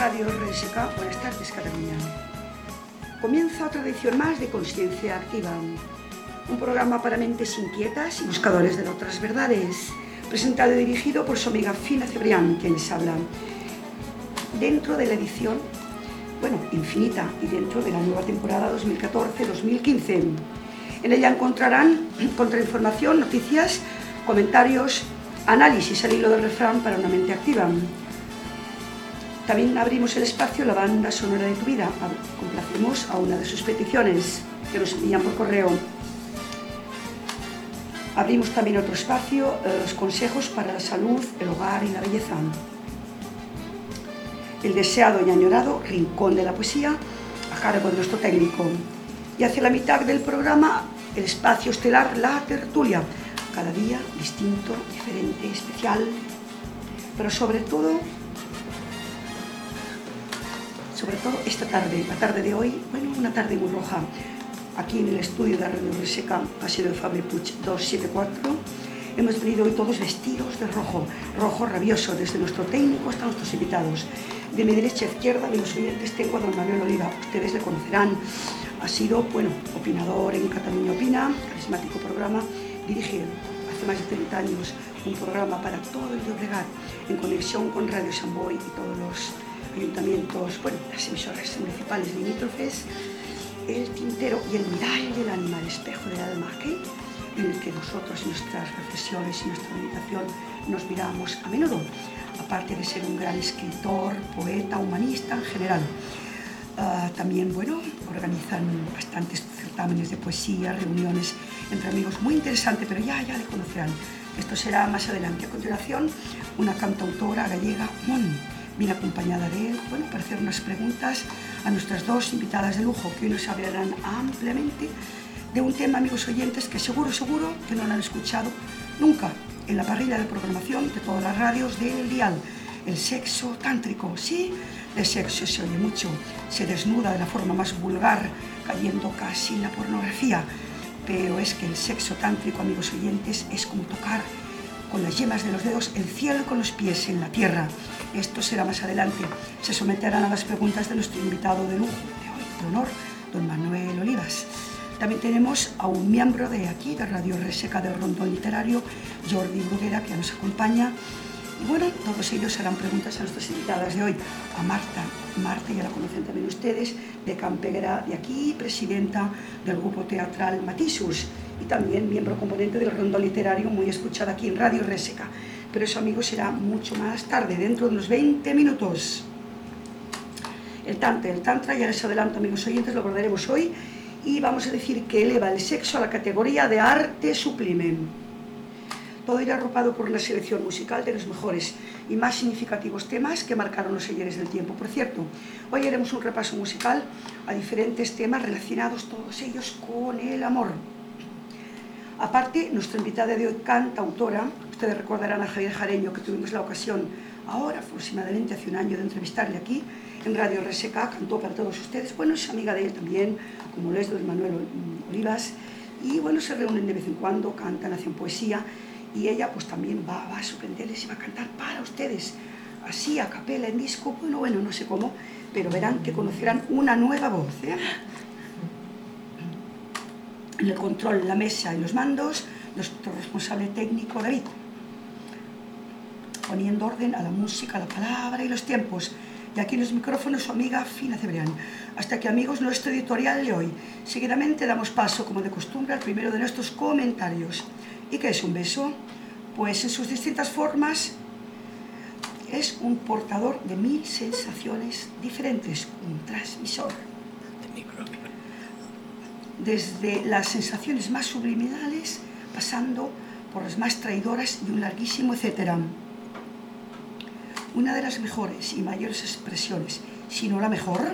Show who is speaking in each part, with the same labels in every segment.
Speaker 1: Radio RSK, buenas tardes Cataluña. Comienza otra edición más de Consciencia Activa, un programa para mentes inquietas y buscadores de otras verdades, presentado y dirigido por su amiga Fina Cebrián, quien les habla, dentro de la edición, infinita, y dentro de la nueva temporada 2014-2015. En ella encontrarán contrainformación, noticias, comentarios, análisis al hilo del refrán para una mente activa. También abrimos el espacio La Banda Sonora de tu Vida. Complacemos a una de sus peticiones que nos envían por correo. Abrimos también otro espacio, los consejos para la salud, el hogar y la belleza. El deseado y añorado Rincón de la Poesía, a cargo de nuestro técnico. Y hacia la mitad del programa, el espacio estelar La Tertulia. Cada día distinto, diferente, especial, pero sobre todo esta tarde, la tarde de hoy, una tarde muy roja. Aquí en el estudio de Radio RSK, Paseo de Fabri Puig 274, hemos venido hoy todos vestidos de rojo, rojo rabioso, desde nuestro técnico hasta nuestros invitados. De mi derecha a izquierda, de los oyentes, tengo a don Manuel Oliva, ustedes le conocerán. Ha sido, opinador en Cataluña Opina, carismático programa, dirige hace más de 30 años un programa para todo el Llobregat, en conexión con Radio Samboy y todos los ayuntamientos, las emisoras municipales limítrofes, el tintero y el mirar del alma, el espejo del alma, en el que nosotros, nuestras reflexiones y nuestra meditación, nos miramos a menudo, aparte de ser un gran escritor, poeta, humanista en general. También, organizan bastantes certámenes de poesía, reuniones entre amigos, muy interesante, pero ya le conocerán. Esto será más adelante. A continuación, una cantautora gallega, bien acompañada de él, para hacer unas preguntas a nuestras dos invitadas de lujo, que hoy nos hablarán ampliamente de un tema, amigos oyentes, que seguro que no lo han escuchado nunca en la parrilla de programación de todas las radios del dial. El sexo tántrico, sí, de sexo se oye mucho, se desnuda de la forma más vulgar, cayendo casi en la pornografía, pero es que el sexo tántrico, amigos oyentes, es como tocar con las yemas de los dedos el cielo con los pies en la tierra. Esto será más adelante. Se someterán a las preguntas de nuestro invitado de lujo de hoy, de honor, don Manuel Olivas. También tenemos a un miembro de aquí, de Radio RSK del Rondón Literario, Jordi Bruguera, que nos acompaña. Y todos ellos harán preguntas a nuestras invitadas de hoy. A Marta, ya la conocen también ustedes, de Campeguera, de aquí, presidenta del grupo teatral Matisus, y también miembro componente del Rondón Literario, muy escuchada aquí en Radio RSK. Pero eso, amigos, será mucho más tarde, dentro de unos 20 minutos. El Tantra, ya les adelanto, amigos oyentes, lo abordaremos hoy, y vamos a decir que eleva el sexo a la categoría de arte sublime. Todo irá arropado por una selección musical de los mejores y más significativos temas que marcaron los ayeres del tiempo. Por cierto, hoy haremos un repaso musical a diferentes temas relacionados, todos ellos, con el amor. Aparte, nuestra invitada de hoy, cantautora, ustedes recordarán a Javier Jareño, que tuvimos la ocasión ahora, aproximadamente hace un año, de entrevistarle aquí en Radio RSK, cantó para todos ustedes. Es amiga de él también, como lo es don Manuel Olivas, y se reúnen de vez en cuando, cantan, hacen poesía, y ella también va a sorprenderles y va a cantar para ustedes, así a capela, en disco, no sé cómo, pero verán que conocerán una nueva voz, En el control, la mesa y los mandos, nuestro responsable técnico David, poniendo orden a la música, a la palabra y los tiempos. Y aquí en los micrófonos su amiga Fina Cebrián. Hasta aquí, amigos, nuestro editorial de hoy. Seguidamente damos paso, como de costumbre, al primero de nuestros comentarios. ¿Y qué es un beso? Pues en sus distintas formas es un portador de 1000 sensaciones diferentes, un transmisor. Desde las sensaciones más subliminales, pasando por las más traidoras y un larguísimo etcétera. Una de las mejores y mayores expresiones, si no la mejor,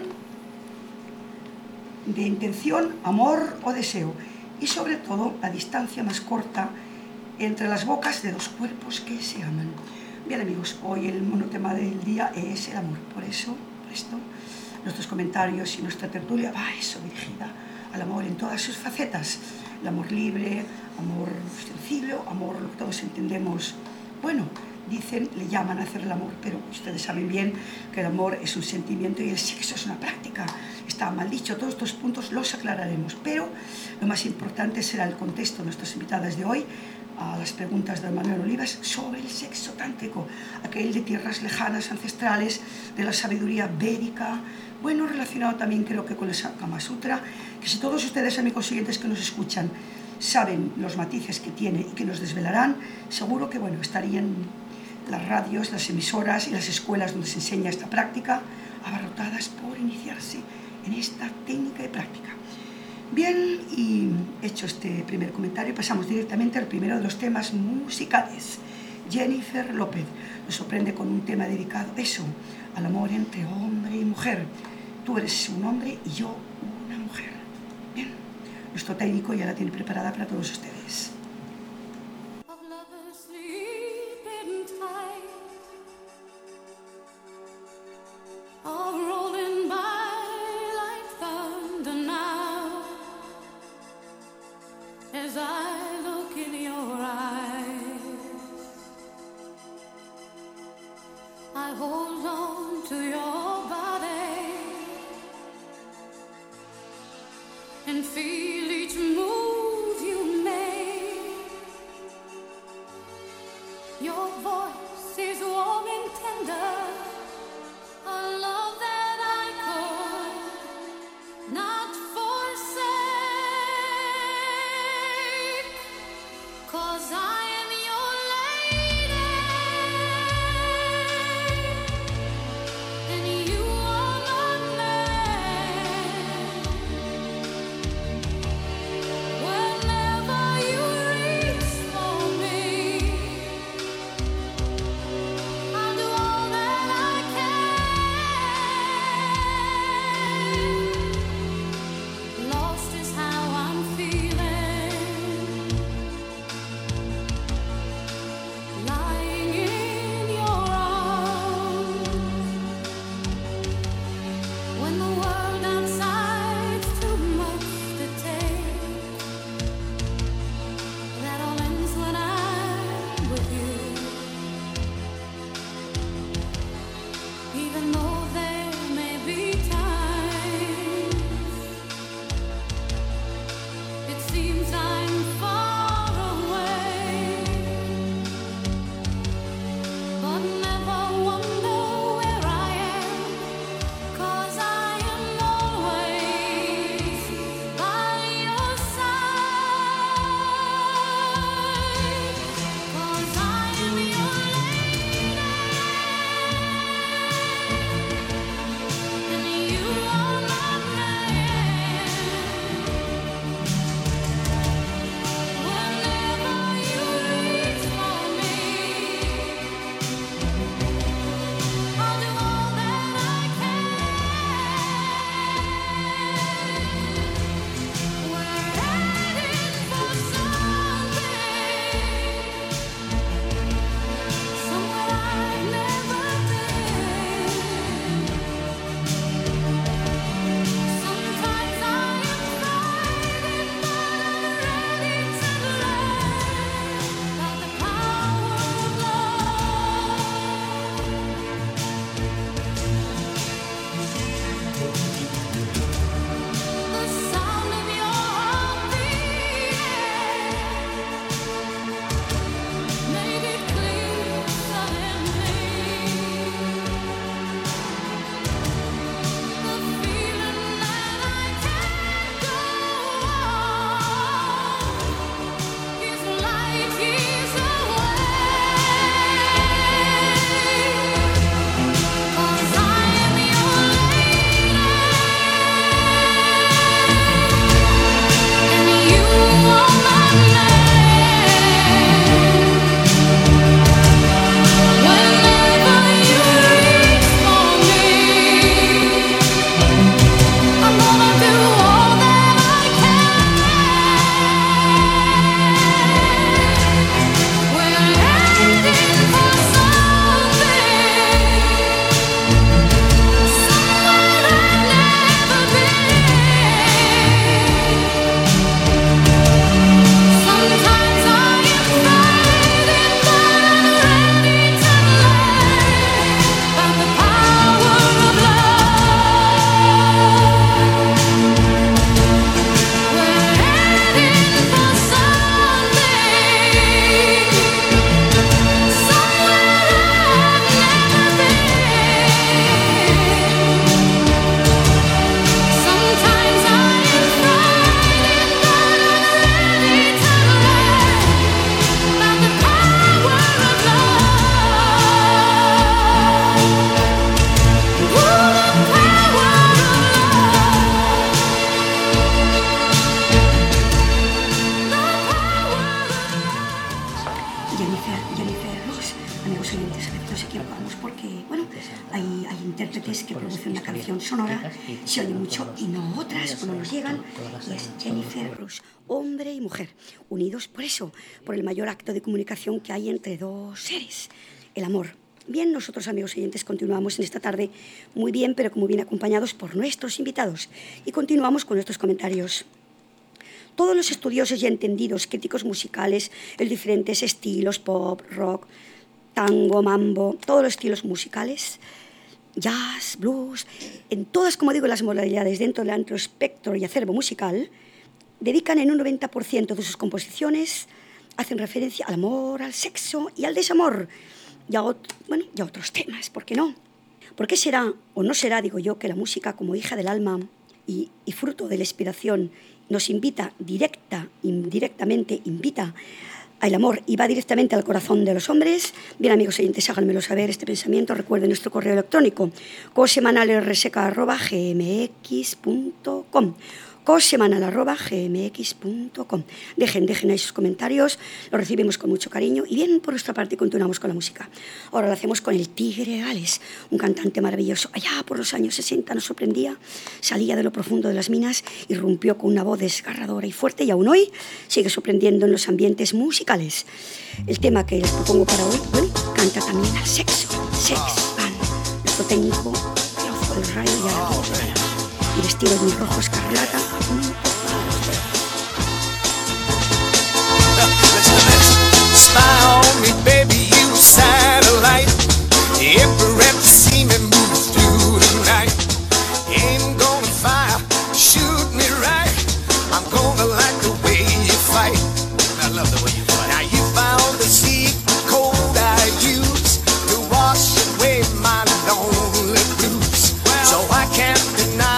Speaker 1: de intención, amor o deseo, y sobre todo la distancia más corta entre las bocas de dos cuerpos que se aman. Bien, amigos, hoy el monotema del día es el amor. Por esto, nuestros comentarios y nuestra tertulia va dirigida al amor en todas sus facetas. El amor libre, amor sencillo, amor lo que todos entendemos, dicen, le llaman a hacer el amor, pero ustedes saben bien que el amor es un sentimiento y el sexo es una práctica. Está mal dicho, todos estos puntos los aclararemos, pero lo más importante será el contexto de nuestras invitadas de hoy a las preguntas de Manuel Olivas sobre el sexo tántrico, aquel de tierras lejanas, ancestrales, de la sabiduría védica, bueno, relacionado también creo que con el Kama Sutra, que si todos ustedes, amigos siguientes que nos escuchan, saben los matices que tiene y que nos desvelarán, seguro que bueno, estarían las radios, las emisoras y las escuelas donde se enseña esta práctica abarrotadas por iniciarse en esta técnica de práctica. Bien, y hecho este primer comentario, pasamos directamente al primero de los temas musicales. Jennifer López nos sorprende con un tema dedicado eso, al amor entre hombre y mujer. Tú eres un hombre y yo una mujer. Bien, nuestro técnico ya la tiene preparada para todos ustedes.
Speaker 2: As I look in your eyes, I hold on to your body and feel each move you make.
Speaker 1: mujeres que producen una canción sonora se oye mucho y no otras cuando nos llegan, y es Jennifer Rush. Hombre y mujer, unidos por eso, por el mayor acto de comunicación que hay entre dos seres, el amor. Bien, nosotros, amigos oyentes, continuamos en esta tarde muy bien, pero muy bien acompañados por nuestros invitados. Y continuamos con nuestros comentarios. Todos los estudiosos y entendidos críticos musicales, en diferentes estilos, pop, rock, tango, mambo, todos los estilos musicales, jazz, blues, en todas, como digo, las modalidades dentro del amplio espectro y acervo musical, dedican en un 90% de sus composiciones, hacen referencia al amor, al sexo y al desamor, y a otros temas, ¿por qué no? ¿Por qué será o no será, digo yo, que la música como hija del alma y fruto de la inspiración nos invita indirectamente invita al amor y va directamente al corazón de los hombres? Bien, amigos oyentes, háganmelo saber este pensamiento. Recuerden nuestro correo electrónico cosemanalrseca@gmx.com cosemanal@gmx.com. Dejen ahí sus comentarios, los recibimos con mucho cariño y bien, por nuestra parte continuamos con la música. Ahora lo hacemos con el Tigre Gales, un cantante maravilloso. Allá por los años 60 nos sorprendía, salía de lo profundo de las minas, irrumpió con una voz desgarradora y fuerte y aún hoy sigue sorprendiendo en los ambientes musicales. El tema que les propongo para hoy, canta también al sexo, Sex Band, nuestro técnico, el ojo del rayo y a y vestido de un rojo escarlata.
Speaker 3: Spy on me, baby, you satellite. Every rep see me move through the night. Ain't gonna fire, shoot me right. I'm gonna like the way you fight. I love the way you fight. Now you found the secret code I use to wash away my lonely blues. Well, so I can't deny.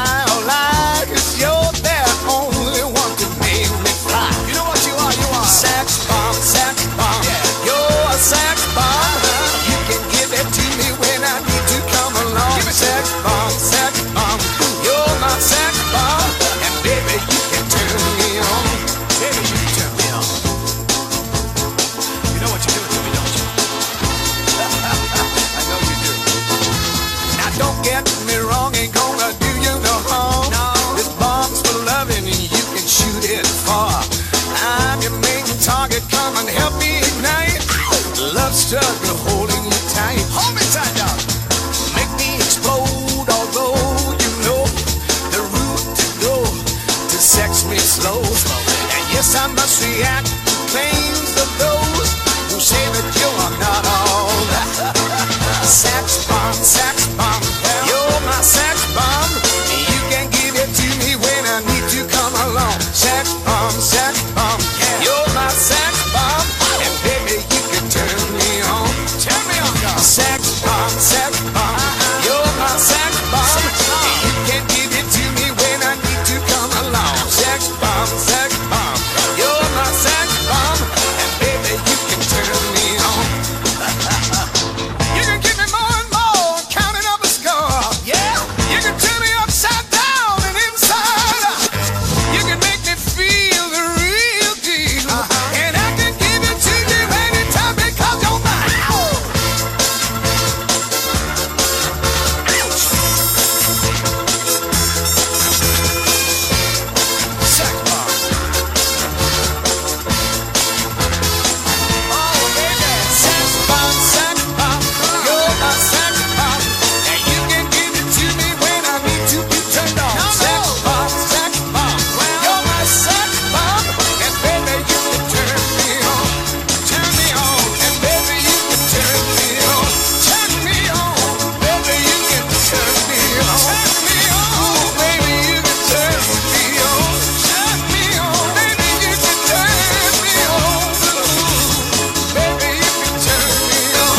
Speaker 3: Struggle holding you tight. Hold me tight, dog. Make me explode, although you know the route to go to sex me slow. And yes, I must react to claims of those who say that you are not all that. Sex bomb, you're my sex bomb. You can give it to me when I need to come along. Sex bomb, you're my sex bomb. And baby, you can turn me on. Turn me on, God. Sex bomb, you're my sex bomb. You can give it to me when I need to come along. Sex bomb, you're my sex bomb. And baby, you can turn me on. You can give me more and more, counting up a score. Yeah, you can turn me upside down and inside out. You can make me feel the real deal. And I can give it to you anytime because you're mine. Sex bomb. Oh, baby. Sex bomb, you're my sex bomb. And you can give it to me when I need to be turned on. Sex bomb, you're my sex bomb. And baby, you can turn me on. Turn me on. And baby, you can turn me on. Turn me on. Baby, you can turn me on. Turn me on. Baby, you can turn me on. Turn me on. Baby, you can turn me on. Baby, you can turn me on.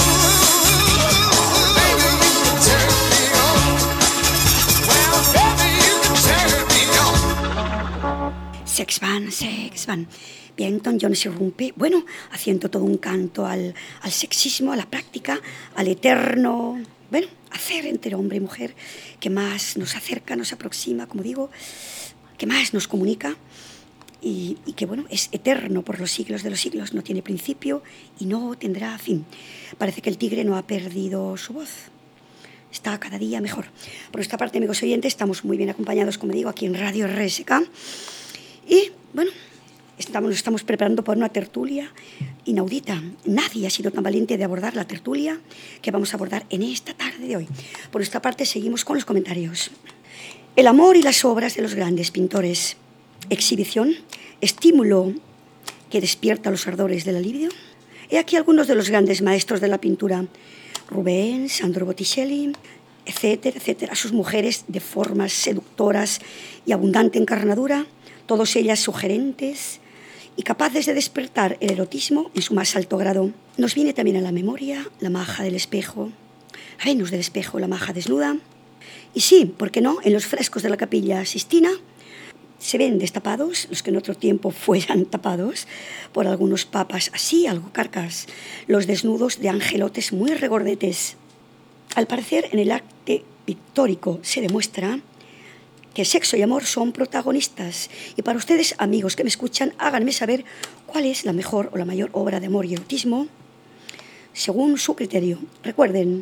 Speaker 3: Baby, you can turn me on. Well, baby, you can turn me on.
Speaker 1: Sex Band. Bien, Elton John se irrumpe, haciendo todo un canto al sexismo, a la práctica, al eterno, hacer entre hombre y mujer, que más nos acerca, nos aproxima, como digo, que más nos comunica y que, es eterno por los siglos de los siglos, no tiene principio y no tendrá fin. Parece que el tigre no ha perdido su voz. está cada día mejor. Por nuestra parte, amigos oyentes, estamos muy bien acompañados, como digo, aquí en Radio RSK. Y, bueno, nos estamos preparando por una tertulia inaudita. Nadie ha sido tan valiente de abordar la tertulia que vamos a abordar en esta tarde de hoy. Por nuestra parte, seguimos con los comentarios. El amor y las obras de los grandes pintores. Exhibición, estímulo que despierta los ardores de la libido. He aquí algunos de los grandes maestros de la pintura. Rubens, Sandro Botticelli, etcétera, etcétera. Sus mujeres de formas seductoras y abundante encarnadura, todas ellas sugerentes y capaces de despertar el erotismo en su más alto grado. Nos viene también a la memoria la maja del espejo, la Venus del espejo, la maja desnuda. Y sí, ¿por qué no? En los frescos de la Capilla Sistina se ven destapados, los que en otro tiempo fueran tapados por algunos papas así, algo carcas, los desnudos de angelotes muy regordetes. Al parecer, en el arte pictórico se demuestra que sexo y amor son protagonistas. Y para ustedes, amigos que me escuchan, háganme saber cuál es la mejor o la mayor obra de amor y erotismo según su criterio. Recuerden,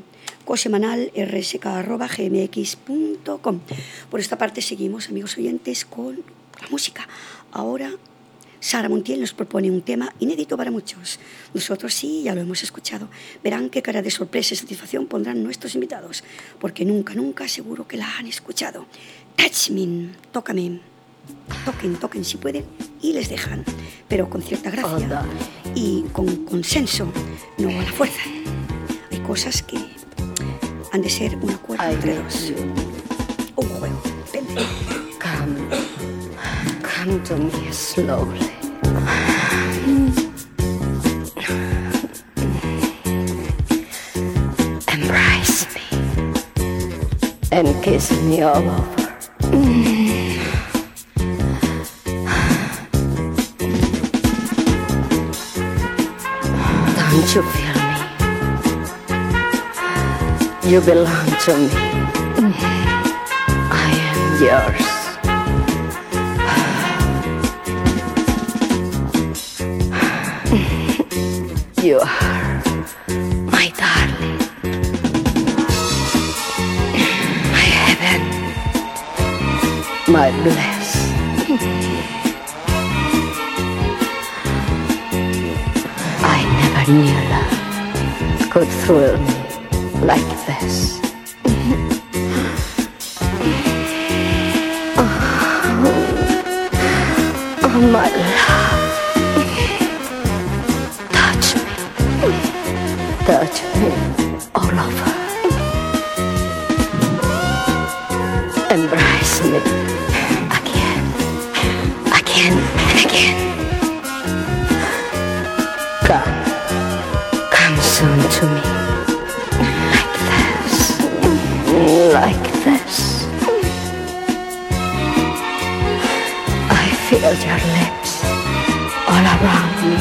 Speaker 1: cosemanal@rsk.gmx.com. Por esta parte seguimos, amigos oyentes, con la música. Ahora Sara Montiel nos propone un tema inédito para muchos. Nosotros sí, ya lo hemos escuchado. Verán qué cara de sorpresa y satisfacción pondrán nuestros invitados, porque nunca, nunca seguro que la han escuchado. Touch me, tócame. Toquen si pueden y les dejan, pero con cierta gracia y con consenso, no a la fuerza. Hay cosas que han de ser un acuerdo entre dos. Un juego, depende.
Speaker 4: Come to me slowly. Embrace me and kiss me all over. Don't you feel me? You belong to me. I am yours. You are my darling, my heaven, my bliss. I never knew love could thrill me like this. Oh, my love. Touch me all over. Embrace me again and again. Come soon to me. Like this. I feel your lips all around me.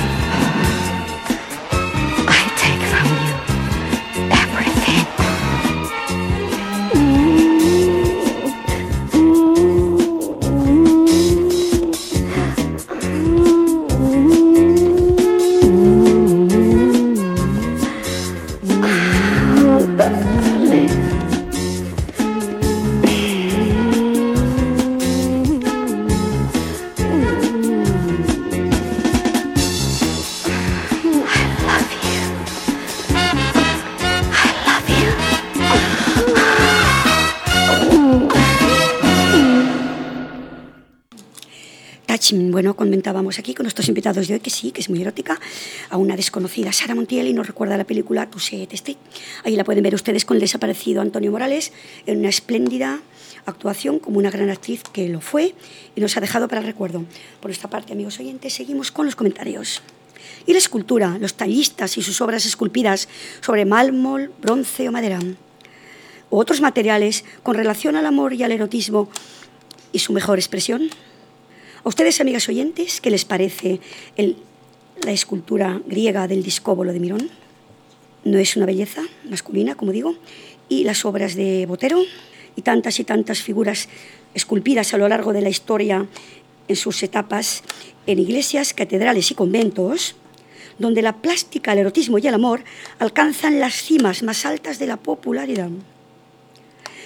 Speaker 1: Bueno, comentábamos aquí con nuestros invitados de hoy que sí, que es muy erótica, a una desconocida Sara Montiel, y nos recuerda la película Tu Set Street. Ahí la pueden ver ustedes con el desaparecido Antonio Morales en una espléndida actuación como una gran actriz que lo fue y nos ha dejado para el recuerdo. Por esta parte, amigos oyentes, seguimos con los comentarios. Y la escultura, los tallistas y sus obras esculpidas sobre mármol, bronce o madera, u otros materiales con relación al amor y al erotismo y su mejor expresión. ¿A ustedes, amigas oyentes, qué les parece la escultura griega del Discóbolo de Mirón? ¿No es una belleza masculina, como digo? Y las obras de Botero y tantas figuras esculpidas a lo largo de la historia en sus etapas en iglesias, catedrales y conventos, donde la plástica, el erotismo y el amor alcanzan las cimas más altas de la popularidad.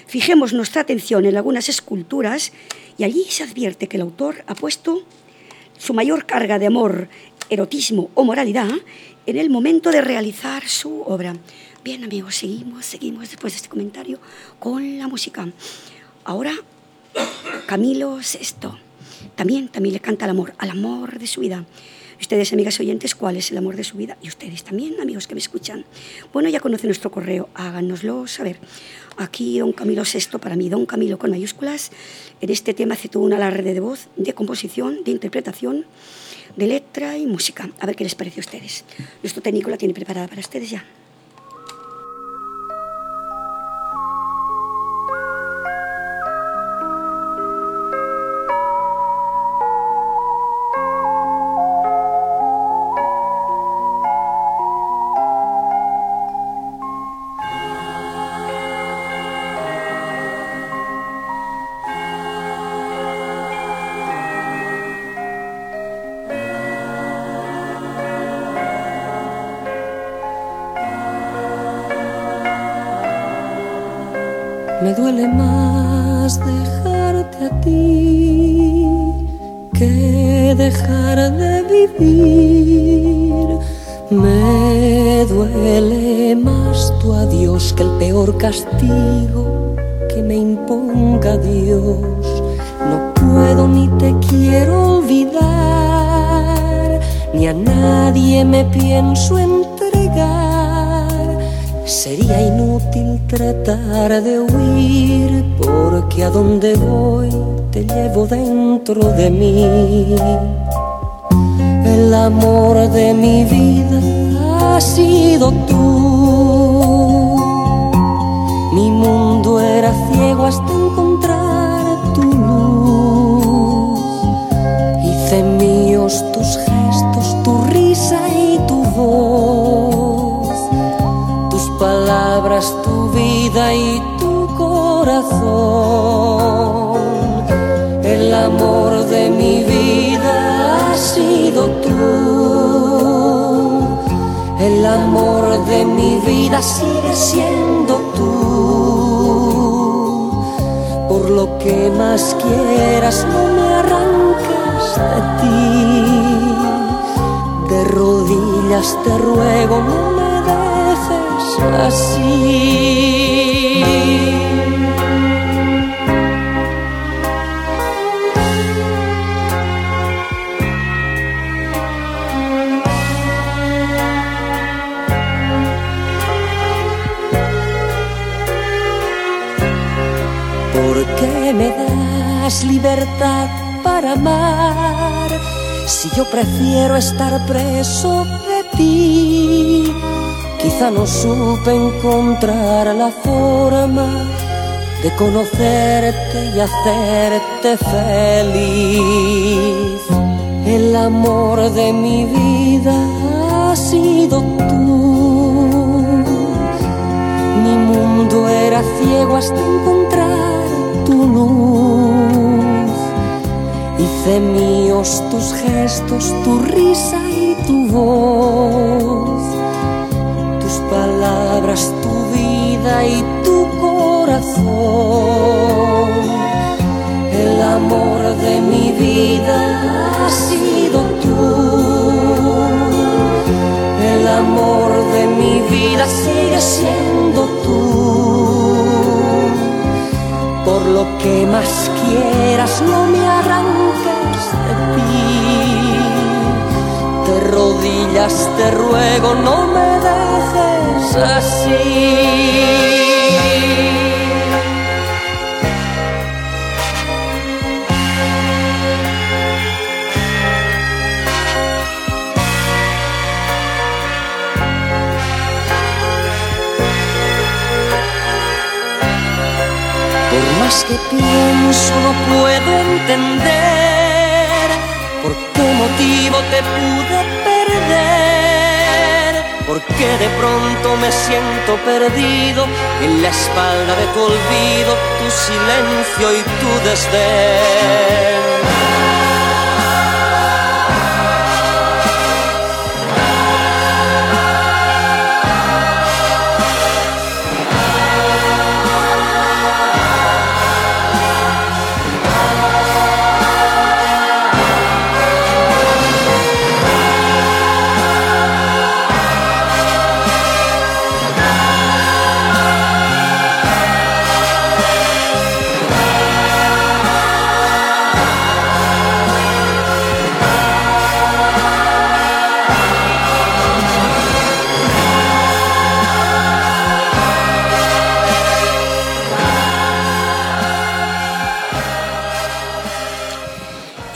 Speaker 1: Fijemos nuestra atención en algunas esculturas y allí se advierte que el autor ha puesto su mayor carga de amor, erotismo o moralidad en el momento de realizar su obra. Bien, amigos, seguimos después de este comentario con la música. Ahora, Camilo VI. También le canta al amor de su vida. Ustedes, amigas oyentes, ¿cuál es el amor de su vida? Y ustedes también, amigos que me escuchan. Bueno, ya conocen nuestro correo, háganoslo saber. Aquí don Camilo VI, para mí, don Camilo con mayúsculas, en este tema hace todo un alarde de voz, de composición, de interpretación, de letra y música. A ver qué les parece a ustedes. Nuestro técnico la tiene preparada para ustedes ya.
Speaker 5: Me duele más dejarte a ti que dejar de vivir. Me duele más tu adiós que el peor castigo que me imponga Dios. No puedo ni te quiero olvidar, ni a nadie me pienso entregar. Sería inútil tratar de huir, porque a donde voy te llevo dentro de mí. El amor de mi vida has sido tú. Mi mundo era ciego hasta encontrar tu luz. Hice míos tus gestos, tu risa y tu voz, tus palabras, tu vida y tu corazón. El amor de mi vida has sido tú. El amor de mi vida sigue siendo tú. Por lo que más quieras, no me arranques de ti. De rodillas te ruego, no me dejes así. ¿Por qué me das libertad para amar si yo prefiero estar preso de ti? Quizá no supe encontrar la forma de conocerte y hacerte feliz. El amor de mi vida has sido tú. Mi mundo era ciego hasta encontrar tu luz. Hice míos tus gestos, tu risa y tu voz, tus palabras, tu vida y tu corazón. El amor de mi vida has sido tú. El amor de mi vida sigue siendo tú. Por lo que más quieras, no me arranques de ti. De rodillas te ruego, no me dejes así. Por más que pienso no puedo entender por qué motivo te pude perder. Porque de pronto me siento perdido en la espalda de tu olvido, tu silencio y tu desdén.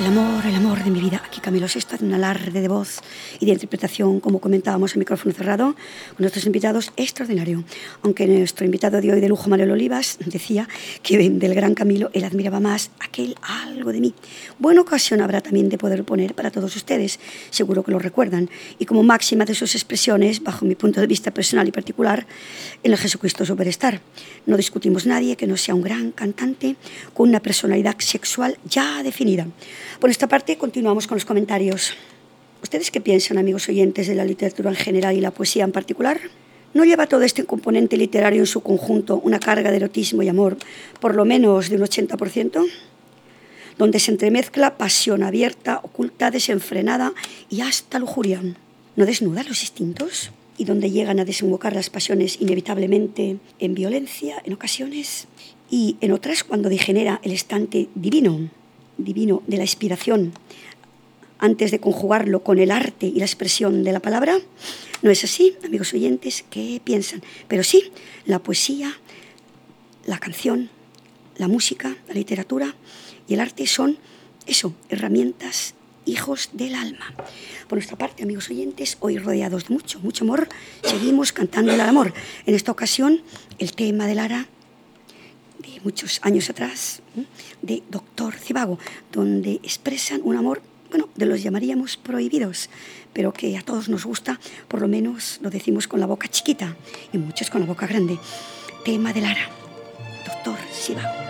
Speaker 1: El amor de mi vida. Aquí Camilo Sesto hace un alarde de voz y de interpretación, como comentábamos, el micrófono cerrado, con nuestros invitados extraordinario. Aunque nuestro invitado de hoy de lujo, Manuel Olivas, decía que del gran Camilo él admiraba más aquel algo de mí. Buena ocasión habrá también de poder poner para todos ustedes, seguro que lo recuerdan, y como máxima de sus expresiones, bajo mi punto de vista personal y particular, en el Jesucristo Superstar. No discutimos nadie que no sea un gran cantante con una personalidad sexual ya definida. Por esta parte, continuamos con los comentarios. ¿Ustedes qué piensan, amigos oyentes, de la literatura en general y la poesía en particular? ¿No lleva todo este componente literario en su conjunto una carga de erotismo y amor, por lo menos de un 80%? Donde se entremezcla pasión abierta, oculta, desenfrenada y hasta lujuria. ¿No desnuda los instintos? Y donde llegan a desembocar las pasiones inevitablemente en violencia en ocasiones y en otras cuando degenera el estante divino de la inspiración antes de conjugarlo con el arte y la expresión de la palabra. ¿No es así, amigos oyentes? ¿Qué piensan? Pero sí, la poesía, la canción, la música, la literatura y el arte son eso, herramientas, hijos del alma. Por nuestra parte, amigos oyentes, hoy rodeados de mucho amor, seguimos cantando el amor. En esta ocasión, el tema de Lara, de muchos años atrás, de Doctor Zhivago, donde expresan un amor, bueno, de los llamaríamos prohibidos, pero que a todos nos gusta, por lo menos lo decimos con la boca chiquita y muchos con la boca grande. Tema de Lara, Doctor Zhivago.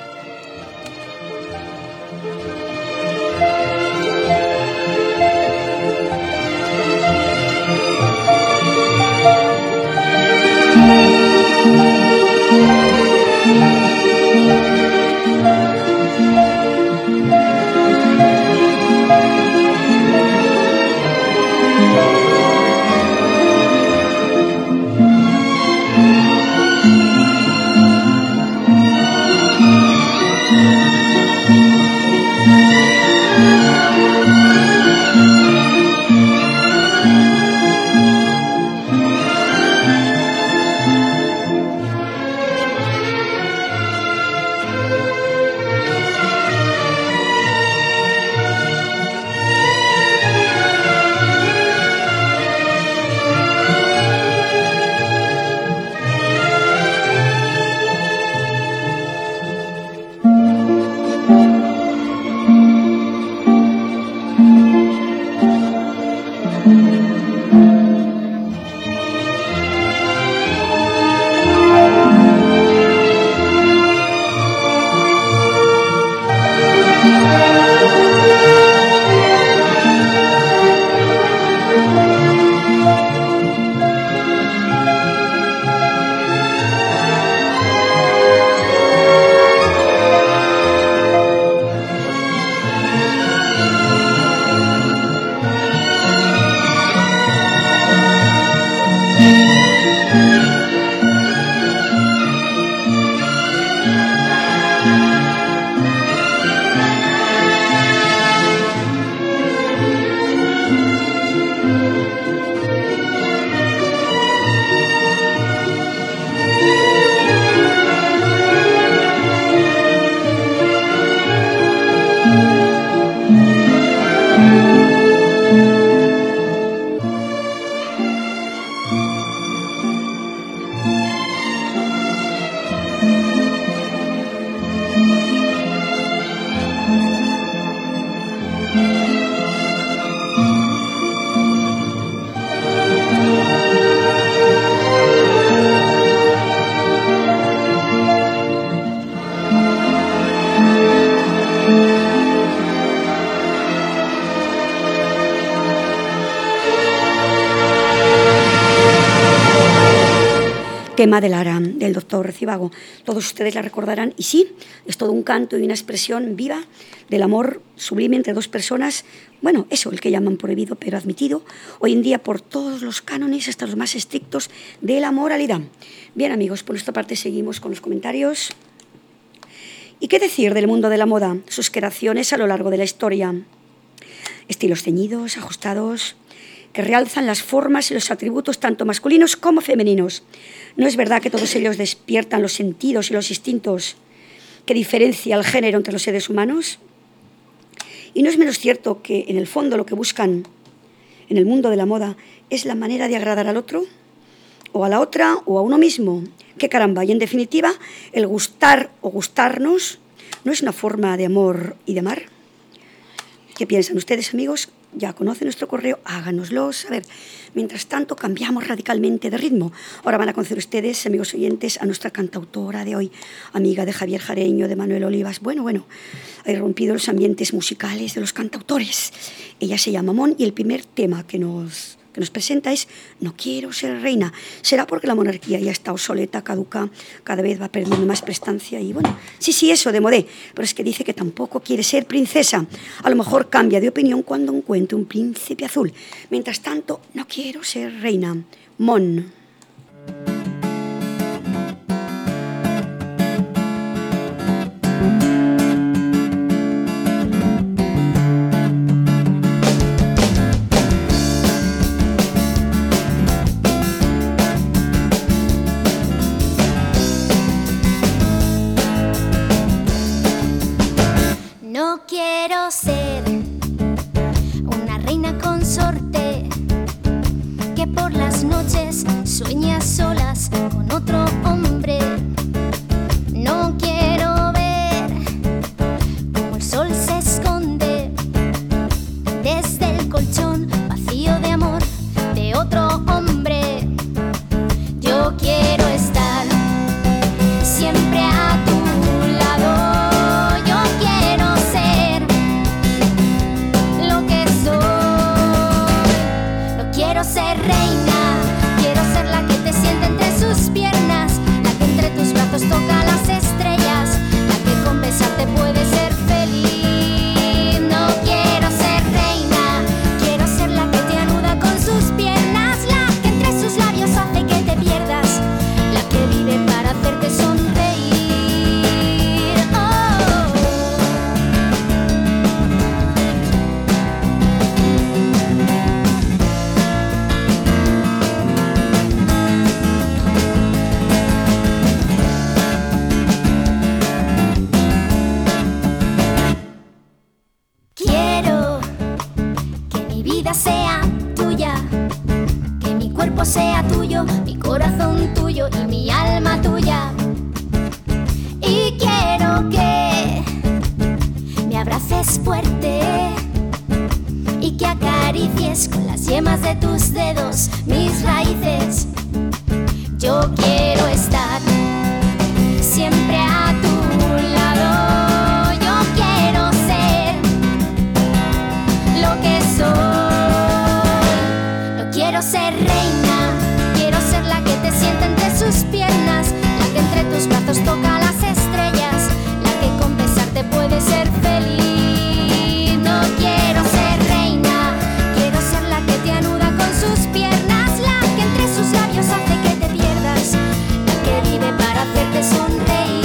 Speaker 1: Tema de Lara, del Doctor Zhivago. Todos ustedes la recordarán y sí, es todo un canto y una expresión viva del amor sublime entre dos personas. Bueno, eso, el que llaman prohibido pero admitido hoy en día por todos los cánones, hasta los más estrictos de la moralidad. Bien, amigos, por nuestra parte seguimos con los comentarios. ¿Y qué decir del mundo de la moda? Sus creaciones a lo largo de la historia. Estilos ceñidos, ajustados, que realzan las formas y los atributos tanto masculinos como femeninos. ¿No es verdad que todos ellos despiertan los sentidos y los instintos que diferencia el género entre los seres humanos? Y no es menos cierto que en el fondo lo que buscan en el mundo de la moda es la manera de agradar al otro, o a la otra, o a uno mismo. ¡Qué caramba! Y en definitiva, el gustar o gustarnos no es una forma de amor y de amar. ¿Qué piensan ustedes, amigos? Ya conocen nuestro correo, háganoslo saber. Mientras tanto, cambiamos radicalmente de ritmo. Ahora van a conocer ustedes, amigos oyentes, a nuestra cantautora de hoy, amiga de Javier Jareño, de Manuel Olivas. Bueno, ha irrumpido los ambientes musicales de los cantautores. Ella se llama Mon y el primer tema que nos presenta es No quiero ser reina. Será porque la monarquía ya está obsoleta, caduca, cada vez va perdiendo más prestancia y bueno, sí, eso de modé, pero es que dice que tampoco quiere ser princesa. A lo mejor cambia de opinión cuando encuentre un príncipe azul. Mientras tanto, no quiero ser reina. Mon.
Speaker 6: No quiero ser una reina consorte que por las noches sueña solas con otro hombre. No quiero ver cómo el sol se esconde desde el colchón vacío de amor de otro hombre. Yo quiero estar siempre a tu lado. Ser reina, quiero ser la que te siente entre sus piernas, la que entre tus brazos toca las estrellas, la que con besarte puede ser feliz. No quiero ser reina, quiero ser la que te anuda con sus piernas, la que entre sus labios hace que te pierdas, la que vive para hacerte sonreír. Sea tuya, que mi cuerpo sea tuyo, mi corazón tuyo y mi alma tuya. Y quiero que me abraces fuerte y que acaricies con las yemas de tus dedos mis raíces. Yo quiero estar siempre a tu lado. Yo quiero ser lo que soy. Quiero ser reina, quiero ser la que te siente entre sus piernas, la que entre tus brazos toca las estrellas, la que con besarte puede ser feliz. No quiero ser reina, quiero ser la que te anuda con sus piernas, la que entre sus labios hace que te pierdas, la que vive para hacerte sonreír.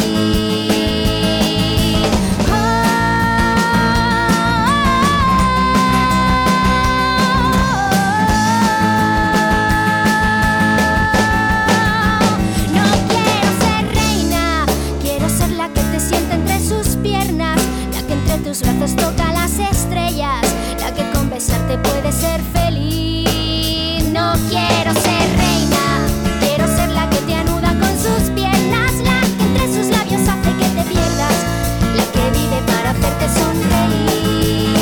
Speaker 6: Tus brazos toca las estrellas, la que con besarte puede ser feliz. No quiero ser reina, quiero ser la que te anuda con sus piernas, la que entre sus labios hace que te pierdas, la que vive para hacerte sonreír.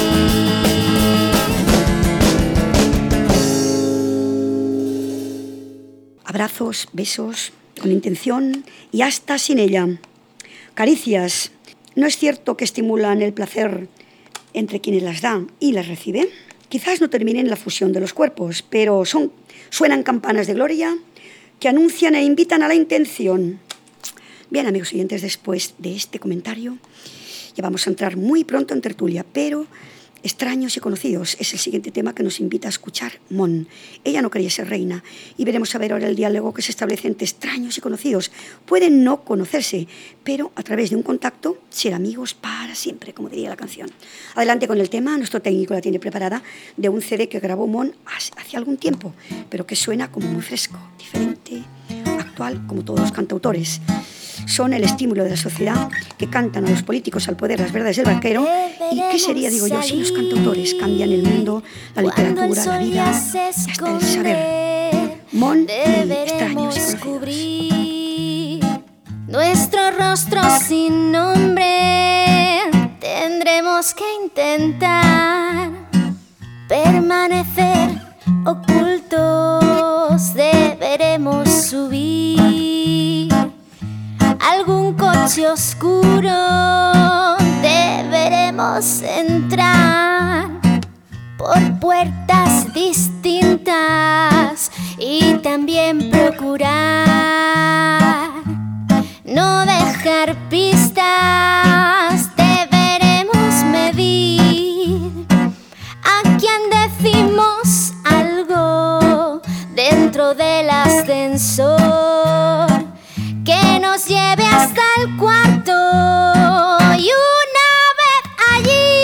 Speaker 1: Abrazos, besos, con intención y hasta sin ella. Caricias. ¿No es cierto que estimulan el placer entre quienes las dan y las reciben? Quizás no terminen la fusión de los cuerpos, pero suenan campanas de gloria que anuncian e invitan a la intención. Bien, amigos oyentes, después de este comentario ya vamos a entrar muy pronto en tertulia, pero extraños y conocidos es el siguiente tema que nos invita a escuchar Mon. Ella no quería ser reina y veremos a ver ahora el diálogo que se establece entre extraños y conocidos. Pueden no conocerse, pero a través de un contacto ser amigos para siempre, como diría la canción. Adelante con el tema, nuestro técnico la tiene preparada, de un CD que grabó Mon hace algún tiempo, pero que suena como muy fresco, diferente, actual, como todos los cantautores. son el estímulo de la sociedad, que cantan a los políticos al poder las verdades del barquero. ¿Y qué sería, digo yo, si los cantautores cambian el mundo, la literatura, la vida y hasta el saber? Mon y extraños y conocidos.
Speaker 6: Nuestros rostros sin nombre, tendremos que intentar permanecer ocultos. Deberemos subir algún coche oscuro, deberemos entrar por puertas distintas y también procurar no dejar pistas. Deberemos medir a quien decimos algo dentro del ascensor que nos lleve hasta el cuarto. Y una vez allí,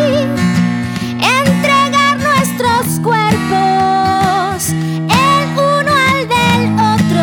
Speaker 6: entregar nuestros cuerpos el uno al del otro,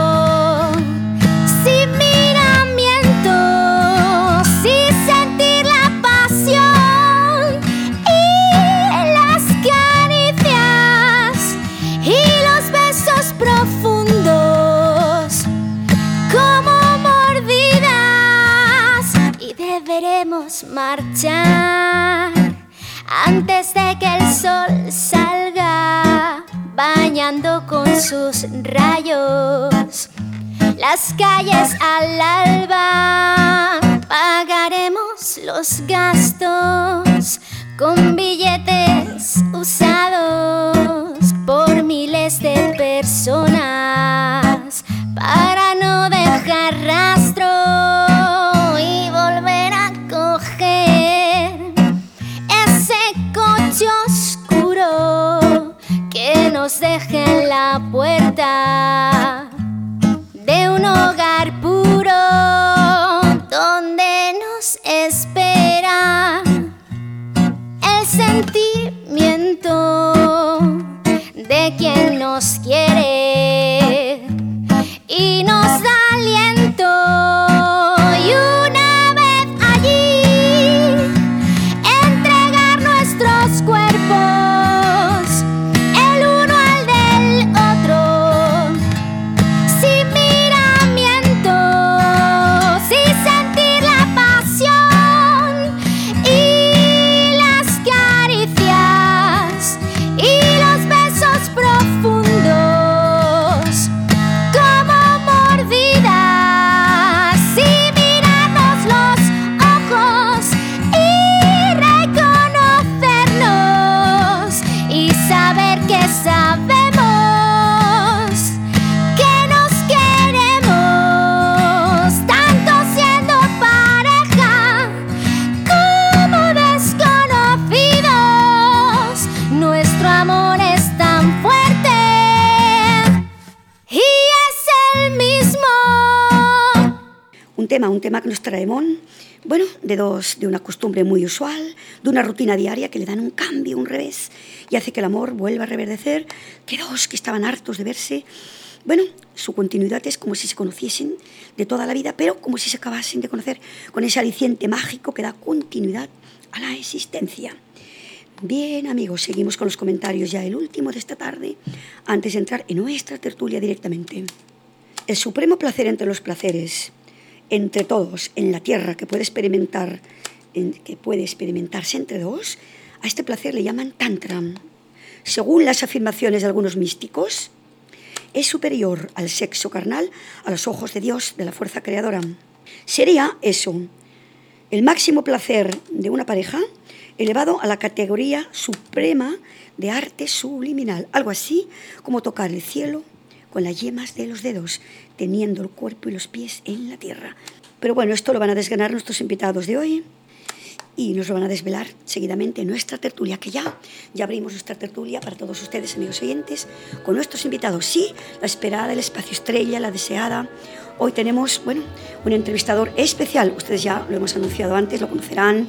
Speaker 6: sin miramientos, sin sentir la pasión y las caricias y los besos profundos como mordidas. Y deberemos marchar antes de que el sol salga, bañando con sus rayos las calles al alba. Pagaremos los gastos con billetes usados por miles de personas para no dejar rastro y volver a coger ese coche oscuro que nos deje en la puerta de un hogar puro donde nos espera el sentimiento de quien nos quiere y nos da aliento. Y una vez allí, entregar nuestros cuerpos el uno al del otro, sin miramientos, sin sentir la pasión y las caricias y los besos profundos como mordidas, sin mirarnos los ojos y reconocernos y saber que sabemos que nos queremos tanto siendo pareja como desconocidos. Nuestro amor es tan fuerte y es el mismo.
Speaker 1: Un tema que nos trae Mon, bueno, de una costumbre muy usual, de una rutina diaria que le dan un cambio, un revés, y hace que el amor vuelva a reverdecer, que dos que estaban hartos de verse, bueno, su continuidad es como si se conociesen de toda la vida, pero como si se acabasen de conocer, con ese aliciente mágico que da continuidad a la existencia. Bien, amigos, seguimos con los comentarios, ya el último de esta tarde, antes de entrar en nuestra tertulia directamente. El supremo placer entre los placeres, entre todos, en la tierra, que puede experimentarse entre dos, a este placer le llaman tantra. Según las afirmaciones de algunos místicos, es superior al sexo carnal a los ojos de Dios, de la fuerza creadora. Sería eso, el máximo placer de una pareja elevado a la categoría suprema de arte subliminal, algo así como tocar el cielo con las yemas de los dedos, teniendo el cuerpo y los pies en la tierra. Pero bueno, esto lo van a desgranar nuestros invitados de hoy y nos lo van a desvelar seguidamente en nuestra tertulia, que ya abrimos nuestra tertulia para todos ustedes, amigos oyentes, con nuestros invitados. Sí, la esperada, el espacio estrella, la deseada. Hoy tenemos, bueno, un entrevistador especial. Ustedes ya lo hemos anunciado antes, lo conocerán.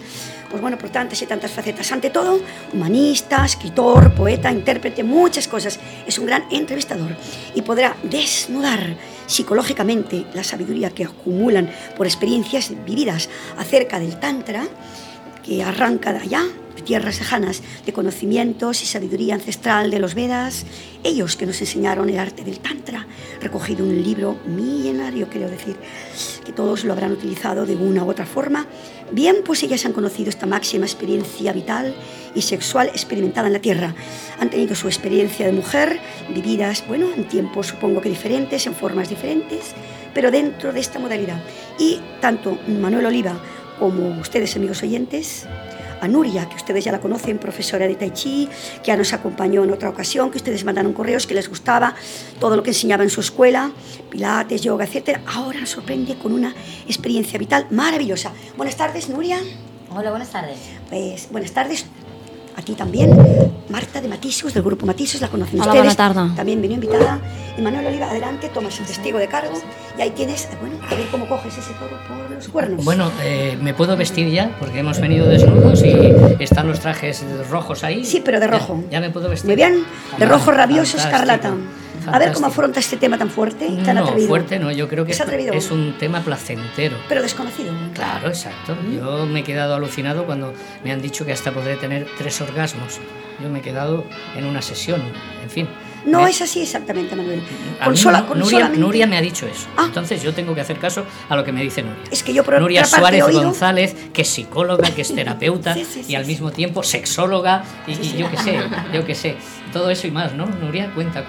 Speaker 1: pues bueno, por tantas y tantas facetas. Ante todo, humanista, escritor, poeta, intérprete, muchas cosas. Es un gran entrevistador y podrá desnudar psicológicamente la sabiduría que acumulan por experiencias vividas acerca del Tantra, que arranca de allá, de tierras lejanas, de conocimientos y sabiduría ancestral de los Vedas, ellos que nos enseñaron el arte del Tantra, recogido en un libro milenario, quiero decir, que todos lo habrán utilizado de una u otra forma. Bien, pues ellas han conocido esta máxima experiencia vital y sexual experimentada en la Tierra. Han tenido su experiencia de mujer, vividas, bueno, en tiempos supongo que diferentes, en formas diferentes, pero dentro de esta modalidad. Y tanto Manuel Oliva como ustedes, amigos oyentes, a Nuria, que ustedes ya la conocen, profesora de Tai Chi, que ya nos acompañó en otra ocasión, que ustedes mandaron correos, que les gustaba todo lo que enseñaba en su escuela, pilates, yoga, etc. Ahora nos sorprende con una experiencia vital maravillosa. Buenas tardes, Nuria.
Speaker 7: Hola, buenas tardes.
Speaker 1: Pues buenas tardes a ti también, Marta de Matisus, del grupo Matisus, la conocen
Speaker 7: Hola,
Speaker 1: ustedes.
Speaker 7: buena tarde.
Speaker 1: También vino invitada. Y Manuel Oliva, adelante, tomas el testigo de cargo y ahí tienes, bueno, a ver cómo coges ese toro por los cuernos.
Speaker 8: Bueno, me puedo vestir ya, porque hemos venido desnudos y están los trajes rojos ahí.
Speaker 1: Sí, pero de rojo.
Speaker 8: Ya me puedo vestir.
Speaker 1: Muy bien, de rojo rabioso,
Speaker 8: Fantástico,
Speaker 1: escarlata. A ver cómo
Speaker 8: fantástico.
Speaker 1: afronta este tema tan fuerte y tan
Speaker 8: No,
Speaker 1: atrevido.
Speaker 8: fuerte no, yo creo que
Speaker 1: Es atrevido.
Speaker 8: es un tema placentero.
Speaker 1: Pero desconocido.
Speaker 8: Claro, exacto. Yo me he quedado alucinado cuando me han dicho que hasta podré tener 3 orgasmos. Yo me he quedado en una sesión, en fin.
Speaker 1: No es así exactamente, Manuel.
Speaker 8: A mí
Speaker 1: Solamente...
Speaker 8: Nuria me ha dicho eso.
Speaker 1: Ah.
Speaker 8: Entonces yo tengo que hacer caso a lo que me dice Nuria.
Speaker 1: Es que yo por
Speaker 8: Nuria
Speaker 1: otra parte
Speaker 8: Suárez
Speaker 1: he oído...
Speaker 8: González, que es psicóloga, que es terapeuta
Speaker 1: Sí,
Speaker 8: y al mismo tiempo sexóloga y yo qué sé. Todo eso y más, ¿no? Nuria, cuenta.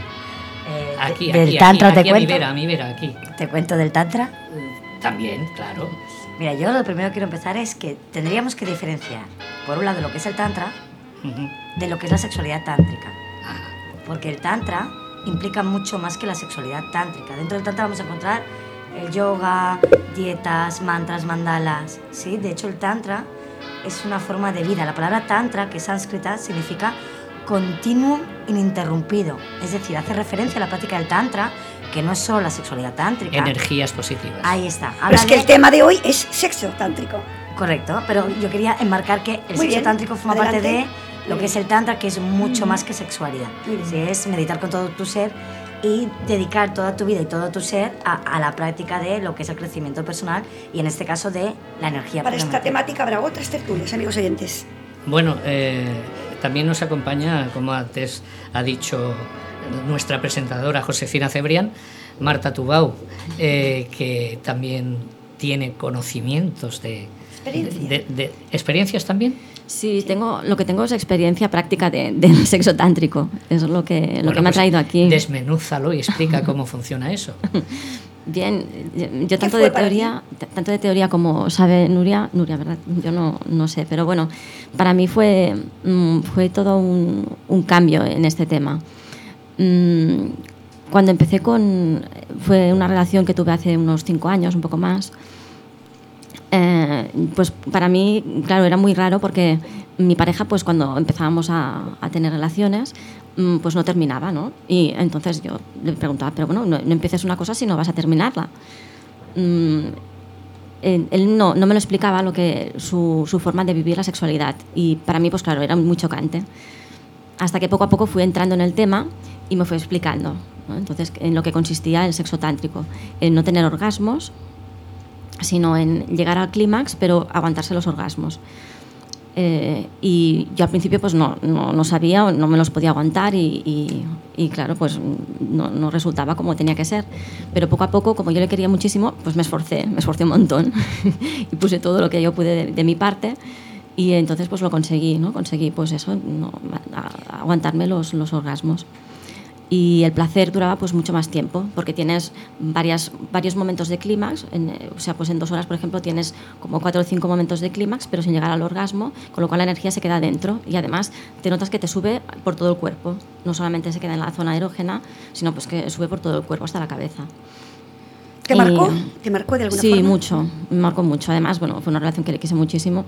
Speaker 8: Aquí,
Speaker 7: ¿Del
Speaker 8: aquí,
Speaker 7: tantra
Speaker 8: aquí,
Speaker 7: te
Speaker 8: a
Speaker 7: cuento?
Speaker 8: mi vera, aquí.
Speaker 7: ¿Te cuento del Tantra?
Speaker 8: También, claro.
Speaker 7: Mira, yo lo primero que quiero empezar es que tendríamos que diferenciar, por un lado, lo que es el Tantra
Speaker 8: Ujú.
Speaker 7: de lo que es la sexualidad tántrica.
Speaker 8: Ah,
Speaker 7: Porque el Tantra implica mucho más que la sexualidad tántrica. Dentro del Tantra vamos a encontrar el yoga, dietas, mantras, mandalas. ¿Sí? De hecho, el Tantra es una forma de vida. La palabra Tantra, que es sánscrita, significa continuo ininterrumpido. Es decir, hace referencia a la práctica del Tantra, que no es solo la sexualidad tántrica.
Speaker 8: energías positivas.
Speaker 7: Ahí está.
Speaker 1: Pero es que el tema de hoy es sexo tántrico.
Speaker 7: Correcto, pero yo quería enmarcar que el
Speaker 1: Muy
Speaker 7: sexo
Speaker 1: bien,
Speaker 7: tántrico forma parte
Speaker 1: adelante.
Speaker 7: de lo que es el Tantra, que es mucho más que sexualidad.
Speaker 1: Muy bien.
Speaker 7: Sí, es meditar con todo tu ser y dedicar toda tu vida y todo tu ser a la práctica de lo que es el crecimiento personal y en este caso de la energía.
Speaker 1: Para esta
Speaker 7: puramente.
Speaker 1: temática habrá otras tertulias, amigos oyentes.
Speaker 8: Bueno, también nos acompaña, como antes ha dicho nuestra presentadora Josefina Cebrián, Marta Tubau, que también tiene conocimientos de experiencias también.
Speaker 9: Sí, lo que tengo es experiencia práctica del sexo tántrico. Eso es lo que me ha traído aquí.
Speaker 8: Desmenúzalo y explica cómo funciona eso.
Speaker 9: Bien, yo tanto
Speaker 1: fue
Speaker 9: de
Speaker 1: para
Speaker 9: teoría como sabe Nuria, ¿verdad? Yo no sé, pero bueno, para mí fue todo un cambio en este tema. Cuando empecé fue una relación que tuve hace unos 5 años, un poco más. Pues para mí, claro, era muy raro porque mi pareja, pues cuando empezábamos a tener relaciones, pues no terminaba, ¿no? Y entonces yo le preguntaba, pero bueno, no empieces una cosa si no vas a terminarla. Él no me lo explicaba su forma de vivir la sexualidad y para mí, pues claro, era muy chocante. Hasta que poco a poco fui entrando en el tema y me fue explicando, ¿no? Entonces, en lo que consistía el sexo tántrico, en no tener orgasmos, sino en llegar al clímax, pero aguantarse los orgasmos. Y yo al principio pues no sabía, no me los podía aguantar y claro, pues no resultaba como tenía que ser. Pero poco a poco, como yo le quería muchísimo, pues me esforcé un montón y puse todo lo que yo pude de mi parte y entonces pues lo conseguí, ¿no? Conseguí pues eso, aguantarme los orgasmos. Y el placer duraba pues mucho más tiempo, porque tienes varios momentos de clímax, o sea, pues en 2 horas, por ejemplo, tienes como 4 o 5 momentos de clímax, pero sin llegar al orgasmo, con lo cual la energía se queda dentro y además te notas que te sube por todo el cuerpo, no solamente se queda en la zona erógena, sino pues que sube por todo el cuerpo hasta la cabeza.
Speaker 1: ¿Te marcó? ¿Te marcó de alguna forma?
Speaker 9: Sí, mucho, me marcó mucho. Además, bueno, fue una relación que le quise muchísimo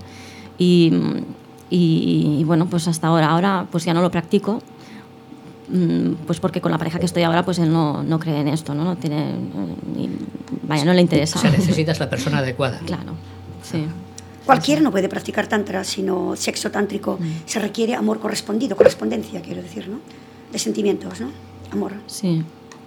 Speaker 9: y bueno, pues hasta ahora pues ya no lo practico. Pues porque con la pareja que estoy ahora pues él no cree en esto, no tiene no le interesa.
Speaker 8: O sea, necesitas la persona adecuada.
Speaker 9: Claro, sí.
Speaker 1: Cualquiera no puede practicar tantra, sino sexo tántrico. Se requiere amor correspondido, correspondencia, quiero decir, ¿no? De sentimientos, ¿no? Amor.
Speaker 9: Sí.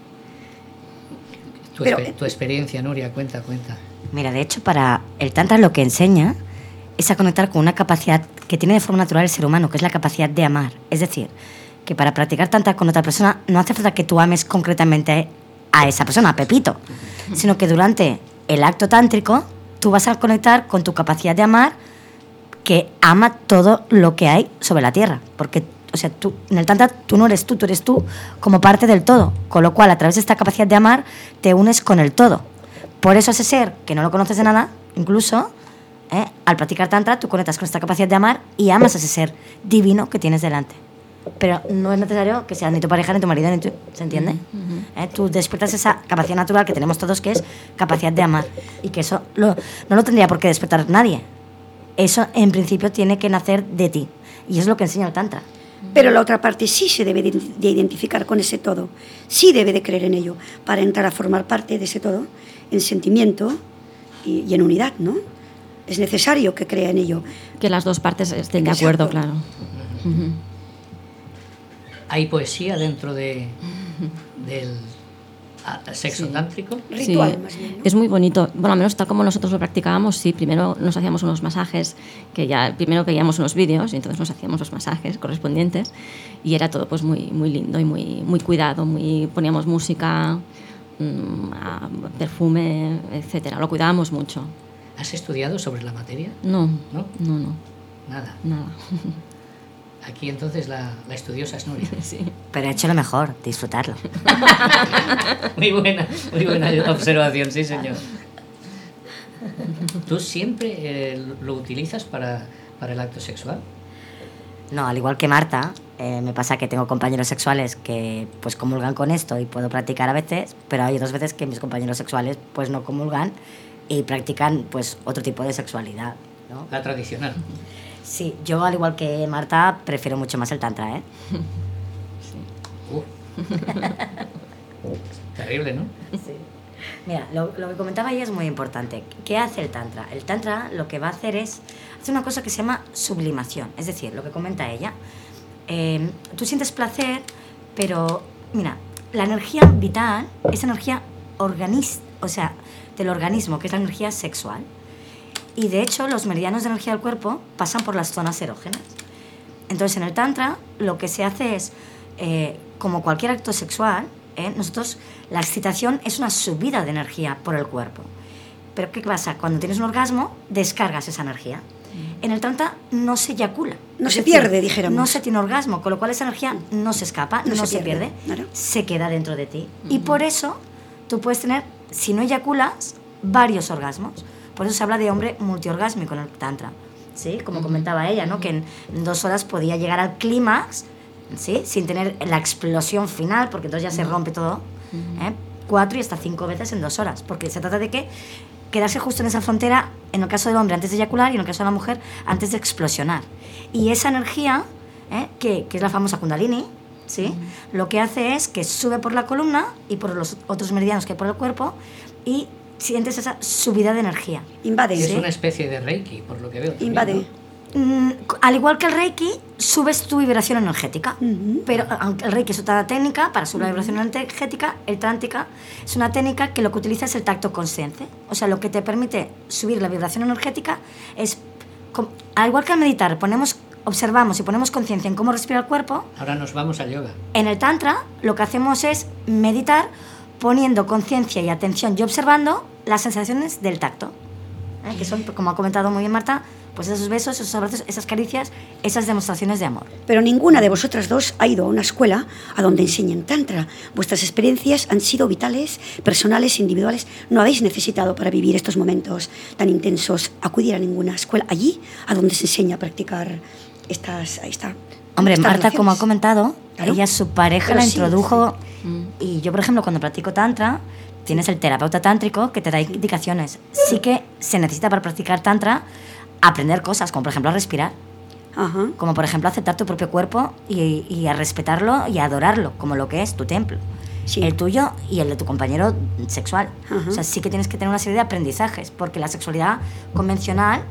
Speaker 8: Tu experiencia, Nuria, cuenta.
Speaker 7: Mira, de hecho, para el Tantra lo que enseña es a conectar con una capacidad que tiene de forma natural el ser humano, que es la capacidad de amar. Es decir, que para practicar Tantra con otra persona no hace falta que tú ames concretamente a esa persona, a Pepito, sino que durante el acto tántrico tú vas a conectar con tu capacidad de amar, que ama todo lo que hay sobre la tierra. Porque, o sea, tú, en el Tantra tú no eres tú eres tú como parte del todo. Con lo cual, a través de esta capacidad de amar, te unes con el todo. Por eso ese ser, que no lo conoces de nada, incluso, al practicar Tantra, tú conectas con esta capacidad de amar y amas a ese ser divino que tienes delante. Pero no es necesario que sea ni tu pareja, ni tu marido, ni tu... ¿Se entiende? Tú despiertas esa capacidad natural que tenemos todos, que es capacidad de amar. Y que eso no lo tendría por qué despertar nadie. Eso, en principio, tiene que nacer de ti. Y es lo que enseña el Tantra.
Speaker 1: Pero la otra parte sí se debe de identificar con ese todo. Sí debe de creer en ello para entrar a formar parte de ese todo en sentimiento y en unidad, ¿no? Es necesario que crea en ello.
Speaker 9: Que las dos partes estén de acuerdo, claro.
Speaker 8: ¿Hay poesía dentro del sexo tántrico?
Speaker 1: Ritual,
Speaker 9: sí,
Speaker 1: más bien, ¿no?
Speaker 9: Es muy bonito. Bueno, al menos tal como nosotros lo practicábamos, sí. Primero nos hacíamos unos masajes, que ya primero veíamos unos vídeos, y entonces nos hacíamos los masajes correspondientes, y era todo pues muy, muy lindo y muy cuidado. Poníamos música, perfume, etcétera. Lo cuidábamos mucho.
Speaker 8: ¿Has estudiado sobre la materia?
Speaker 9: No.
Speaker 8: Nada.
Speaker 9: Nada.
Speaker 8: Aquí entonces la estudiosa es Nuria.
Speaker 9: Sí.
Speaker 7: Pero he hecho lo mejor, disfrutarlo.
Speaker 8: Muy buena observación, sí, señor. ¿Tú siempre lo utilizas para el acto sexual?
Speaker 7: No, al igual que Marta, me pasa que tengo compañeros sexuales que pues comulgan con esto y puedo practicar a veces, pero hay otras veces que mis compañeros sexuales pues no comulgan y practican pues otro tipo de sexualidad, ¿no?
Speaker 8: La tradicional.
Speaker 7: Sí, yo al igual que Marta prefiero mucho más el Tantra, ¿eh?
Speaker 8: Terrible, ¿no?
Speaker 7: Sí. Mira, lo que comentaba ella es muy importante. ¿Qué hace el Tantra? El Tantra lo que va a hacer es hacer una cosa que se llama sublimación. Es decir, lo que comenta ella. Tú sientes placer, pero mira, la energía vital es energía del organismo, que es la energía sexual. Y de hecho, los meridianos de energía del cuerpo pasan por las zonas erógenas. Entonces, en el Tantra, lo que se hace es, como cualquier acto sexual, nosotros, la excitación es una subida de energía por el cuerpo. Pero ¿qué pasa? Cuando tienes un orgasmo, descargas esa energía. En el Tantra no se eyacula.
Speaker 1: No se pierde, dijéramos.
Speaker 7: No se tiene orgasmo, con lo cual esa energía no se escapa, no se pierde,
Speaker 1: claro.
Speaker 7: Se queda dentro de ti. Y por eso tú puedes tener, si no eyaculas, varios orgasmos. Por eso se habla de hombre multiorgásmico en el Tantra, ¿sí? Como comentaba ella, ¿no? Que en 2 horas podía llegar al clímax, ¿sí? Sin tener la explosión final, porque entonces ya se rompe todo, 4 y hasta 5 veces en 2 horas, porque se trata de que quedarse justo en esa frontera, en el caso del hombre antes de eyacular y en el caso de la mujer antes de explosionar. Y esa energía, que es la famosa Kundalini, ¿sí? Lo que hace es que sube por la columna y por los otros meridianos que hay por el cuerpo y sientes esa subida de energía.
Speaker 1: Invade.
Speaker 8: Es una especie de Reiki, por lo que veo.
Speaker 1: Invade.
Speaker 7: Al igual que el Reiki, subes tu vibración energética. Pero aunque el Reiki es otra técnica para subir la vibración energética, el Tántrica es una técnica que lo que utiliza es el tacto consciente. O sea, lo que te permite subir la vibración energética es, al igual que al meditar, observamos y ponemos conciencia en cómo respira el cuerpo.
Speaker 8: Ahora nos vamos al yoga.
Speaker 7: En el Tantra, lo que hacemos es meditar poniendo conciencia y atención y observando las sensaciones del tacto, que son, como ha comentado muy bien Marta, pues esos besos, esos abrazos, esas caricias, esas demostraciones de amor.
Speaker 1: Pero ninguna de vosotras dos ha ido a una escuela a donde enseñen Tantra. Vuestras experiencias han sido vitales, personales, individuales. No habéis necesitado para vivir estos momentos tan intensos acudir a ninguna escuela allí a donde se enseña a practicar estas
Speaker 7: Hombre,
Speaker 1: estas
Speaker 7: Marta,
Speaker 1: relaciones.
Speaker 7: como ha comentado,
Speaker 1: Claro.
Speaker 7: ella, su pareja,
Speaker 1: Pero
Speaker 7: la
Speaker 1: sí,
Speaker 7: introdujo. Y yo, por ejemplo, cuando practico Tantra, tienes el terapeuta tántrico que te da indicaciones. Sí que se necesita para practicar Tantra aprender cosas, como por ejemplo a respirar.
Speaker 1: Ajá.
Speaker 7: Como por ejemplo aceptar tu propio cuerpo y a respetarlo y a adorarlo, como lo que es tu templo.
Speaker 1: Sí.
Speaker 7: El tuyo y el de tu compañero sexual.
Speaker 1: Ajá.
Speaker 7: O sea, sí que tienes que tener una serie de aprendizajes, porque la sexualidad convencional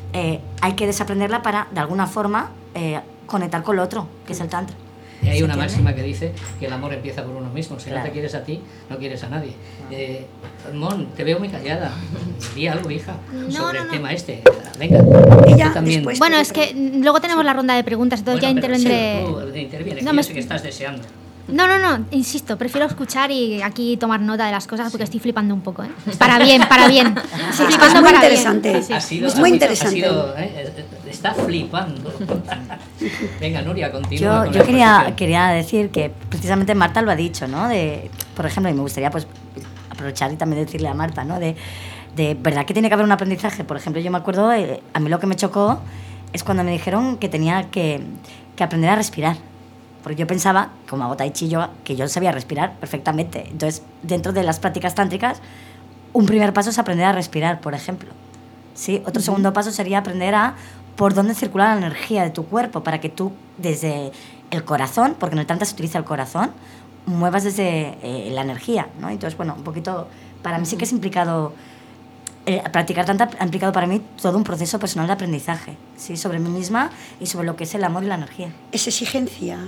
Speaker 7: hay que desaprenderla para, de alguna forma, conectar con lo otro, que es el tantra.
Speaker 8: Y hay una máxima que dice que el amor empieza por uno mismo. Si
Speaker 7: claro.
Speaker 8: no te quieres a ti, no quieres a nadie. Mon, te veo muy callada. Di algo, hija, sobre el tema este. Venga,
Speaker 1: ella
Speaker 8: también.
Speaker 10: Bueno, es que luego tenemos la ronda de preguntas, entonces ya intervendré.
Speaker 8: Sí, interviene,
Speaker 10: No,
Speaker 8: yo sé que estás deseando.
Speaker 10: No, insisto, prefiero escuchar y aquí tomar nota de las cosas porque estoy flipando un poco, ¿eh? Para bien.
Speaker 1: Sí,
Speaker 10: Estoy
Speaker 1: es
Speaker 10: flipando
Speaker 1: muy
Speaker 10: para
Speaker 1: interesante.
Speaker 10: bien. Sí, sí.
Speaker 1: Es muy interesante.
Speaker 8: Está flipando. Venga, Nuria, continúa.
Speaker 7: Yo quería decir que precisamente Marta lo ha dicho, ¿no? Por ejemplo, y me gustaría pues aprovechar y también decirle a Marta, ¿no? De verdad que tiene que haber un aprendizaje. Por ejemplo, yo me acuerdo, a mí lo que me chocó es cuando me dijeron que tenía que aprender a respirar. Porque yo pensaba, como hago tai chi yoga, que yo sabía respirar perfectamente. Entonces, dentro de las prácticas tántricas, un primer paso es aprender a respirar, por ejemplo. ¿Sí? Otro segundo paso sería aprender a por dónde circula la energía de tu cuerpo, para que tú, desde el corazón, porque en el tantra se utiliza el corazón, muevas desde la energía, ¿no? Entonces, bueno, un poquito, para mí sí que es implicado, practicar tantra ha implicado para mí todo un proceso personal de aprendizaje, ¿sí? Sobre mí misma y sobre lo que es el amor y la energía.
Speaker 1: ¿Es exigencia?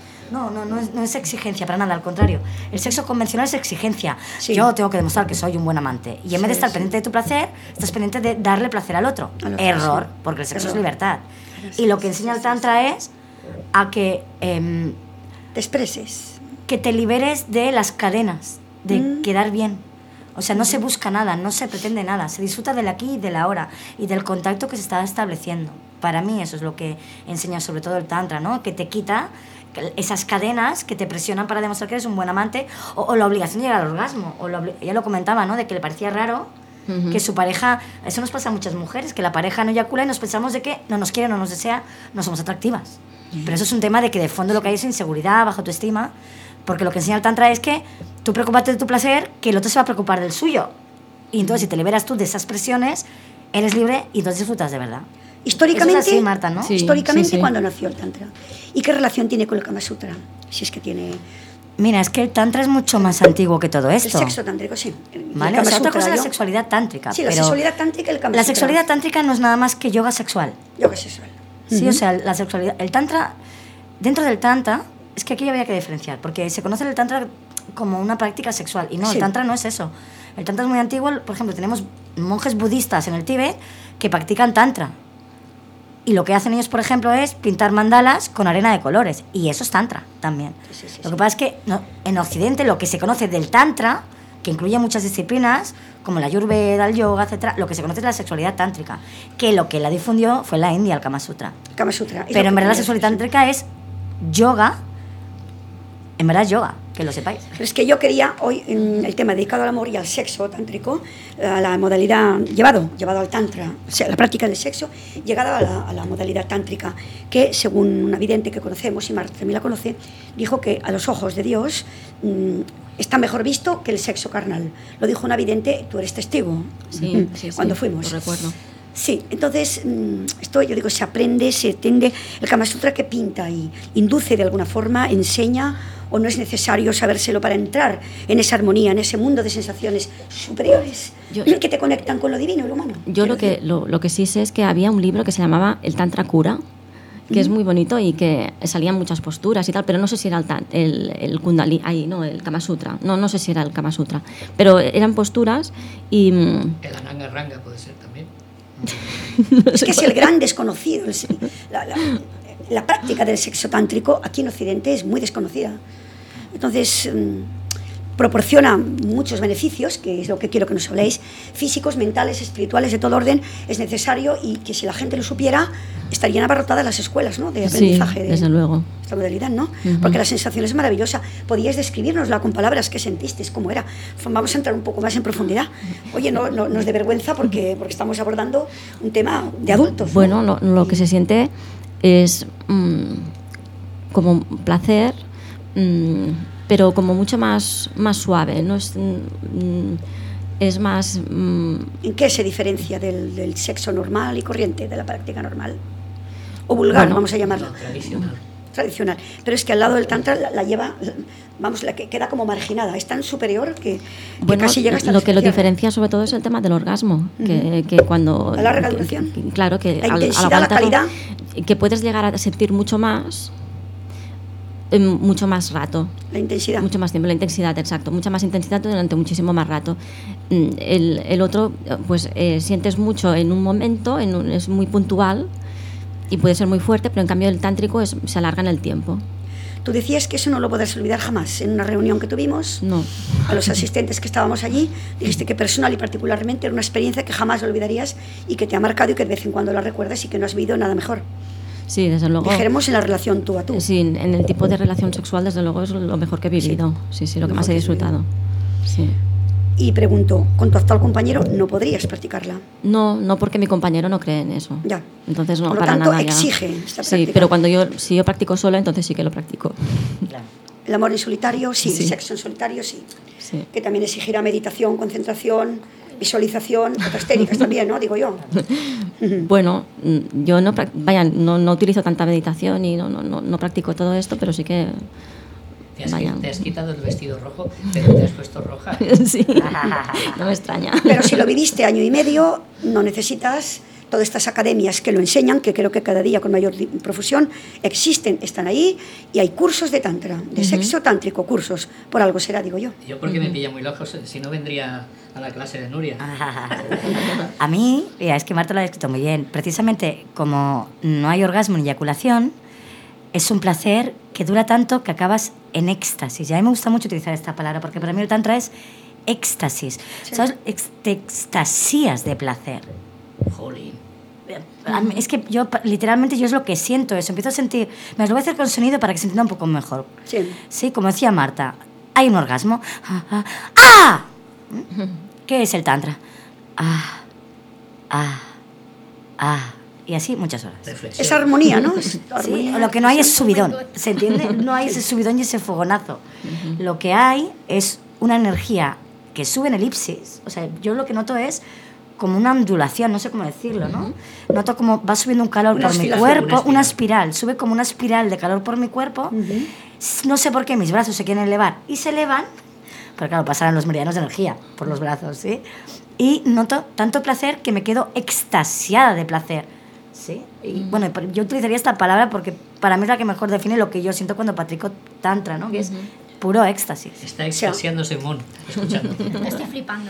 Speaker 7: No es exigencia, para nada, al contrario. El sexo convencional es exigencia.
Speaker 1: Sí.
Speaker 7: Yo tengo que demostrar que soy un buen amante. Y en vez de estar pendiente de tu placer, estás pendiente de darle placer al otro. Error, sí. Porque el sexo es libertad. Y lo que enseña el tantra es a que
Speaker 1: te expreses.
Speaker 7: Que te liberes de las cadenas, de quedar bien. O sea, no se busca nada, no se pretende nada. Se disfruta del aquí y del ahora y del contacto que se está estableciendo. Para mí eso es lo que enseña sobre todo el tantra, ¿no? Que te quita esas cadenas que te presionan para demostrar que eres un buen amante o la obligación de llegar al orgasmo. Ella lo comentaba, ¿no? De que le parecía raro que su pareja... Eso nos pasa a muchas mujeres, que la pareja no eyacula y nos pensamos de que no nos quiere, no nos desea, no somos atractivas. Pero eso es un tema de que de fondo lo que hay es inseguridad, baja autoestima, porque lo que enseña el tantra es que tú preocúpate de tu placer, que el otro se va a preocupar del suyo. Y entonces si te liberas tú de esas presiones, eres libre y entonces disfrutas de verdad.
Speaker 1: Históricamente,
Speaker 7: eso es así, Marta, ¿no?
Speaker 1: Sí, históricamente sí. ¿Cuándo nació el tantra? ¿Y qué relación tiene con el Kama Sutra? Si es que tiene...
Speaker 7: Mira, es que el tantra es mucho más antiguo que todo esto.
Speaker 1: El sexo tántrico, sí.
Speaker 7: ¿Vale? O sea, otra cosa es la sexualidad tántrica.
Speaker 1: Sí, la sexualidad tántrica y el Kama Sutra.
Speaker 7: La sexualidad tántrica no es nada más que yoga sexual.
Speaker 1: Yoga sexual.
Speaker 7: Sí, o sea, la sexualidad... El tantra, dentro del tantra, es que aquí había que diferenciar, porque se conoce el tantra como una práctica sexual, y no, el tantra no es eso. El tantra es muy antiguo, por ejemplo, tenemos monjes budistas en el Tíbet que practican tantra. Y lo que hacen ellos, por ejemplo, es pintar mandalas con arena de colores. Y eso es tantra también. Sí. Lo que pasa es que en Occidente lo que se conoce del tantra, que incluye muchas disciplinas, como la Ayurveda, el yoga, etc., lo que se conoce es la sexualidad tántrica. Que lo que la difundió fue la India, el Kama Sutra.
Speaker 1: Kama Sutra.
Speaker 7: Pero en verdad la sexualidad tántrica es yoga. En verdad es yoga, que lo sepáis.
Speaker 1: Pero es que yo quería hoy, en el tema dedicado al amor y al sexo tántrico, la modalidad llevado al tantra, o sea, la práctica del sexo, llegada a la modalidad tántrica, que según una vidente que conocemos, y Marta también la conoce, dijo que a los ojos de Dios está mejor visto que el sexo carnal. Lo dijo una vidente, tú eres testigo,
Speaker 9: sí,
Speaker 1: cuando fuimos.
Speaker 9: Lo recuerdo.
Speaker 1: Sí, entonces esto yo digo, se aprende, se entiende. El Kama Sutra que pinta y induce de alguna forma, enseña, o no es necesario sabérselo para entrar en esa armonía, en ese mundo de sensaciones superiores que te conectan con lo divino y lo humano.
Speaker 9: Yo lo que sí sé es que había un libro que se llamaba El Tantra Cura, que es muy bonito y que salían muchas posturas y tal, pero no sé si era el Kundalini, el Kama Sutra, no sé si era el Kama Sutra, pero eran posturas y...
Speaker 8: El Ananga Ranga puede ser también.
Speaker 1: Es que es el gran desconocido. La práctica del sexo tántrico aquí en Occidente es muy desconocida. Entonces, proporciona muchos beneficios, que es lo que quiero que nos habléis, físicos, mentales, espirituales, de todo orden. Es necesario, y que si la gente lo supiera, estarían abarrotadas las escuelas, ¿no?, de aprendizaje de
Speaker 9: desde luego.
Speaker 1: Esta modalidad, ¿no? Porque la sensación es maravillosa. Podíais describirnosla con palabras, que sentisteis, cómo era. Vamos a entrar un poco más en profundidad. Oye, no es de vergüenza porque estamos abordando un tema de adultos, ¿no?
Speaker 9: Bueno, lo que se siente es como un placer, pero como mucho más suave, ¿no? Es más...
Speaker 1: ¿En qué se diferencia del sexo normal y corriente, de la práctica normal? O vulgar, vamos a llamarla. tradicional. Pero es que al lado del tantra la lleva, vamos, la que queda como marginada. Es tan superior que
Speaker 9: bueno,
Speaker 1: casi llega hasta
Speaker 9: lo que lo
Speaker 1: despreciar.
Speaker 9: diferencia sobre todo es el tema del orgasmo, que cuando...
Speaker 1: A larga duración.
Speaker 9: Claro, que
Speaker 1: La
Speaker 9: al
Speaker 1: intensidad, la
Speaker 9: aguantarlo,
Speaker 1: calidad.
Speaker 9: que puedes llegar a sentir mucho más rato.
Speaker 1: La intensidad.
Speaker 9: Mucho más tiempo, la intensidad, exacto. Mucha más intensidad durante muchísimo más rato. El otro, pues sientes mucho en un momento, es muy puntual y puede ser muy fuerte, pero en cambio el tántrico se alarga en el tiempo.
Speaker 1: Tú decías que eso no lo podrás olvidar jamás. En una reunión que tuvimos,
Speaker 9: No.
Speaker 1: a los asistentes que estábamos allí, dijiste que personal y particularmente era una experiencia que jamás olvidarías y que te ha marcado y que de vez en cuando la recuerdas y que no has vivido nada mejor.
Speaker 9: Sí, desde luego.
Speaker 1: Dijéramos en la relación tú a tú.
Speaker 9: Sí, en el tipo de relación sexual, desde luego, es lo mejor que he vivido. Sí, lo que más he disfrutado. Sí.
Speaker 1: Y pregunto, ¿con tu actual compañero no podrías practicarla?
Speaker 9: No, porque mi compañero no cree en eso.
Speaker 1: Ya.
Speaker 9: Entonces no,
Speaker 1: Por lo
Speaker 9: para
Speaker 1: tanto,
Speaker 9: nada. Ya.
Speaker 1: exige esta
Speaker 9: Sí,
Speaker 1: práctica.
Speaker 9: pero si yo practico sola, entonces sí que lo practico.
Speaker 1: El amor en solitario, sí.
Speaker 9: Sí.
Speaker 1: El sexo en solitario, sí.
Speaker 9: Sí.
Speaker 1: Que también exigirá meditación, concentración, visualización, otras técnicas también, ¿no? Digo yo.
Speaker 9: Bueno, yo no utilizo tanta meditación y no practico todo esto, pero sí que...
Speaker 8: Te has quitado el vestido rojo, pero te has puesto roja.
Speaker 9: Sí, no me extraña.
Speaker 1: Pero si lo viviste año y medio, no necesitas todas estas academias que lo enseñan, que creo que cada día con mayor profusión existen, están ahí, y hay cursos de tantra, de sexo tántrico, cursos, por algo será, digo yo.
Speaker 8: Yo porque me pilla muy lejos, si no vendría a la clase de Nuria.
Speaker 7: A mí, mira, es que Marta lo ha descrito muy bien. Precisamente como no hay orgasmo ni eyaculación, es un placer que dura tanto que acabas en éxtasis. Y a mí me gusta mucho utilizar esta palabra porque para mí el tantra es éxtasis.
Speaker 1: Sí.
Speaker 7: ¿Sabes? Te extasías de placer.
Speaker 8: Jolín.
Speaker 7: Es que yo, literalmente, yo es lo que siento eso. Empiezo a sentir... Me lo voy a hacer con sonido para que se entienda un poco mejor.
Speaker 1: Sí.
Speaker 7: Sí, como decía Marta, hay un orgasmo. ¡Ah! ¿Qué es el tantra? Y así muchas horas.
Speaker 1: Es armonía, ¿no? Es
Speaker 7: Sí,
Speaker 1: armonía.
Speaker 7: lo que no hay es subidón, ¿se entiende? No hay ese subidón y ese fogonazo. Lo que hay es una energía que sube en elipsis. O sea, yo lo que noto es como una ondulación, no sé cómo decirlo, ¿no? Noto como va subiendo un calor
Speaker 1: Una
Speaker 7: por mi
Speaker 1: oscilación,
Speaker 7: cuerpo, una espiral. Sube como una espiral de calor por mi cuerpo. No sé por qué mis brazos se quieren elevar y se elevan, porque claro, pasarán los meridianos de energía por los brazos, ¿sí? Y noto tanto placer que me quedo extasiada de placer. ¿Sí? Y bueno, yo utilizaría esta palabra porque para mí es la que mejor define lo que yo siento cuando practico tantra, ¿no? Que es puro éxtasis.
Speaker 8: Está extasiándose Mon, escuchando.
Speaker 10: Estoy flipando.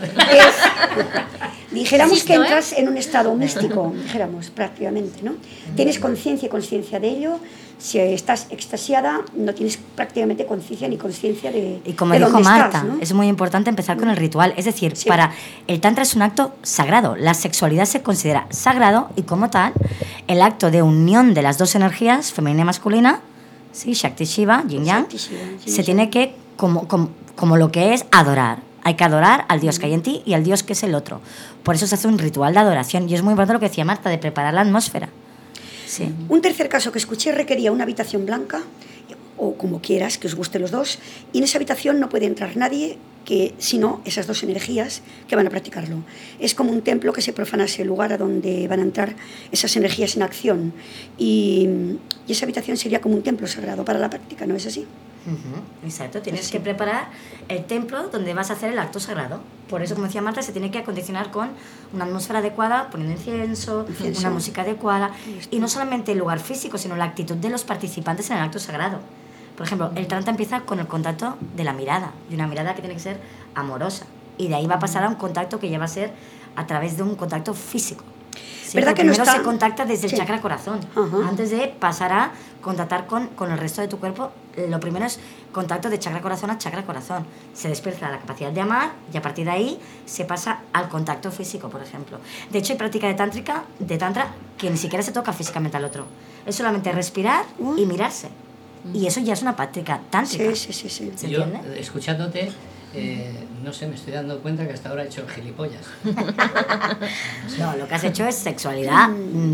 Speaker 1: Dijéramos
Speaker 10: Insisto,
Speaker 1: que entras en un estado místico, dijéramos, prácticamente, ¿no? Tienes conciencia y consciencia de ello. Si estás extasiada, no tienes prácticamente conciencia ni conciencia de
Speaker 7: Y como
Speaker 1: de
Speaker 7: dijo
Speaker 1: dónde
Speaker 7: Marta,
Speaker 1: estás, ¿no?
Speaker 7: es muy importante empezar con el ritual. Es decir,
Speaker 1: Sí.
Speaker 7: para el tantra es un acto sagrado. La sexualidad se considera sagrado y como tal, el acto de unión de las dos energías, femenina y masculina, ¿sí? Shakti Shiva, Yin Yang,
Speaker 1: Shakti Shiva, Yin
Speaker 7: se
Speaker 1: Yang.
Speaker 7: tiene que, como lo que es, adorar. Hay que adorar al Dios que hay en ti y al Dios que es el otro. Por eso se hace un ritual de adoración. Y es muy importante lo que decía Marta, de preparar la atmósfera. Sí.
Speaker 1: Un tercer caso que escuché requería una habitación blanca, o como quieras, que os guste los dos, y en esa habitación no puede entrar nadie que, sino esas dos energías que van a practicarlo. Es como un templo que se profanase el lugar a donde van a entrar esas energías en acción. Y esa habitación sería como un templo sagrado para la práctica, ¿no es así?
Speaker 7: Exacto, tienes que preparar el templo donde vas a hacer el acto sagrado. Por eso, como decía Marta, se tiene que acondicionar con una atmósfera adecuada, poniendo incienso, una música adecuada, y no solamente el lugar físico, sino la actitud de los participantes en el acto sagrado. Por ejemplo, el tantra empieza con el contacto de la mirada, de una mirada que tiene que ser amorosa, y de ahí va a pasar a un contacto que ya va a ser a través de un contacto físico. Sí,
Speaker 1: ¿Verdad que
Speaker 7: primero
Speaker 1: no está?
Speaker 7: se contacta desde el
Speaker 1: Sí.
Speaker 7: chakra corazón.
Speaker 1: Ajá.
Speaker 7: Antes de pasar a contactar con el resto de tu cuerpo, lo primero es contacto de chakra corazón a chakra corazón. Se despierta la capacidad de amar y a partir de ahí se pasa al contacto físico, por ejemplo. De hecho, hay práctica de tantra que ni siquiera se toca físicamente al otro. Es solamente respirar y mirarse. Y eso ya es una práctica tántrica.
Speaker 1: Sí.
Speaker 7: ¿Se
Speaker 8: Yo,
Speaker 7: entiende?
Speaker 8: escuchándote, no sé, me estoy dando cuenta que hasta ahora he hecho gilipollas.
Speaker 7: No, lo que has hecho es sexualidad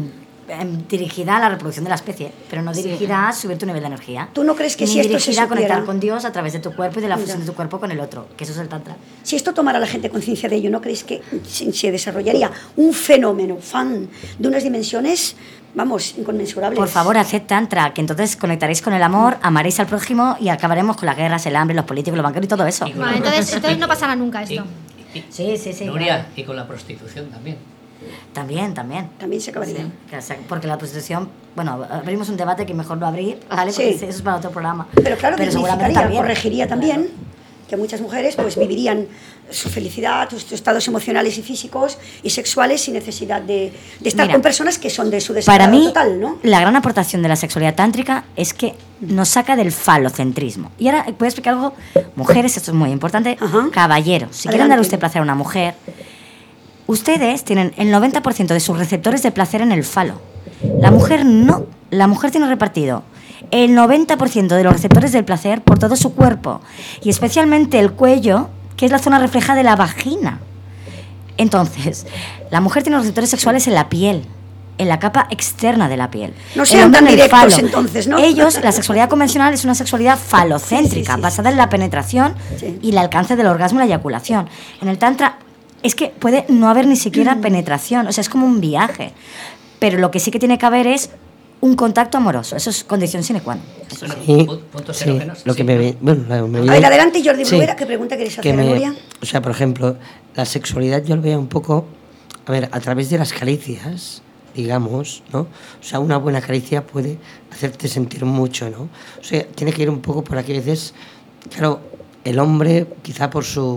Speaker 7: dirigida a la reproducción de la especie, pero no dirigida a subir tu nivel de energía.
Speaker 1: ¿Tú no crees que
Speaker 7: ni
Speaker 1: si esto se
Speaker 7: dirigida a conectar
Speaker 1: supiera
Speaker 7: con Dios a través de tu cuerpo y de la fusión de tu cuerpo con el otro, que eso es el tantra?
Speaker 1: Si esto tomara la gente conciencia de ello, ¿no crees que se desarrollaría un fenómeno fan de unas dimensiones, vamos, inconmensurables?
Speaker 7: Por favor, haced tantra, que entonces conectaréis con el amor, amaréis al prójimo y acabaremos con las guerras, el hambre, los políticos, los banqueros y todo eso.
Speaker 10: Vale, entonces no pasará nunca esto.
Speaker 7: Sí.
Speaker 8: Nuria,
Speaker 7: Claro.
Speaker 8: y con la prostitución también.
Speaker 7: También.
Speaker 1: También se acabaría.
Speaker 7: Sí, porque la prostitución, bueno, abrimos un debate que mejor no abrir, ¿vale?
Speaker 1: Sí.
Speaker 7: Porque eso es para otro programa.
Speaker 1: Pero claro,
Speaker 7: seguramente
Speaker 1: dignificaría, corregiría también que muchas mujeres pues vivirían su felicidad, sus estados emocionales y físicos y sexuales sin necesidad de estar con personas que son de su
Speaker 7: Para
Speaker 1: desagrado
Speaker 7: mí,
Speaker 1: total, ¿no?
Speaker 7: la gran aportación de la sexualidad tántrica es que nos saca del falocentrismo. Y ahora voy a explicar algo, mujeres, esto es muy importante, caballeros, si quieren dar usted placer a una mujer, ustedes tienen el 90% de sus receptores de placer en el falo. La mujer no. La mujer tiene repartido el 90% de los receptores del placer por todo su cuerpo. Y especialmente el cuello, que es la zona reflejada de la vagina. Entonces, la mujer tiene los receptores sexuales en la piel, en la capa externa de la piel.
Speaker 1: No
Speaker 7: El
Speaker 1: sean
Speaker 7: hombre
Speaker 1: tan
Speaker 7: en el
Speaker 1: directos,
Speaker 7: falo.
Speaker 1: entonces, ¿no?
Speaker 7: Ellos, la sexualidad convencional es una sexualidad falocéntrica, basada en la penetración y el alcance del orgasmo y la eyaculación. En el tantra es que puede no haber ni siquiera penetración, o sea, es como un viaje. Pero lo que sí que tiene que haber es un contacto amoroso, eso es condición sine qua non.
Speaker 11: Sí, lo que me ve, bueno, me viene-
Speaker 1: A ver, adelante, Jordi
Speaker 11: sí,
Speaker 1: Bruguera, ¿qué pregunta queréis
Speaker 11: que
Speaker 1: hacer,
Speaker 11: me-
Speaker 1: Nuria?
Speaker 11: O sea, por ejemplo, la sexualidad yo lo veo un poco, a ver, a través de las caricias, digamos, ¿no? O sea, una buena caricia puede hacerte sentir mucho, ¿no? O sea, tiene que ir un poco por aquí a veces, claro, el hombre, quizá por su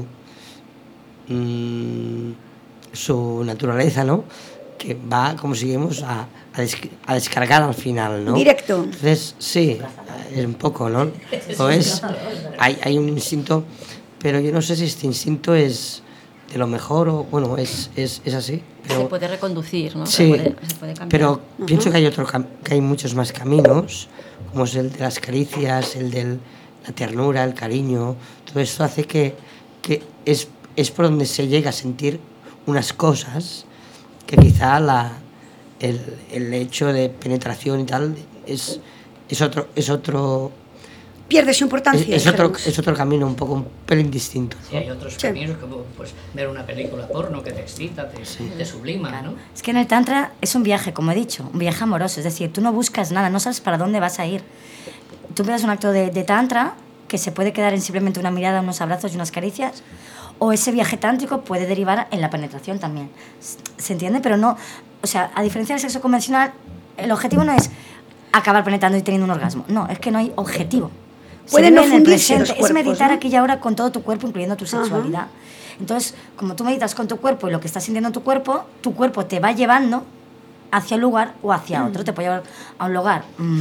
Speaker 11: naturaleza, ¿no? Que va, como seguimos, a descargar al final, ¿no?
Speaker 1: Directo.
Speaker 11: Entonces, sí, es un poco, ¿no? O es, hay un instinto, pero yo no sé si este instinto es de lo mejor o, bueno, es así. Pero,
Speaker 9: Se puede reconducir, ¿no?
Speaker 11: sí,
Speaker 9: Se puede cambiar.
Speaker 11: pero pienso que que hay muchos más caminos, como es el de las caricias, el de la ternura, el cariño. Todo esto hace que es por donde se llega a sentir unas cosas que quizá el hecho de penetración y tal es otro
Speaker 1: Pierde su importancia.
Speaker 11: es otro camino un poco un pelín distinto, ¿no?
Speaker 8: Sí, hay otros caminos como pues, ver una película porno que te excita, te sublima, ¿no?
Speaker 7: Es que en el tantra es un viaje, como he dicho, un viaje amoroso, es decir, tú no buscas nada, no sabes para dónde vas a ir. Tú empiezas un acto de tantra que se puede quedar en simplemente una mirada, unos abrazos y unas caricias, o ese viaje tántrico puede derivar en la penetración también. ¿Se entiende? Pero no, o sea, a diferencia del sexo convencional, el objetivo no es acabar penetrando y teniendo un orgasmo. No, es que no hay objetivo.
Speaker 1: Pueden no
Speaker 7: en el
Speaker 1: fundirse
Speaker 7: presente,
Speaker 1: los
Speaker 7: es
Speaker 1: cuerpos,
Speaker 7: meditar
Speaker 1: ¿no?
Speaker 7: aquí y ahora con todo tu cuerpo, incluyendo tu sexualidad. Entonces, como tú meditas con tu cuerpo y lo que estás sintiendo en tu cuerpo te va llevando hacia un lugar o hacia otro. Te puede llevar a un lugar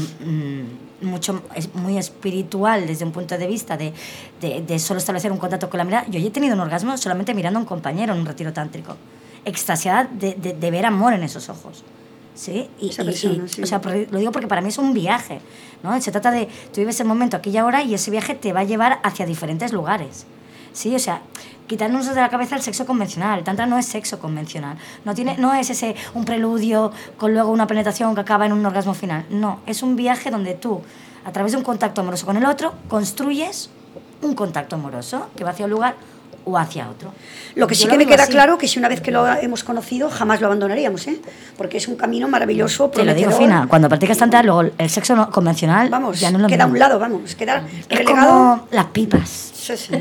Speaker 7: muy espiritual desde un punto de vista de solo establecer un contacto con la mirada. Yo he tenido un orgasmo solamente mirando a un compañero en un retiro tántrico, extasiada de ver amor en esos ojos. ¿Sí?
Speaker 1: Esa persona, sí.
Speaker 7: O sea, lo digo porque para mí es un viaje, ¿no? Se trata de, tú vives el momento aquí y ahora y ese viaje te va a llevar hacia diferentes lugares. ¿Sí? O sea, quitarnos de la cabeza el sexo convencional. El tantra no es sexo convencional. No es un preludio con luego una penetración que acaba en un orgasmo final. No, es un viaje donde tú, a través de un contacto amoroso con el otro, construyes un contacto amoroso que va hacia un lugar o hacia otro.
Speaker 1: Lo que sí
Speaker 7: Yo
Speaker 1: que
Speaker 7: lo
Speaker 1: me
Speaker 7: vivo
Speaker 1: queda
Speaker 7: así.
Speaker 1: claro que si una vez que lo hemos conocido jamás lo abandonaríamos, ¿eh? Porque es un camino maravilloso,
Speaker 7: Te lo digo,
Speaker 1: prometedor.
Speaker 7: Fina, cuando practicas tantra, luego el sexo convencional
Speaker 1: Vamos,
Speaker 7: ya no es lo
Speaker 1: queda a
Speaker 7: mismo.
Speaker 1: un lado, vamos, queda
Speaker 7: Es
Speaker 1: relegado.
Speaker 7: como las pipas.
Speaker 1: Sí, sí.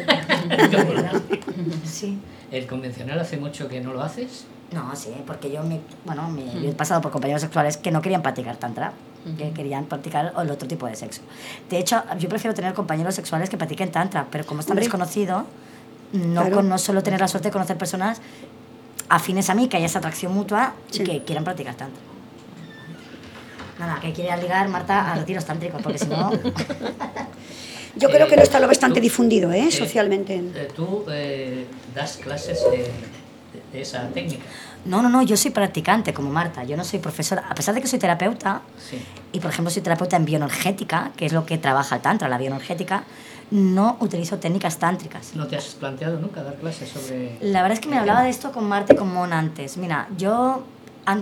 Speaker 7: Sí.
Speaker 8: ¿El convencional hace mucho que no lo haces?
Speaker 7: No, sí, porque yo he pasado por compañeros sexuales que no querían practicar tantra, que querían practicar el otro tipo de sexo. De hecho, yo prefiero tener compañeros sexuales que practiquen tantra, pero como es tan
Speaker 1: Hombre.
Speaker 7: desconocido, no,
Speaker 1: Claro.
Speaker 7: no solo tener la suerte de conocer personas afines a mí, que haya esa atracción mutua y que quieran practicar tantra. Nada, que quiere ligar, Marta, a retiros tántricos, porque si no...
Speaker 1: Yo creo que no está lo bastante difundido, socialmente.
Speaker 8: ¿Tú das clases de esa técnica?
Speaker 7: No, yo soy practicante como Marta, yo no soy profesora, a pesar de que soy terapeuta,
Speaker 8: Sí.
Speaker 7: y por ejemplo soy terapeuta en bioenergética, que es lo que trabaja el tantra, la bioenergética, no utilizo técnicas tántricas.
Speaker 8: ¿No te has planteado nunca dar clases sobre...?
Speaker 7: La verdad es que me hablaba de esto con Marta y con Mon antes. Mira, yo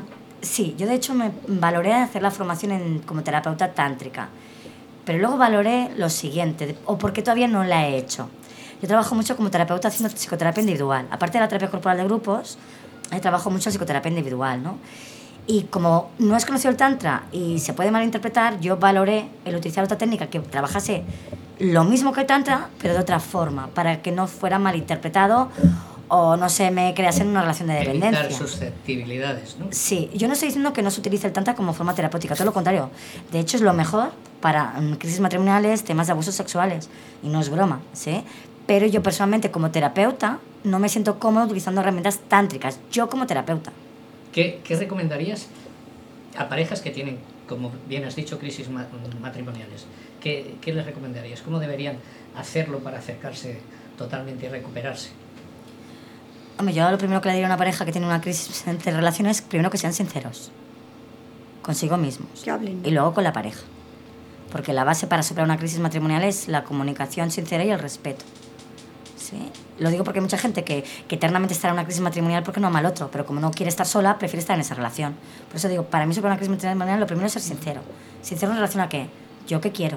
Speaker 7: Sí, yo de hecho me valoré hacer la formación como terapeuta tántrica, pero luego valoré lo siguiente, o porque todavía no la he hecho. Yo trabajo mucho como terapeuta haciendo psicoterapia individual. Aparte de la terapia corporal de grupos, trabajo mucho en psicoterapia individual, ¿no? Y como no has conocido el Tantra y se puede malinterpretar, yo valoré el utilizar otra técnica que trabajase lo mismo que el Tantra, pero de otra forma, para que no fuera malinterpretado o no se me crease en una relación de dependencia.
Speaker 8: Evitar susceptibilidades, ¿no?
Speaker 7: Sí, yo no estoy diciendo que no se utilice el Tantra como forma terapéutica, todo lo contrario. De hecho, es lo mejor para crisis matrimoniales, temas de abusos sexuales, y no es broma, ¿sí? Pero yo personalmente, como terapeuta, no me siento cómoda utilizando herramientas tántricas, yo como terapeuta.
Speaker 8: ¿Qué recomendarías a parejas que tienen, como bien has dicho, crisis matrimoniales? ¿Qué les recomendarías? ¿Cómo deberían hacerlo para acercarse totalmente y recuperarse?
Speaker 7: Hombre, yo lo primero que le diría a una pareja que tiene una crisis entre relaciones, primero que sean sinceros consigo mismos.
Speaker 1: Que hablen.
Speaker 7: Y luego con la pareja. Porque la base para superar una crisis matrimonial es la comunicación sincera y el respeto. ¿Sí? Lo digo porque hay mucha gente que eternamente estará en una crisis matrimonial porque no ama al otro, pero como no quiere estar sola, prefiere estar en esa relación. Por eso digo, para mí superar una crisis matrimonial lo primero es ser sincero. Sincero en relación a qué. ¿Yo qué quiero?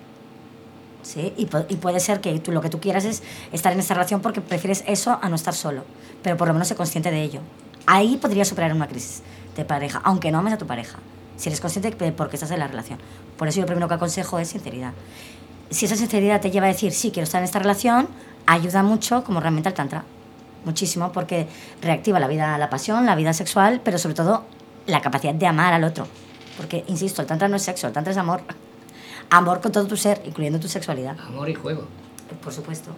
Speaker 7: ¿Sí? Y puede ser que lo que tú quieras es estar en esa relación porque prefieres eso a no estar solo, pero por lo menos ser consciente de ello. Ahí podrías superar una crisis de pareja, aunque no ames a tu pareja, si eres consciente de por qué estás en la relación. Por eso yo lo primero que aconsejo es sinceridad. Si esa sinceridad te lleva a decir, sí, quiero estar en esta relación, ayuda mucho como herramienta el Tantra. Muchísimo, porque reactiva la pasión, la vida sexual, pero sobre todo la capacidad de amar al otro. Porque, insisto, el Tantra no es sexo, el Tantra es amor. Amor con todo tu ser, incluyendo tu sexualidad.
Speaker 8: Amor y juego.
Speaker 7: Por supuesto.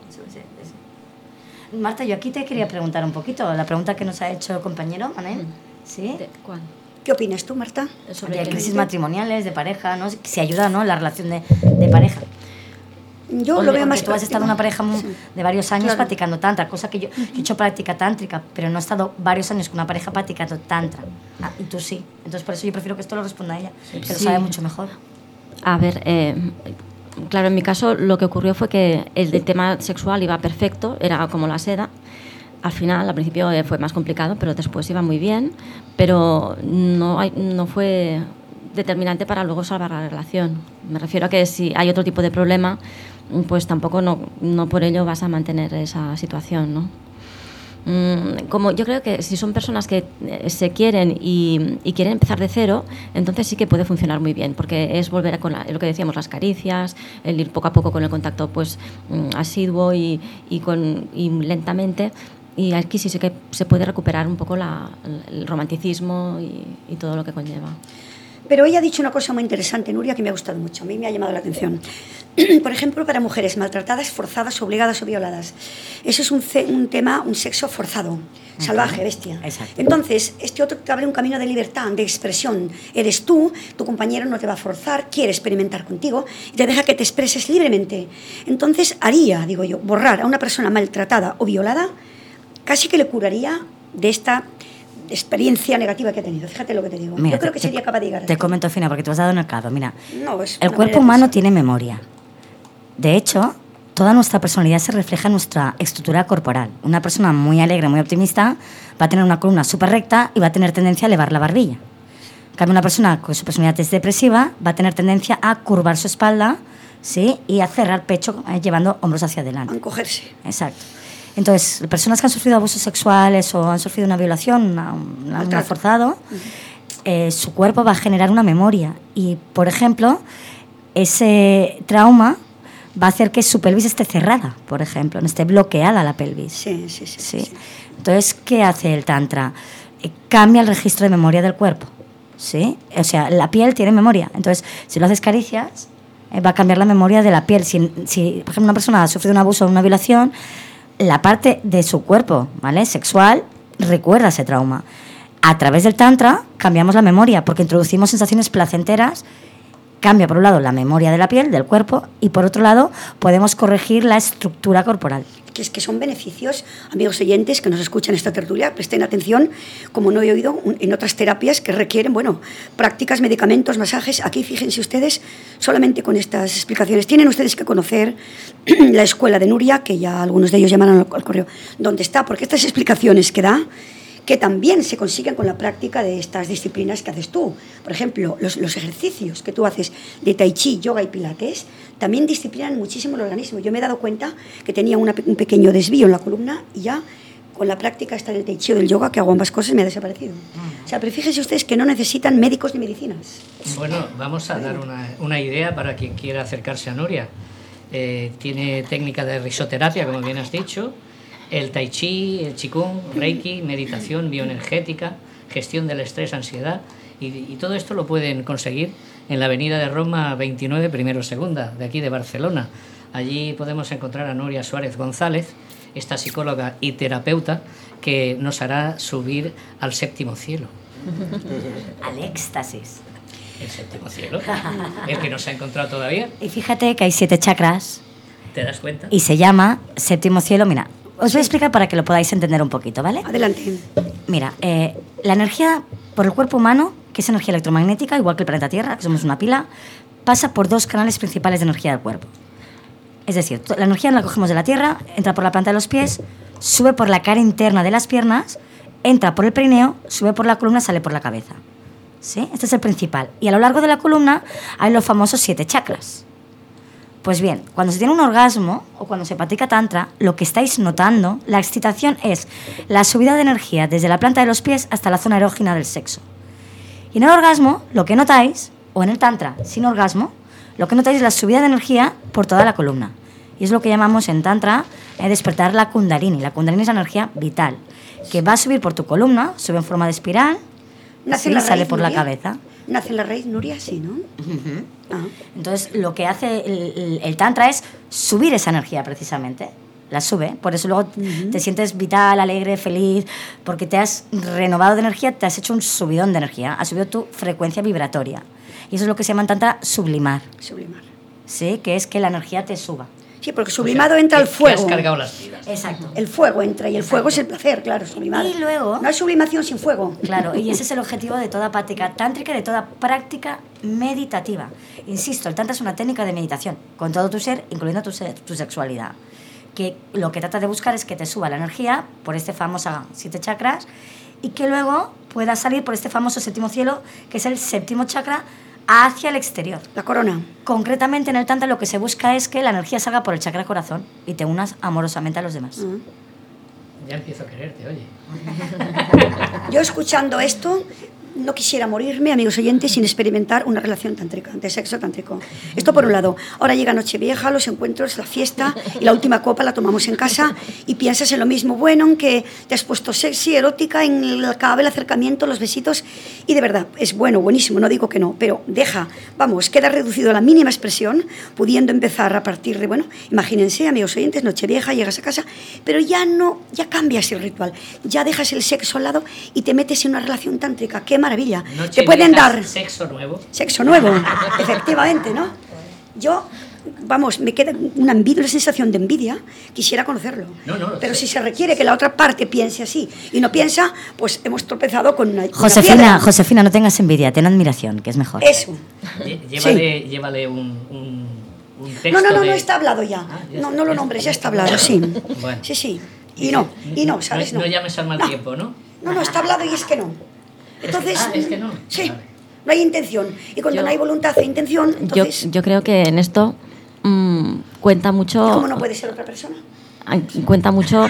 Speaker 7: Sí. Marta, yo aquí te quería preguntar un poquito, la pregunta que nos ha hecho el compañero, Manel. ¿Sí?
Speaker 9: ¿Cuál?
Speaker 1: ¿Qué opinas tú, Marta?
Speaker 7: De crisis matrimoniales, de pareja, ¿no? Si ayuda, ¿no?, la relación de pareja.
Speaker 1: Yo lo veo más
Speaker 7: tú has estado en una pareja de varios años practicando tantra, cosa que yo he hecho práctica tántrica, pero no he estado varios años con una pareja practicando tantra. Y tú sí. Entonces por eso yo prefiero que esto lo responda ella, que lo sabe mucho mejor.
Speaker 9: A ver, claro, en mi caso lo que ocurrió fue que el tema sexual iba perfecto, era como la seda. Al final, al principio fue más complicado, pero después iba muy bien, pero no fue determinante para luego salvar la relación. Me refiero a que si hay otro tipo de problema, pues tampoco no por ello vas a mantener esa situación, ¿no? Como yo creo que si son personas que se quieren y quieren empezar de cero, entonces sí que puede funcionar muy bien, porque es volver con lo que decíamos, las caricias, el ir poco a poco con el contacto pues asiduo y lentamente, y aquí sí que se puede recuperar un poco el romanticismo y todo lo que conlleva.
Speaker 1: Pero ella ha dicho una cosa muy interesante, Nuria, que me ha gustado mucho, a mí me ha llamado la atención. Por ejemplo, para mujeres maltratadas, forzadas, obligadas o violadas. Eso es un tema, un sexo forzado, salvaje, bestia.
Speaker 7: Exacto.
Speaker 1: Entonces, este otro te abre un camino de libertad, de expresión. Eres tú, tu compañero no te va a forzar, quiere experimentar contigo y te deja que te expreses libremente. Entonces, haría, digo yo, borrar a una persona maltratada o violada, casi que le curaría de esta experiencia negativa que ha tenido. Fíjate lo que te digo.
Speaker 7: Mira,
Speaker 1: yo creo que sería capaz de llegar a
Speaker 7: Te comento, Fina, porque tú has dado en el clavo. Mira, el cuerpo humano tiene memoria. De hecho, toda nuestra personalidad se refleja en nuestra estructura corporal. Una persona muy alegre, muy optimista, va a tener una columna súper recta y va a tener tendencia a elevar la barbilla. En cambio, una persona con su personalidad es depresiva va a tener tendencia a curvar su espalda, ¿sí?, y a cerrar pecho llevando hombros hacia adelante.
Speaker 1: A encogerse.
Speaker 7: Exacto. Entonces, personas que han sufrido abusos sexuales o han sufrido una violación, un forzado, su cuerpo va a generar una memoria. Y, por ejemplo, ese trauma va a hacer que su pelvis esté cerrada, por ejemplo, no esté bloqueada la pelvis. Sí. Entonces, ¿qué hace el Tantra? Cambia el registro de memoria del cuerpo. ¿Sí? O sea, la piel tiene memoria. Entonces, si lo haces caricias, va a cambiar la memoria de la piel. Si, por ejemplo, una persona ha sufrido un abuso o una violación, la parte de su cuerpo, ¿vale?, sexual, recuerda ese trauma. A través del Tantra cambiamos la memoria porque introducimos sensaciones placenteras. Cambia, por un lado, la memoria de la piel, del cuerpo, y por otro lado, podemos corregir la estructura corporal.
Speaker 1: Que es que son beneficios, amigos oyentes que nos escuchan esta tertulia, presten atención, como no he oído en otras terapias que requieren, prácticas, medicamentos, masajes. Aquí, fíjense ustedes, solamente con estas explicaciones, tienen ustedes que conocer la escuela de Nuria, que ya algunos de ellos llamaron al correo, dónde está, porque estas explicaciones que da, que también se consiguen con la práctica de estas disciplinas que haces tú. Por ejemplo, los ejercicios que tú haces de tai chi, yoga y pilates también disciplinan muchísimo el organismo. Yo me he dado cuenta que tenía un pequeño desvío en la columna y ya con la práctica esta del tai chi o del yoga, que hago ambas cosas, me ha desaparecido. O sea, pero fíjense ustedes que no necesitan médicos ni medicinas.
Speaker 8: Bueno, vamos a dar una idea para quien quiera acercarse a Nuria. Tiene técnica de risoterapia, como bien has dicho, el tai chi, el qigong, reiki, meditación bioenergética, gestión del estrés, ansiedad, y todo esto lo pueden conseguir en la avenida de Roma 29, primero segunda, de aquí de Barcelona. Allí podemos encontrar a Nuria Suárez González, esta psicóloga y terapeuta que nos hará subir al séptimo cielo.
Speaker 7: Al éxtasis.
Speaker 8: El séptimo cielo, el que no se ha encontrado todavía.
Speaker 7: Y fíjate que hay 7 chakras.
Speaker 8: ¿Te das cuenta?
Speaker 7: Y se llama séptimo cielo. Mira, os voy a explicar para que lo podáis entender un poquito, ¿vale?
Speaker 1: Adelante.
Speaker 7: Mira, la energía por el cuerpo humano, que es energía electromagnética, igual que el planeta Tierra, que somos una pila, pasa por 2 canales principales de energía del cuerpo. Es decir, la energía la cogemos de la Tierra, entra por la planta de los pies, sube por la cara interna de las piernas, entra por el perineo, sube por la columna, sale por la cabeza. ¿Sí? Este es el principal. Y a lo largo de la columna hay los famosos 7 chakras. Pues bien, cuando se tiene un orgasmo o cuando se practica tantra, lo que estáis notando, la excitación es la subida de energía desde la planta de los pies hasta la zona erógena del sexo. Y en el orgasmo, lo que notáis, o en el tantra sin orgasmo, lo que notáis es la subida de energía por toda la columna. Y es lo que llamamos en tantra despertar la kundalini. La kundalini es la energía vital, que va a subir por tu columna, sube en forma de espiral,
Speaker 1: ¿Nace
Speaker 7: y
Speaker 1: la
Speaker 7: sale
Speaker 1: raíz,
Speaker 7: por
Speaker 1: Nuria?
Speaker 7: la cabeza.
Speaker 1: ¿Nace en la raíz, Nuria? Sí, ¿no?
Speaker 7: Entonces, lo que hace el tantra es subir esa energía, precisamente. La sube. Por eso luego te sientes vital, alegre, feliz, porque te has renovado de energía, te has hecho un subidón de energía, has subido tu frecuencia vibratoria. Y eso es lo que se llama en tantra sublimar.
Speaker 1: Sublimar.
Speaker 7: Sí, que es que la energía te suba.
Speaker 1: Sí, porque sublimado entra el fuego.
Speaker 8: Has cargado las pilas.
Speaker 7: Exacto.
Speaker 1: El fuego entra y el fuego es el placer, claro, sublimado.
Speaker 7: Y luego...
Speaker 1: No hay sublimación sin fuego.
Speaker 7: Claro, y ese es el objetivo de toda práctica tántrica, de toda práctica meditativa. Insisto, el tantra es una técnica de meditación, con todo tu ser, incluyendo tu sexualidad. Que lo que trata de buscar es que te suba la energía por este famoso 7 chakras y que luego pueda salir por este famoso séptimo cielo, que es el séptimo chakra, hacia el exterior.
Speaker 1: La corona.
Speaker 7: Concretamente en el tantra lo que se busca es que la energía salga por el chakra corazón y te unas amorosamente a los demás.
Speaker 8: Ya empiezo a quererte, oye.
Speaker 1: Yo escuchando esto no quisiera morirme, amigos oyentes, sin experimentar una relación tántrica, de sexo tántrico. Esto por un lado. Ahora llega Nochevieja, los encuentros, la fiesta, y la última copa la tomamos en casa y piensas en lo mismo. Bueno, en que te has puesto sexy, erótica, en el cable, el acercamiento, los besitos, y de verdad, es bueno, buenísimo, no digo que no, pero queda reducido a la mínima expresión, pudiendo empezar a partir de, bueno, imagínense, amigos oyentes, Nochevieja, llegas a casa, pero ya cambias el ritual, ya dejas el sexo al lado y te metes en una relación tántrica. ¡Qué maravilla! Te pueden dar
Speaker 8: sexo nuevo.
Speaker 1: Sexo nuevo, efectivamente, ¿no? Yo, me queda una sensación de envidia, quisiera conocerlo. Pero si se requiere que la otra parte piense así y no piensa, pues hemos tropezado con una
Speaker 7: Josefina, no tengas envidia, ten admiración, que es mejor.
Speaker 1: Eso.
Speaker 8: Llévale un texto
Speaker 1: no, está hablado ya. No lo nombres, ya está hablado, sí.
Speaker 8: Bueno.
Speaker 1: Sí. Y no, ¿sabes?
Speaker 8: No llames al mal tiempo, ¿no?
Speaker 1: No, está hablado y es que no. Entonces,
Speaker 8: es que no.
Speaker 1: Sí, no hay intención. Y cuando no hay voluntad e intención, entonces...
Speaker 9: Yo creo que en esto cuenta mucho...
Speaker 1: ¿Cómo no puede ser otra persona?
Speaker 9: Cuenta mucho...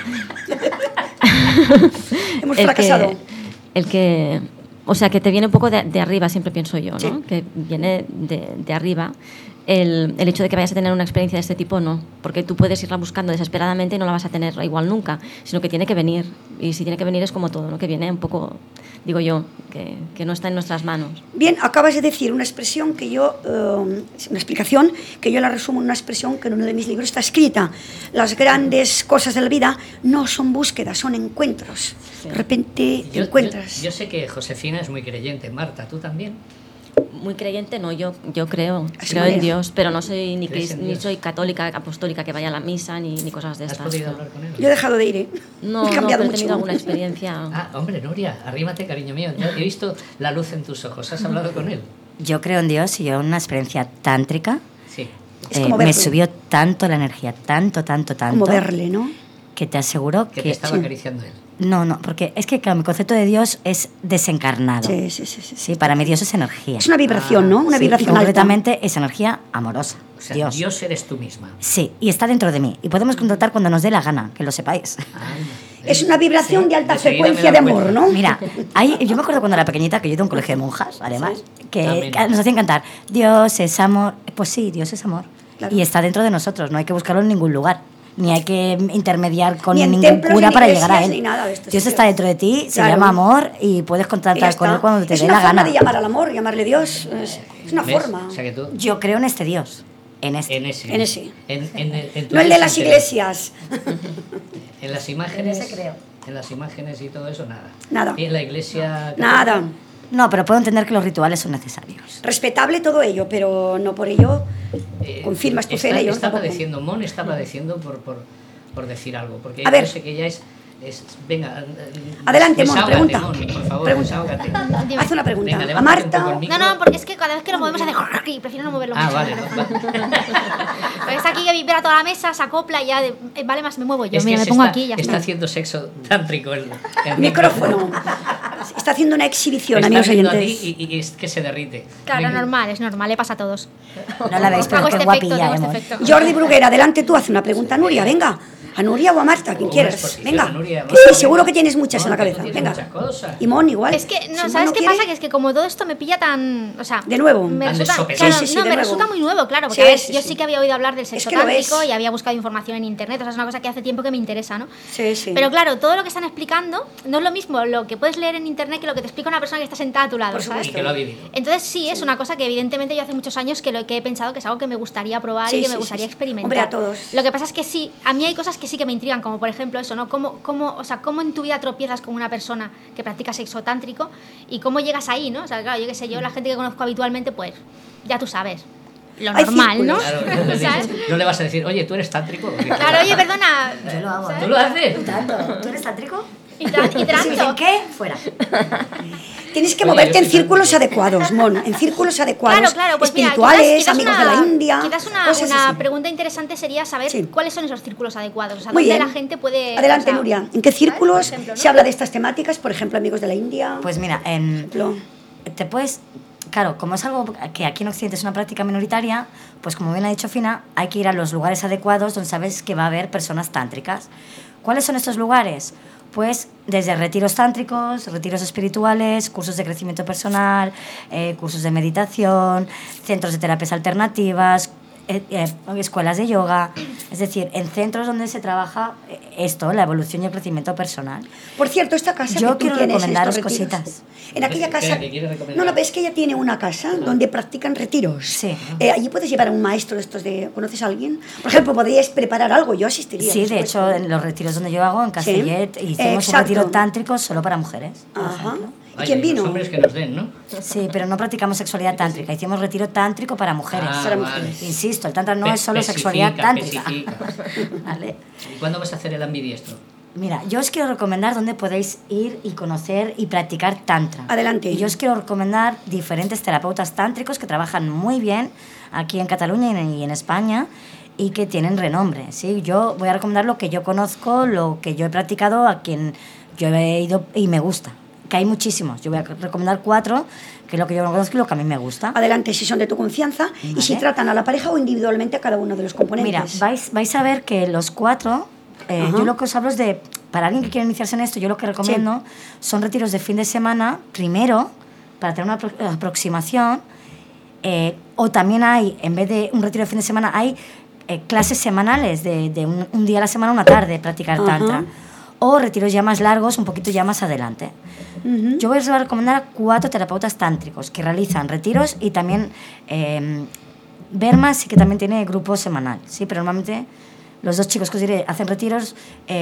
Speaker 1: Hemos fracasado.
Speaker 9: O sea, que te viene un poco de arriba, siempre pienso yo, ¿no?
Speaker 1: Sí.
Speaker 9: Que viene de arriba. El hecho de que vayas a tener una experiencia de este tipo, no. Porque tú puedes irla buscando desesperadamente y no la vas a tener igual nunca, sino que tiene que venir. Y si tiene que venir es como todo, ¿no? Que viene un poco, digo yo, que no está en nuestras manos.
Speaker 1: Bien, acabas de decir una expresión que yo, una explicación que yo la resumo en una expresión que en uno de mis libros está escrita. Las grandes cosas de la vida no son búsquedas, son encuentros. Sí. De repente te encuentras.
Speaker 8: Yo sé que Josefina es muy creyente. Marta, ¿tú también?
Speaker 9: Muy creyente, no, yo creo en Dios, pero no soy ni soy católica, apostólica, que vaya a la misa, ni cosas de estas.
Speaker 8: ¿Has podido hablar con él?
Speaker 1: Yo he dejado de ir,
Speaker 9: No,
Speaker 1: he cambiado
Speaker 9: pero he
Speaker 1: mucho.
Speaker 9: tenido alguna experiencia.
Speaker 8: Hombre, Nuria, arrímate, cariño mío. Ya he visto la luz en tus ojos. ¿Has hablado con él?
Speaker 7: Yo creo en Dios y yo en una experiencia tántrica.
Speaker 8: Sí.
Speaker 7: Me subió tanto la energía, tanto.
Speaker 1: Como verle, ¿no?
Speaker 7: Que te aseguro
Speaker 8: que te estaba acariciando él.
Speaker 7: No, porque es que claro, mi concepto de Dios es desencarnado.
Speaker 1: Sí.
Speaker 7: Sí, para mí Dios es energía.
Speaker 1: Es una vibración, ¿no? Una
Speaker 7: Sí,
Speaker 1: vibración
Speaker 7: y
Speaker 1: alta.
Speaker 7: concretamente es energía amorosa.
Speaker 8: O sea,
Speaker 7: Dios.
Speaker 8: Dios eres tú misma.
Speaker 7: Sí, y está dentro de mí. Y podemos contactar cuando nos dé la gana, que lo sepáis.
Speaker 1: Es una vibración de alta
Speaker 8: enseguida
Speaker 1: frecuencia
Speaker 8: me
Speaker 1: de
Speaker 8: doy
Speaker 1: amor,
Speaker 8: cuenta.
Speaker 1: ¿no?
Speaker 7: Mira, yo me acuerdo cuando era pequeñita, que yo iba a un colegio de monjas, además, que
Speaker 8: Amén.
Speaker 7: nos hacían cantar Dios es amor. Pues sí, Dios es amor.
Speaker 1: Claro.
Speaker 7: Y está dentro de nosotros, no hay que buscarlo en ningún lugar. Ni hay que intermediar con
Speaker 1: Ni en
Speaker 7: ningún
Speaker 1: templos,
Speaker 7: cura
Speaker 1: ni en
Speaker 7: para llegar a
Speaker 1: iglesias,
Speaker 7: él.
Speaker 1: ni nada de esto,
Speaker 7: Dios
Speaker 1: sí,
Speaker 7: está
Speaker 1: Dios.
Speaker 7: dentro de ti, se
Speaker 1: Claro.
Speaker 7: llama amor y puedes
Speaker 1: Y ya
Speaker 7: contactar con
Speaker 1: está.
Speaker 7: él cuando te
Speaker 1: Es
Speaker 7: dé
Speaker 1: una
Speaker 7: la
Speaker 1: forma
Speaker 7: gana.
Speaker 1: de llamar al amor, llamarle Dios. Es una
Speaker 8: ¿Ves?
Speaker 1: forma.
Speaker 8: O sea, que tú...
Speaker 7: Yo creo en este Dios. En este.
Speaker 8: En ese.
Speaker 1: En ese.
Speaker 8: En tu
Speaker 1: No el de
Speaker 8: Dios
Speaker 1: las
Speaker 8: interior.
Speaker 1: iglesias.
Speaker 8: En las imágenes.
Speaker 7: En ese creo.
Speaker 8: En las imágenes y todo eso, nada.
Speaker 1: Nada.
Speaker 8: Y en la iglesia.
Speaker 1: Nada.
Speaker 7: No, pero puedo entender que los rituales son necesarios.
Speaker 1: Respetable todo ello, pero no por ello confirmas tu fe en ello.
Speaker 8: Está
Speaker 1: tampoco.
Speaker 8: padeciendo, Mon está padeciendo por decir algo. Porque
Speaker 1: A
Speaker 8: yo
Speaker 1: ver.
Speaker 8: sé que ella es. Venga,
Speaker 1: Adelante, Mon,
Speaker 8: desahógate,
Speaker 1: pregunta.
Speaker 8: Mon, por favor,
Speaker 1: Pregunta.
Speaker 8: desahógate.
Speaker 1: Haz una pregunta.
Speaker 8: Venga,
Speaker 1: a
Speaker 8: levántate un
Speaker 1: Marta.
Speaker 8: poco el micro.
Speaker 10: No, porque es que cada vez que lo movemos hace y prefiero no moverlo
Speaker 8: Ah,
Speaker 10: mucho.
Speaker 8: vale.
Speaker 10: Porque está aquí que vibra toda la mesa, se acopla y ya vale más me muevo yo.
Speaker 8: Es
Speaker 10: Mira,
Speaker 8: que
Speaker 10: me
Speaker 8: se
Speaker 10: pongo
Speaker 8: está,
Speaker 10: aquí y ya
Speaker 8: está
Speaker 10: está.
Speaker 8: haciendo sexo tántrico el
Speaker 1: Micrófono. Está haciendo una exhibición,
Speaker 8: Está
Speaker 1: amigos
Speaker 8: viendo a
Speaker 1: oyentes.
Speaker 8: ti y es que se derrite.
Speaker 10: Claro,
Speaker 8: Venga.
Speaker 10: es normal, le pasa a todos.
Speaker 7: No la veis, pero
Speaker 10: Hago
Speaker 7: qué
Speaker 10: este
Speaker 7: guapilla,
Speaker 10: efecto, tengo
Speaker 7: Mon.
Speaker 10: este efecto.
Speaker 1: Jordi Bruguera, adelante tú, haz una pregunta a Nuria, venga. A Nuria o a Marta, quien
Speaker 8: Una
Speaker 1: quieras.
Speaker 8: exposición
Speaker 1: Venga.
Speaker 8: a Nuria,
Speaker 1: Que
Speaker 8: Marta,
Speaker 1: sí, seguro
Speaker 8: venga.
Speaker 1: que tienes muchas en la
Speaker 8: No, que tú
Speaker 1: cabeza.
Speaker 8: tienes
Speaker 1: Venga.
Speaker 8: muchas cosas.
Speaker 1: Y Mon igual.
Speaker 10: Es que, no,
Speaker 1: Si
Speaker 10: ¿sabes
Speaker 1: Mon no
Speaker 10: qué
Speaker 1: quiere-
Speaker 10: pasa? Que es que como todo esto me pilla tan... O sea,
Speaker 1: De nuevo.
Speaker 10: me
Speaker 8: Tan
Speaker 10: resulta,
Speaker 8: de sopetón.
Speaker 10: claro,
Speaker 1: Sí, sí,
Speaker 10: no,
Speaker 1: de
Speaker 10: me
Speaker 1: nuevo.
Speaker 10: resulta muy nuevo, claro. Porque
Speaker 1: Sí,
Speaker 10: a ver,
Speaker 1: sí,
Speaker 10: yo
Speaker 1: sí.
Speaker 10: sí que había oído hablar del sexo
Speaker 1: que lo ves.
Speaker 10: tántrico y había buscado información en internet. O sea, es una cosa que hace tiempo que me interesa, ¿no?
Speaker 1: Sí, sí.
Speaker 10: Pero claro, todo lo que están explicando no es lo mismo lo que puedes leer en internet que lo que te explica una persona que está sentada a tu lado,
Speaker 1: Por
Speaker 10: ¿sabes?
Speaker 8: Y que lo ha vivido.
Speaker 10: Entonces sí, es una cosa que evidentemente yo hace muchos años que lo que he pensado que es algo que me gustaría probar
Speaker 1: Sí,
Speaker 10: y que
Speaker 1: sí,
Speaker 10: me
Speaker 1: sí,
Speaker 10: gustaría
Speaker 1: sí.
Speaker 10: experimentar.
Speaker 1: Hombre, a todos.
Speaker 10: Lo que pasa es que sí, a mí hay cosas que sí que me intrigan, como por ejemplo eso, ¿no? ¿Cómo en tu vida tropiezas con una persona que practica sexo tántrico y cómo llegas ahí, ¿no? O sea, claro, yo qué sé, yo la gente que conozco habitualmente, pues ya tú sabes, lo
Speaker 1: Hay
Speaker 10: normal, ¿no?
Speaker 1: círculos.
Speaker 8: Claro, le
Speaker 10: ¿Sabes?
Speaker 8: dices, no le vas a decir, oye, tú eres tántrico.
Speaker 10: Claro, oye, perdona.
Speaker 7: Yo lo hago.
Speaker 8: ¿Tú lo haces?
Speaker 7: Tanto. ¿Tú eres tántrico?
Speaker 10: Y tanto.
Speaker 7: ¿Qué? Fuera.
Speaker 1: Tienes que
Speaker 8: Oye,
Speaker 1: moverte
Speaker 8: yo
Speaker 1: en
Speaker 8: soy
Speaker 1: círculos
Speaker 8: tántrico.
Speaker 1: adecuados, Mon. En círculos adecuados.
Speaker 10: Claro, pues
Speaker 1: espirituales,
Speaker 10: mira, quizás
Speaker 1: amigos de la India.
Speaker 10: Quizás
Speaker 1: cosas
Speaker 10: una
Speaker 1: así.
Speaker 10: pregunta interesante sería saber
Speaker 1: Sí.
Speaker 10: cuáles son esos círculos adecuados. O sea,
Speaker 1: Muy
Speaker 10: dónde
Speaker 1: bien.
Speaker 10: la gente puede.
Speaker 1: Adelante,
Speaker 10: o sea,
Speaker 1: Nuria. ¿En qué círculos
Speaker 10: Por ejemplo, ¿no?
Speaker 1: se habla de estas temáticas? Por ejemplo, amigos de la India.
Speaker 7: Pues mira,
Speaker 1: ejemplo.
Speaker 7: te puedes... Claro, como es algo que aquí en Occidente es una práctica minoritaria, pues como bien ha dicho Fina, hay que ir a los lugares adecuados donde sabes que va a haber personas tántricas. ¿Cuáles son estos lugares? Pues desde retiros tántricos, retiros espirituales, cursos de crecimiento personal, cursos de meditación, centros de terapias alternativas, escuelas de yoga, es decir, en centros donde se trabaja esto, la evolución y el crecimiento personal.
Speaker 1: Por cierto, esta casa
Speaker 7: Yo
Speaker 1: que tú
Speaker 7: quiero
Speaker 1: tienes,
Speaker 7: recomendaros
Speaker 1: estos retiros,
Speaker 7: cositas.
Speaker 1: En aquella
Speaker 8: Espera,
Speaker 1: casa...
Speaker 8: ¿qué quieres recomendar?
Speaker 1: No, pero es que ella tiene una casa donde practican retiros.
Speaker 7: Sí.
Speaker 1: Allí puedes llevar a un maestro de estos de... ¿Conoces a alguien? Por ejemplo, podríais preparar algo, yo asistiría.
Speaker 7: Sí,
Speaker 1: por
Speaker 7: de
Speaker 1: supuesto.
Speaker 7: hecho, en los retiros donde yo hago, en Castellet, hicimos un
Speaker 1: exacto.
Speaker 7: retiro tántrico solo para mujeres. por
Speaker 1: Ajá.
Speaker 7: ejemplo.
Speaker 1: ¿Y
Speaker 8: Vaya,
Speaker 1: quién
Speaker 8: y los
Speaker 1: vino?
Speaker 8: hombres que nos den, ¿no?
Speaker 7: Sí, pero no practicamos sexualidad tántrica, hicimos retiro tántrico para mujeres.
Speaker 8: Ah,
Speaker 1: Para
Speaker 8: vale.
Speaker 1: mujeres.
Speaker 7: Insisto, el tantra no es solo sexualidad tántrica. ¿Vale?
Speaker 8: ¿Y cuándo vas a hacer el ambidiestro?
Speaker 7: Mira, yo os quiero recomendar dónde podéis ir y conocer y practicar tantra.
Speaker 1: Adelante.
Speaker 7: Y yo os quiero recomendar diferentes terapeutas tántricos que trabajan muy bien aquí en Cataluña y en España y que tienen renombre, ¿sí? Yo voy a recomendar lo que yo conozco, lo que yo he practicado, a quien yo he ido y me gusta. Que hay muchísimos. Yo voy a recomendar 4, que es lo que yo conozco y lo que a mí me gusta.
Speaker 1: Adelante, si son de tu confianza y si
Speaker 7: Vale.
Speaker 1: tratan a la pareja o individualmente a cada uno de los componentes.
Speaker 7: Mira, vais a ver que los 4,
Speaker 1: Ajá.
Speaker 7: yo lo que os hablo es de, para alguien que quiere iniciarse en esto, yo lo que recomiendo son retiros de fin de semana, primero, para tener una aproximación, o también hay, en vez de un retiro de fin de semana, hay clases semanales de un día a la semana, una tarde, practicar
Speaker 1: Ajá.
Speaker 7: tantra. O retiros ya más largos, un poquito ya más adelante.
Speaker 1: Ujú.
Speaker 7: Yo os voy a recomendar a 4 terapeutas tántricos que realizan retiros y también Berma sí que también tiene grupo semanal, ¿sí? Pero normalmente los 2 chicos que os diré hacen retiros,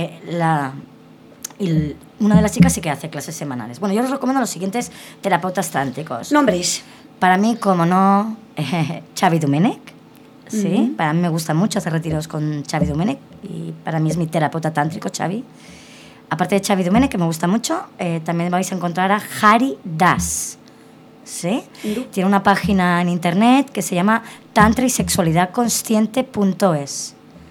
Speaker 7: una de las chicas sí que hace clases semanales. Bueno, yo os recomiendo a los siguientes terapeutas tántricos.
Speaker 1: Nombres.
Speaker 7: Para mí, como no, Xavi Domènech, ¿sí?
Speaker 1: Ujú.
Speaker 7: Para mí me gusta mucho hacer retiros con Xavi Domènech y para mí es mi terapeuta tántrico, Xavi. Aparte de Xavi Domènech, que me gusta mucho, también vais a encontrar a Hari Das, ¿sí? Tiene una página en internet que se llama tantra y sexualidad consciente.es.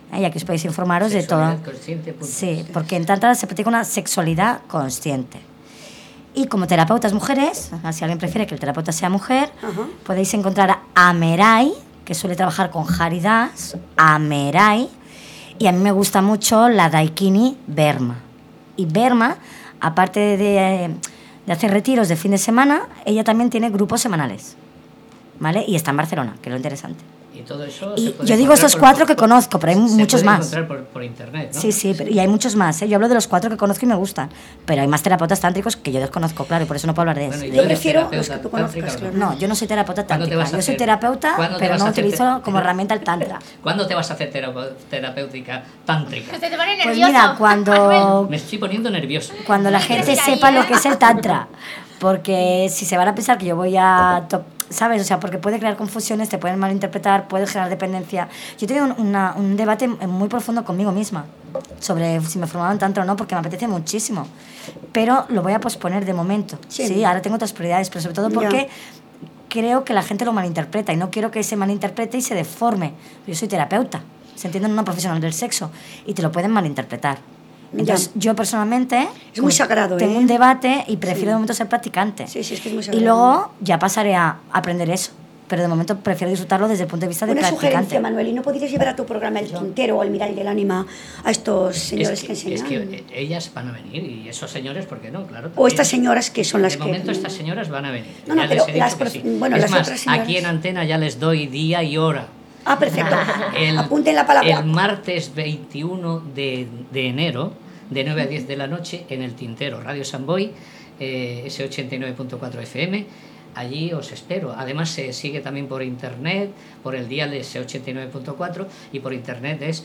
Speaker 7: Y aquí os podéis informaros de todo. Sí, porque en Tantra se practica una sexualidad consciente. Y como terapeutas mujeres, si alguien prefiere que el terapeuta sea mujer, podéis encontrar a Amerai, que suele trabajar con Haridas, Amerai, y a mí me gusta mucho la Daikini Berma. Y Berma, aparte de hacer retiros de fin de semana, ella también tiene grupos semanales, ¿vale? Y está en Barcelona, que es lo interesante.
Speaker 8: Y todo eso
Speaker 7: y yo digo estos 4 que conozco, pero hay muchos más.
Speaker 8: Se puede encontrar por internet, ¿no?
Speaker 7: Sí, y hay muchos más, ¿eh? Yo hablo de los 4 que conozco y me gustan, pero hay más terapeutas tántricos que yo desconozco, claro, y por eso no puedo hablar de eso.
Speaker 1: Yo prefiero los que tú conozcas, claro.
Speaker 7: No, yo no soy terapeuta tántrica, yo soy terapeuta, pero no utilizo como herramienta el tantra.
Speaker 8: ¿Cuándo te vas a hacer terapéutica tántrica?
Speaker 10: Te pone nervioso.
Speaker 7: Pues mira, cuando...
Speaker 8: Me estoy poniendo nervioso.
Speaker 7: Cuando la gente sepa lo que es el tantra, porque si se van a pensar que yo voy a... ¿Sabes? O sea, porque puede crear confusiones, te pueden malinterpretar, puede generar dependencia. Yo he tenido un debate muy profundo conmigo misma sobre si me formaba en tantra o no, porque me apetece muchísimo. Pero lo voy a posponer de momento. Sí, ahora tengo otras prioridades, pero sobre todo porque creo que la gente lo malinterpreta y no quiero que se malinterprete y se deforme. Yo soy terapeuta, se entiende en una profesional del sexo y te lo pueden malinterpretar. Entonces, yo personalmente
Speaker 1: es muy sagrado,
Speaker 7: tengo un debate y prefiero de momento ser practicante.
Speaker 1: Sí, es que es muy sagrado.
Speaker 7: Y luego ya pasaré a aprender eso. Pero de momento prefiero disfrutarlo desde el punto de vista de practicante.
Speaker 1: Una sugerencia, Manuel, ¿y no podrías llevar a tu programa El Tintero o El Miral del Ánima a estos señores que enseñan?
Speaker 8: Es que ellas van a venir y esos señores, ¿por qué no? Claro.
Speaker 1: O estas señoras que son las que...
Speaker 8: De momento estas señoras van a venir.
Speaker 1: No, ya
Speaker 8: pero
Speaker 1: les he dicho que sí. Bueno,
Speaker 8: es
Speaker 1: las
Speaker 8: más,
Speaker 1: otras señoras...
Speaker 8: aquí en Antena ya les doy día y hora.
Speaker 1: Ah, perfecto. Apunten la palabra.
Speaker 8: El martes 21 de enero, de 9 a 10 de la noche, en El Tintero, Radio Samboy, ese 89.4 FM. Allí os espero. Además se sigue también por internet, por el dial ese 89.4 y por internet es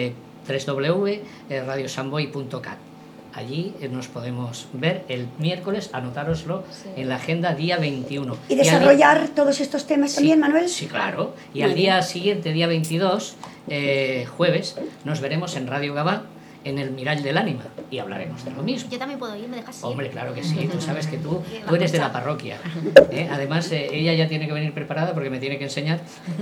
Speaker 8: www.radiosamboy.cat. Allí nos podemos ver el miércoles, anotároslo en la agenda, día 21.
Speaker 1: ¿Y desarrollar todos estos temas también, Manuel?
Speaker 8: Sí, claro. Y al día siguiente, día 22, jueves, nos veremos en Radio Gabá, en el Miral del Ánima, y hablaremos de lo mismo.
Speaker 10: Yo también puedo ir, ¿me dejas ir?
Speaker 8: Hombre, claro que sí, tú sabes que tú eres de la parroquia. Además, ella ya tiene que venir preparada porque me tiene que enseñar.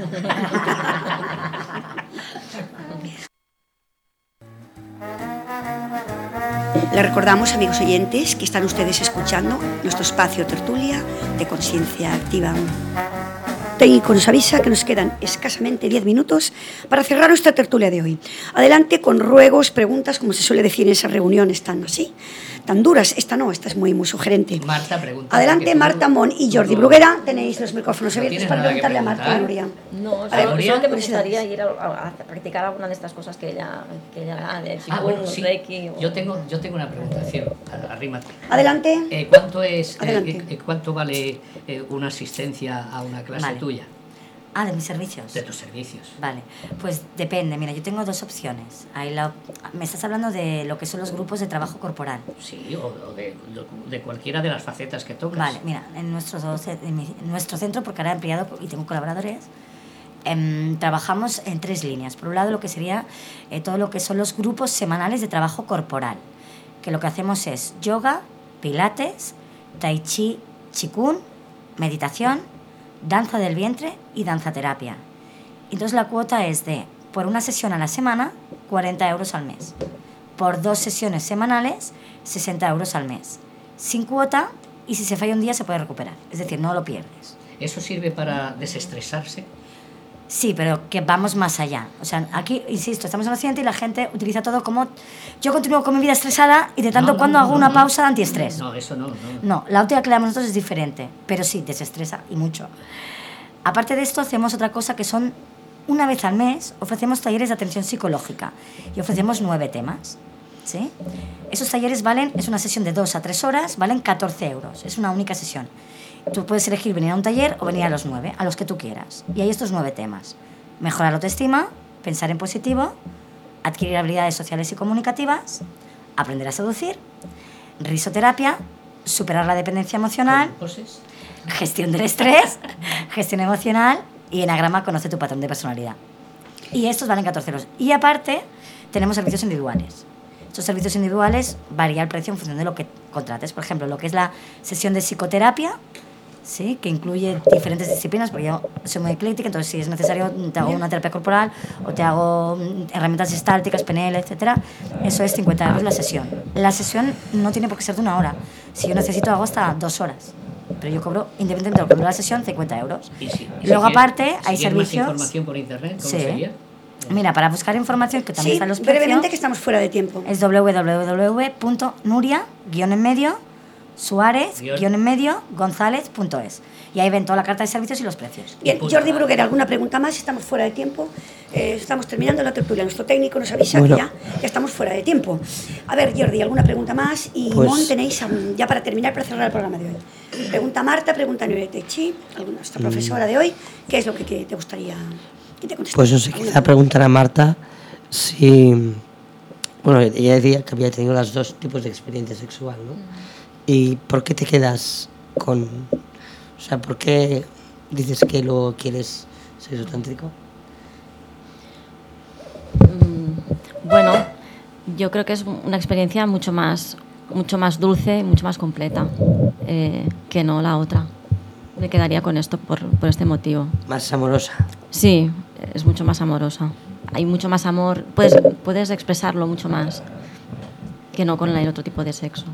Speaker 1: Les recordamos, amigos oyentes, que están ustedes escuchando nuestro espacio tertulia de Conciencia Activa. Técnico nos avisa que nos quedan escasamente 10 minutos para cerrar nuestra tertulia de hoy. Adelante con ruegos, preguntas, como se suele decir en esas reuniones tan así, tan duras. Esta no, esta es muy sugerente.
Speaker 8: Marta, pregunta.
Speaker 1: Adelante, Marta Mon y Jordi Bruguera, tenéis los micrófonos abiertos para preguntarle a Marta y Nuria.
Speaker 12: No, solo que me gustaría ir a practicar alguna de estas cosas que ella da, de Qigong,
Speaker 8: sí.
Speaker 12: Reiki.
Speaker 8: Yo tengo una preguntación, arrímate.
Speaker 1: Adelante.
Speaker 8: ¿Cuánto vale una asistencia a una clase tuya?
Speaker 7: Ah, de mis servicios.
Speaker 8: De tus servicios.
Speaker 7: Vale, pues depende. Mira, yo tengo 2 opciones. Me estás hablando de lo que son los grupos de trabajo corporal.
Speaker 8: Sí, o de cualquiera de las facetas que tocas.
Speaker 7: Vale, mira, en nuestro centro, porque ahora he ampliado y tengo colaboradores, trabajamos en 3 líneas. Por un lado, lo que sería todo lo que son los grupos semanales de trabajo corporal, que lo que hacemos es yoga, pilates, tai chi, qigong, meditación, danza del vientre y danzaterapia. Entonces la cuota es de, por una sesión a la semana, 40 euros al mes. Por 2 sesiones semanales, 60 euros al mes. Sin cuota, y si se falla un día se puede recuperar. Es decir, no lo pierdes.
Speaker 8: ¿Eso sirve para desestresarse?
Speaker 7: Sí, pero que vamos más allá. O sea, aquí, insisto, estamos en un accidente y la gente utiliza todo como... Yo continúo con mi vida estresada y de tanto cuando hago una pausa de antiestrés.
Speaker 8: No, eso no.
Speaker 7: No, la óptica que le damos nosotros es diferente, pero sí, desestresa y mucho. Aparte de esto, hacemos otra cosa que son, una vez al mes, ofrecemos talleres de atención psicológica y ofrecemos 9 temas. ¿Sí? Esos talleres valen, es una sesión de 2 a 3 horas, valen 14 euros. Es una única sesión. Tú puedes elegir venir a un taller o venir a los 9, a los que tú quieras. Y hay estos 9 temas. Mejorar la autoestima, pensar en positivo, adquirir habilidades sociales y comunicativas, aprender a seducir, risoterapia, superar la dependencia emocional, gestión del estrés, gestión emocional y enagrama, conoce tu patrón de personalidad. Y estos valen 14 euros. Y aparte, tenemos servicios individuales. Estos servicios individuales varía el precio en función de lo que contrates. Por ejemplo, lo que es la sesión de psicoterapia ¿sí? Que incluye diferentes disciplinas, porque yo soy muy ecléctica, entonces si es necesario te hago una terapia corporal o te hago herramientas gestálticas, PNL, etcétera. Eso es 50 euros la sesión. La sesión no tiene por qué ser de 1 hora. Si yo necesito, hago hasta 2 horas. Pero yo cobro, independientemente de lo que dura la sesión, 50 euros. Luego, aparte, hay servicios...
Speaker 8: más información por internet, ¿cómo
Speaker 7: sí.
Speaker 8: sería?
Speaker 7: Mira, para buscar información, que también están los precios...
Speaker 1: brevemente, que estamos fuera de tiempo.
Speaker 7: Es www.nuria-suárez-gonzález.es. Y ahí ven toda la carta de servicios y los precios.
Speaker 1: Bien, Jordi Bruguera, ¿alguna pregunta más? Estamos fuera de tiempo. Estamos terminando la tertulia. Nuestro técnico nos avisa que ya estamos fuera de tiempo. A ver, Jordi, ¿alguna pregunta más? Y
Speaker 11: Pues,
Speaker 1: Mon, tenéis ya para terminar, para cerrar el programa de hoy. Pregunta Marta, pregunta Nuria-Techi, nuestra profesora de hoy. ¿Qué es lo que te gustaría que te contestara?
Speaker 11: Pues no sé, quizá preguntar a Marta si... Bueno, ella decía que había tenido los 2 tipos de experiencia sexual, ¿no? ¿Y por qué te quedas con...? O sea, ¿por qué dices que lo quieres sexo tántrico?
Speaker 9: Bueno, yo creo que es una experiencia mucho más dulce y mucho más completa que no la otra. Me quedaría con esto por este motivo.
Speaker 11: Más amorosa.
Speaker 9: Sí, es mucho más amorosa. Hay mucho más amor, puedes expresarlo mucho más que no con el otro tipo de sexo.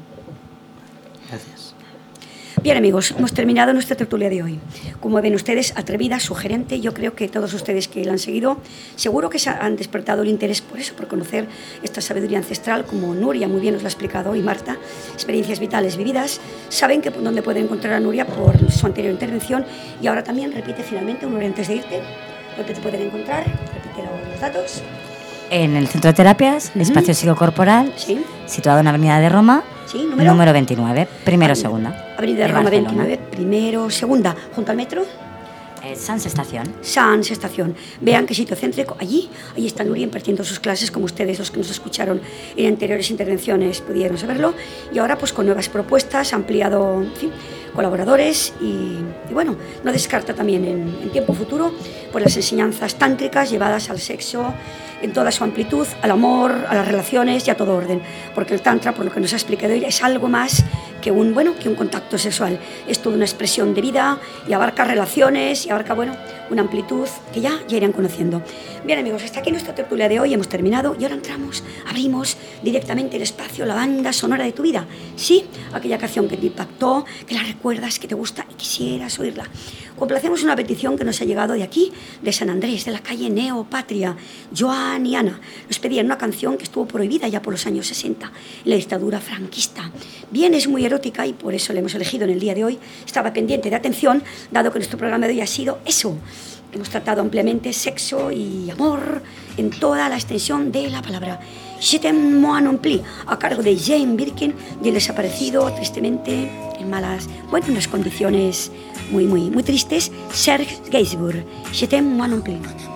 Speaker 11: Gracias.
Speaker 1: Bien, amigos, hemos terminado nuestra tertulia de hoy. Como ven ustedes, atrevida, sugerente. Yo creo que todos ustedes que la han seguido, seguro que se han despertado el interés por eso, por conocer esta sabiduría ancestral, como Nuria muy bien nos la ha explicado, y Marta, experiencias vitales vividas. Saben que dónde pueden encontrar a Nuria por su anterior intervención. Y ahora también repite finalmente, una hora antes de irte, dónde te pueden encontrar. Repite los datos.
Speaker 7: En el Centro de Terapias, Espacio Psicocorporal, situado en Avenida de Roma, número 29, primero segunda.
Speaker 1: Avenida de Roma 29, primero, segunda, junto al metro.
Speaker 7: Sans Estación.
Speaker 1: Sans Estación. Vean qué sitio céntrico. Allí está Nuria impartiendo sus clases, como ustedes, los que nos escucharon en anteriores intervenciones, pudieron saberlo. Y ahora, pues con nuevas propuestas, ha ampliado, en fin, colaboradores y bueno, no descarta también en tiempo futuro pues las enseñanzas tántricas llevadas al sexo en toda su amplitud, al amor, a las relaciones y a todo orden, porque el tantra, por lo que nos ha explicado ella, es algo más que un contacto sexual. Es toda una expresión de vida y abarca relaciones y abarca una amplitud que ya irán conociendo. Bien, amigos, hasta aquí nuestra tertulia de hoy, hemos terminado y ahora abrimos directamente el espacio, la banda sonora de tu vida. Sí, aquella canción que te impactó, que la recuerdas, que te gusta y quisieras oírla. Complacemos una petición que nos ha llegado de aquí, de San Andrés, de la calle Neopatria. Joan y Ana nos pedían una canción que estuvo prohibida ya por los años 60, en la dictadura franquista. Bien, es muy erótica y por eso la hemos elegido en el día de hoy. Estaba pendiente de atención, dado que nuestro programa de hoy ha sido eso. Hemos tratado ampliamente sexo y amor en toda la extensión de la palabra. Je t'aime moi non plus, a cargo de Jane Birkin y el desaparecido, tristemente, en unas condiciones muy tristes, Serge Gainsbourg. Je t'aime moi non plus.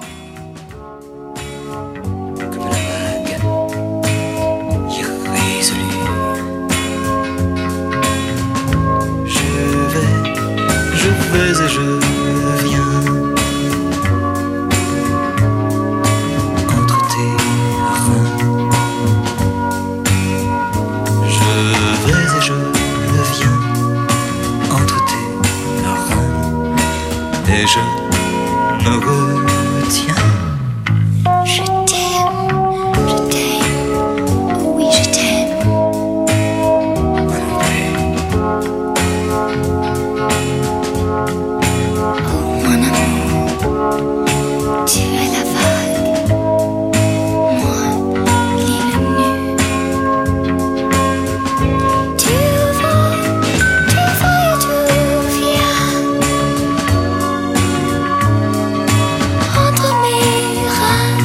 Speaker 3: Je vais et je viens entre tes reins. Je vais et je viens entre tes reins et je me retiens.
Speaker 6: Je t'aime, oui je t'aime. Tu es la vague, moi l'île nue. Tu vas et tu viens entre mes reins.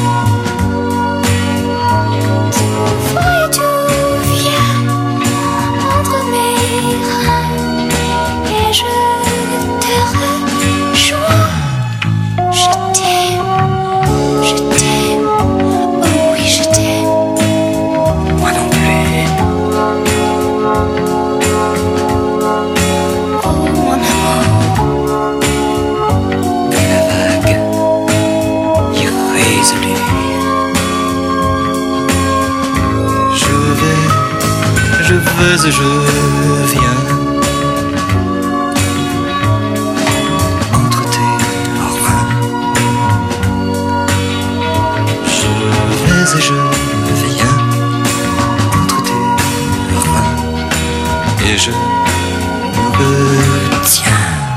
Speaker 6: Tu vas et tu viens entre mes reins et je te rejoins. Je t'aime, oh oui je t'aime.
Speaker 3: Moi non plus.
Speaker 6: Oh mon amour.
Speaker 3: Comme la vague irrésolue. Je vais et je viens
Speaker 13: et je viens entre tes reins et je me retiens.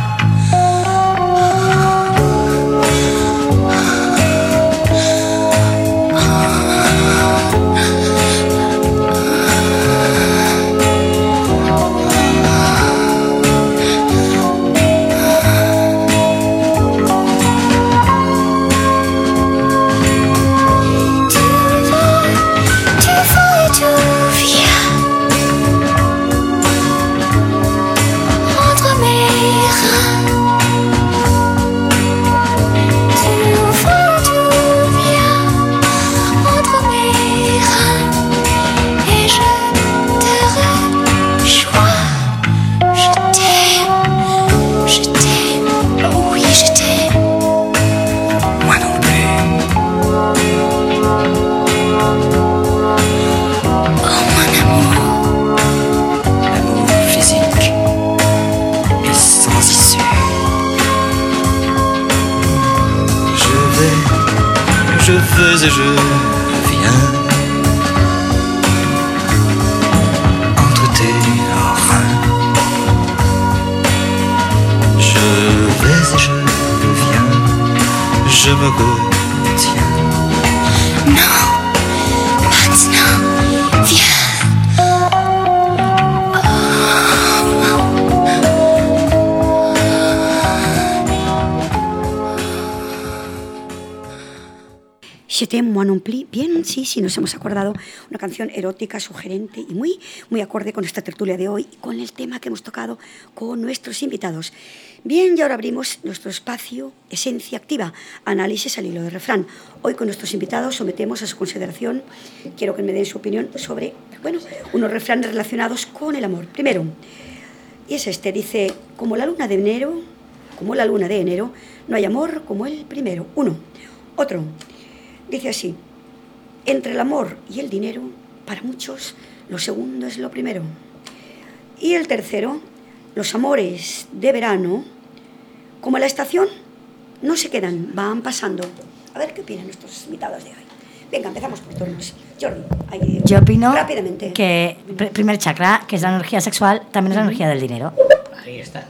Speaker 13: Et je viens entre tes reins. Je vais et je viens, je me retiens. Non, maintenant, viens.
Speaker 1: Je t'aime, moi non plus. Bien, sí, nos hemos acordado. Una canción erótica, sugerente y muy acorde con esta tertulia de hoy y con el tema que hemos tocado con nuestros invitados. Bien, y ahora abrimos nuestro espacio Esencia Activa, análisis al hilo de refrán. Hoy con nuestros invitados sometemos a su consideración, quiero que me den su opinión sobre, unos refranes relacionados con el amor. Primero, y es este, dice, como la luna de enero, no hay amor como el primero. Uno. Otro. Dice así, entre el amor y el dinero, para muchos, lo segundo es lo primero. Y el tercero, los amores de verano, como la estación, no se quedan, van pasando. A ver qué opinan nuestros invitados de hoy. Venga, empezamos por turnos. Jordi,
Speaker 7: yo opino
Speaker 1: rápidamente
Speaker 7: que primer chakra, que es la energía sexual, también es la energía del dinero.
Speaker 8: Ahí está.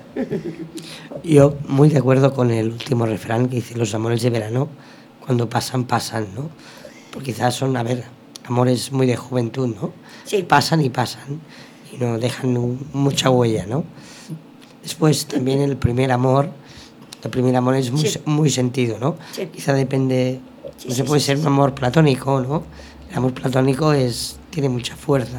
Speaker 11: Yo muy de acuerdo con el último refrán que dice los amores de verano, cuando pasan, pasan, ¿no? Porque quizás son, amores muy de juventud, ¿no?
Speaker 1: Sí.
Speaker 11: Pasan y pasan y no dejan mucha huella, ¿no? Después también el primer amor es muy sentido, ¿no?
Speaker 1: Sí.
Speaker 11: Quizá depende, puede ser un amor platónico, ¿no? El amor platónico tiene mucha fuerza,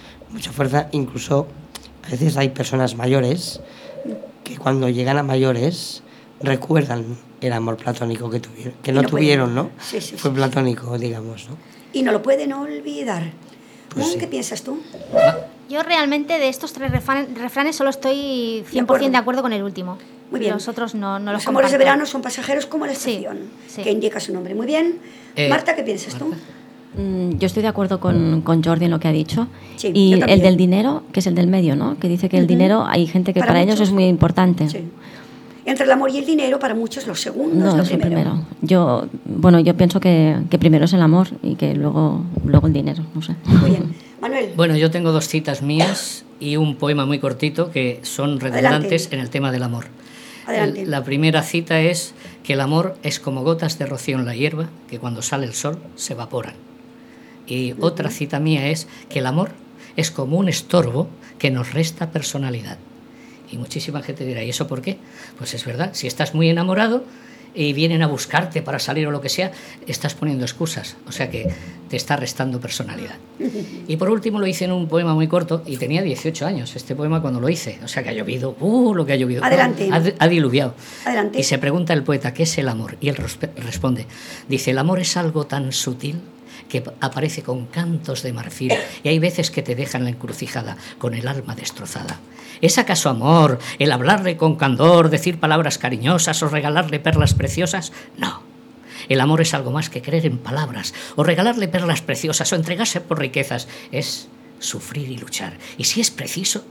Speaker 11: incluso a veces hay personas mayores que cuando llegan a mayores recuerdan el amor platónico que no tuvieron, ¿no?
Speaker 1: Sí,
Speaker 11: fue platónico, digamos, ¿no?
Speaker 1: Y no lo pueden olvidar.
Speaker 11: Pues sí.
Speaker 1: ¿Qué piensas tú?
Speaker 10: Yo realmente de estos tres refranes solo estoy 100% de acuerdo con el último.
Speaker 1: Muy bien.
Speaker 10: Los otros no los
Speaker 1: Los amores de
Speaker 10: comparto.
Speaker 1: verano son pasajeros como la estación, que indica su nombre. Muy bien. Marta, ¿qué piensas tú?
Speaker 9: Yo estoy de acuerdo con Jordi en lo que ha dicho.
Speaker 1: Sí,
Speaker 9: y el del dinero, que es el del medio, ¿no? Que dice que el dinero, hay gente que para ellos es muy importante.
Speaker 1: Sí. Entre el amor y el dinero, para muchos, lo segundo
Speaker 9: No,
Speaker 1: es lo primero.
Speaker 9: Yo pienso que primero es el amor y que luego el dinero, no sé.
Speaker 1: Muy bien. Manuel.
Speaker 8: Bueno, yo tengo 2 citas mías y un poema muy cortito que son redundantes en el tema del amor.
Speaker 1: Adelante.
Speaker 8: La primera cita es que el amor es como gotas de rocío en la hierba que cuando sale el sol se evaporan. Y otra cita mía es que el amor es como un estorbo que nos resta personalidad. Y muchísima gente dirá, ¿y eso por qué? Pues es verdad, si estás muy enamorado y vienen a buscarte para salir o lo que sea, estás poniendo excusas, o sea que te está restando personalidad. Y por último lo hice en un poema muy corto y tenía 18 años este poema cuando lo hice, o sea que ha llovido, lo que ha llovido.
Speaker 1: Adelante.
Speaker 8: Ha diluviado.
Speaker 1: Adelante.
Speaker 8: Y se pregunta el poeta, ¿qué es el amor? Y él responde, dice, el amor es algo tan sutil que aparece con cantos de marfil y hay veces que te dejan la encrucijada con el alma destrozada. ¿Es acaso amor el hablarle con candor, decir palabras cariñosas o regalarle perlas preciosas? No. El amor es algo más que creer en palabras o regalarle perlas preciosas o entregarse por riquezas. Es sufrir y luchar. Y si es preciso,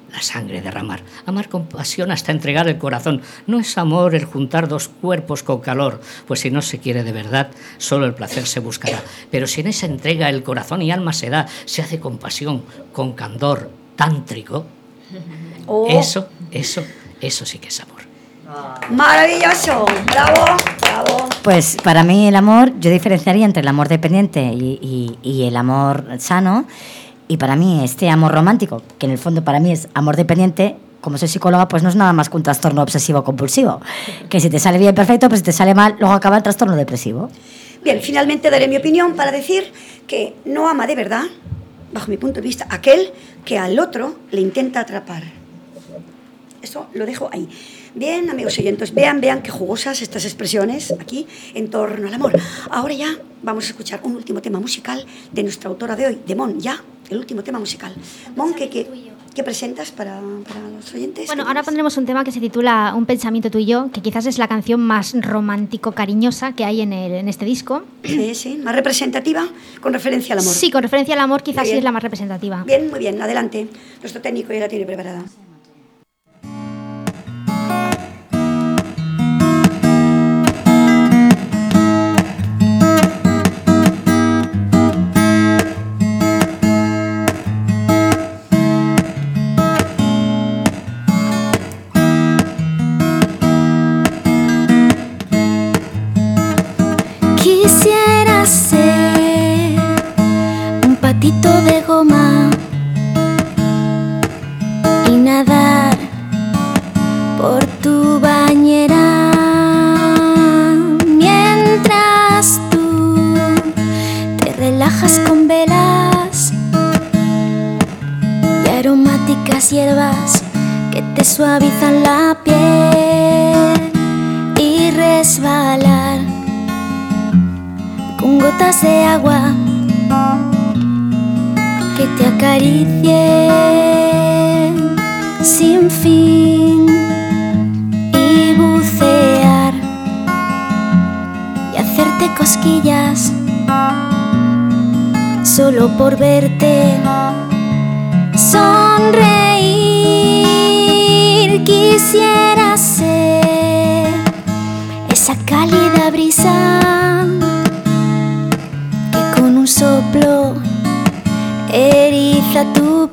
Speaker 8: la sangre derramar. Amar con pasión hasta entregar el corazón. No es amor el juntar dos cuerpos con calor, pues si no se quiere de verdad, solo el placer se buscará. Pero si en esa entrega el corazón y alma se da, se hace con pasión, con candor tántrico, eso sí que es amor.
Speaker 1: Maravilloso, bravo, bravo.
Speaker 7: Pues para mí el amor, yo diferenciaría entre el amor dependiente y el amor sano. Y para mí este amor romántico, que en el fondo para mí es amor dependiente, como soy psicóloga, pues no es nada más que un trastorno obsesivo-compulsivo. Que si te sale bien, perfecto, pero si te sale mal, luego acaba el trastorno depresivo.
Speaker 1: Bien, finalmente daré mi opinión para decir que no ama de verdad, bajo mi punto de vista, aquel que al otro le intenta atrapar. Eso lo dejo ahí. Bien, amigos oyentes, vean qué jugosas estas expresiones aquí en torno al amor. Ahora ya vamos a escuchar un último tema musical de nuestra autora de hoy, de Mon, ya, el último tema musical. Mon, ¿qué presentas para los oyentes?
Speaker 10: Bueno, ahora pondremos un tema que se titula Un pensamiento tú y yo, que quizás es la canción más romántico-cariñosa que hay en este disco.
Speaker 1: Sí, más representativa con referencia al amor.
Speaker 10: Sí, con referencia al amor quizás sí es la más representativa.
Speaker 1: Bien, muy bien, adelante. Nuestro técnico ya la tiene preparada.
Speaker 6: Quisiera ser un patito de goma y nadar por tu bañera mientras tú te relajas con velas y aromáticas hierbas que te suavizan la piel y resbalar con gotas de agua que te acaricien sin fin y bucear y hacerte cosquillas solo por verte sonreír. Quisiera ser esa cálida brisa con un soplo eriza tu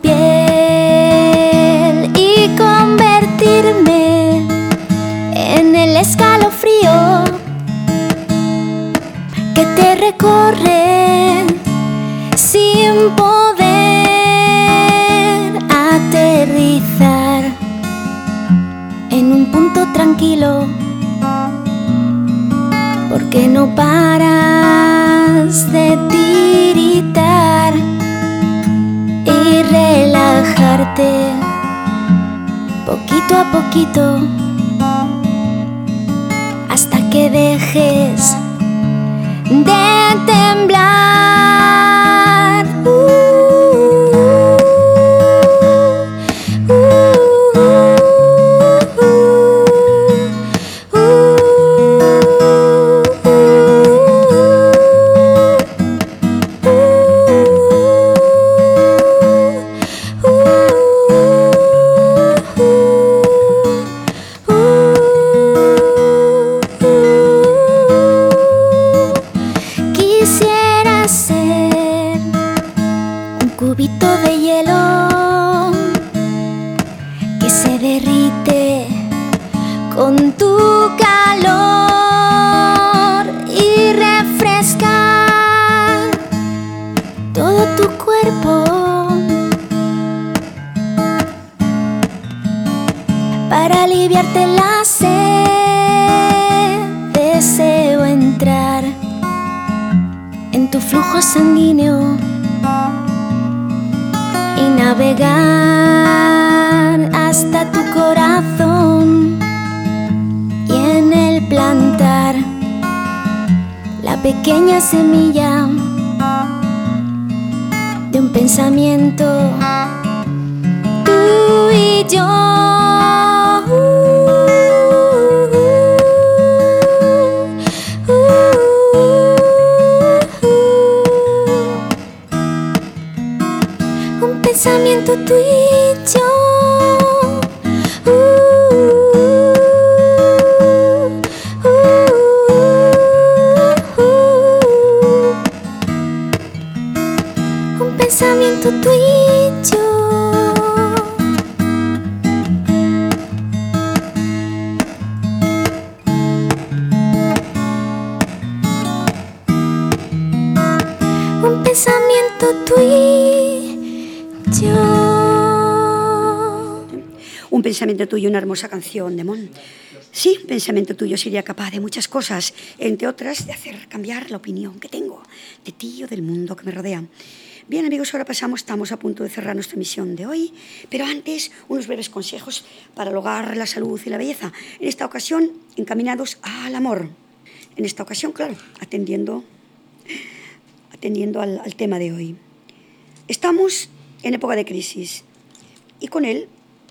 Speaker 6: piel y convertirme en el escalofrío que te recorre sin poder aterrizar en un punto tranquilo, porque no paras de tiritar y relajarte poquito a poquito hasta que dejes de temblar. Quisiera ser un cubito de hielo que se derrite con tu calor y refrescar todo tu cuerpo para aliviarte la sed. Deseo entrar en tu flujo sanguíneo y navegar hasta tu corazón y en él plantar la pequeña semilla de un pensamiento tú y yo. Un pensamiento tú y yo. tú y yo.
Speaker 1: Un pensamiento tuyo, una hermosa canción de Mon. Sí, un pensamiento tuyo sería capaz de muchas cosas, entre otras de hacer cambiar la opinión que tengo de ti o del mundo que me rodea. Bien, amigos, ahora estamos a punto de cerrar nuestra emisión de hoy, pero antes unos breves consejos para el hogar, la salud y la belleza. En esta ocasión, encaminados al amor. En esta ocasión, claro, atendiendo al tema de hoy. Estamos en época de crisis y con él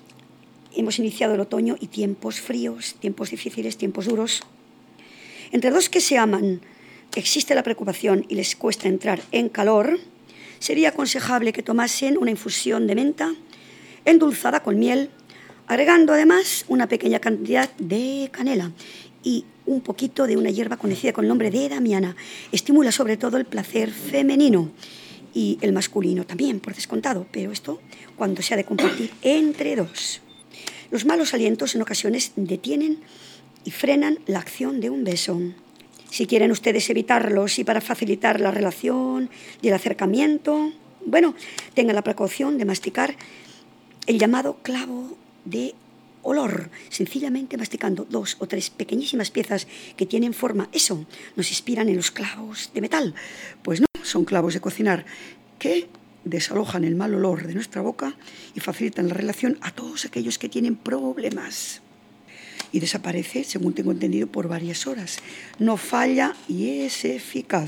Speaker 1: hemos iniciado el otoño y tiempos fríos, tiempos difíciles, tiempos duros. Entre dos que se aman existe la preocupación y les cuesta entrar en calor. Sería aconsejable que tomasen una infusión de menta endulzada con miel, agregando además una pequeña cantidad de canela y un poquito de una hierba conocida con el nombre de damiana. Estimula sobre todo el placer femenino y el masculino también, por descontado, pero esto cuando se ha de compartir entre dos. Los malos alientos en ocasiones detienen y frenan la acción de un beso. Si quieren ustedes evitarlos y para facilitar la relación y el acercamiento, bueno, tengan la precaución de masticar el llamado clavo de olor, sencillamente masticando 2 o 3 pequeñísimas piezas que tienen forma. Eso nos inspiran en los clavos de metal. Pues no, son clavos de cocinar que desalojan el mal olor de nuestra boca y facilitan la relación a todos aquellos que tienen problemas. Y desaparece, según tengo entendido, por varias horas. No falla y es eficaz.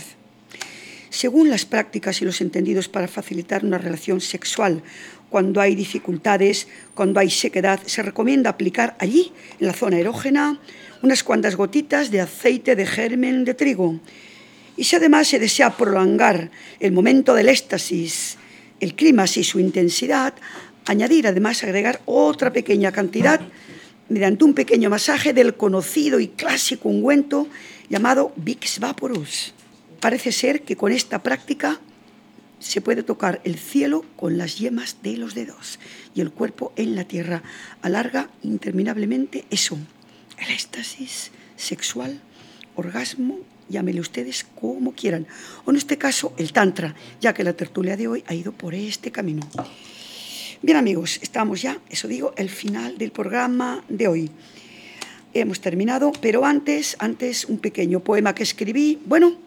Speaker 1: Según las prácticas y los entendidos para facilitar una relación sexual, cuando hay dificultades, cuando hay sequedad, se recomienda aplicar allí, en la zona erógena, unas cuantas gotitas de aceite de germen de trigo. Y si además se desea prolongar el momento del éxtasis, el clímax y su intensidad, añadir, además, agregar otra pequeña cantidad mediante un pequeño masaje del conocido y clásico ungüento llamado Vicks Vaporus. Parece ser que con esta práctica se puede tocar el cielo con las yemas de los dedos y el cuerpo en la tierra. Alarga interminablemente eso, el éxtasis sexual, orgasmo, llámenle ustedes como quieran. O en este caso, el tantra, ya que la tertulia de hoy ha ido por este camino. Bien, amigos, estamos ya, eso digo, el final del programa de hoy. Hemos terminado, pero antes un pequeño poema que escribí. Bueno,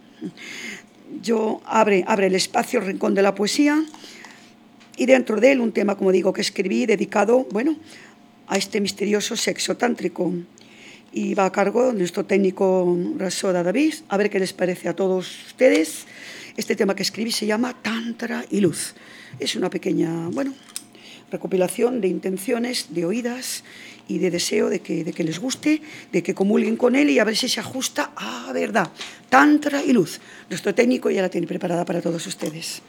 Speaker 1: yo abre el espacio, el rincón de la poesía, y dentro de él un tema, como digo, que escribí dedicado, bueno, a este misterioso sexo tántrico. Y va a cargo de nuestro técnico Rasoda David. A ver qué les parece a todos ustedes. Este tema que escribí se llama Tantra y Luz. Es una pequeña, bueno, recopilación de intenciones, de oídas y de deseo de que les guste, de que comulguen con él y a ver si se ajusta a verdad. Tantra y Luz. Nuestro técnico ya la tiene preparada para todos ustedes.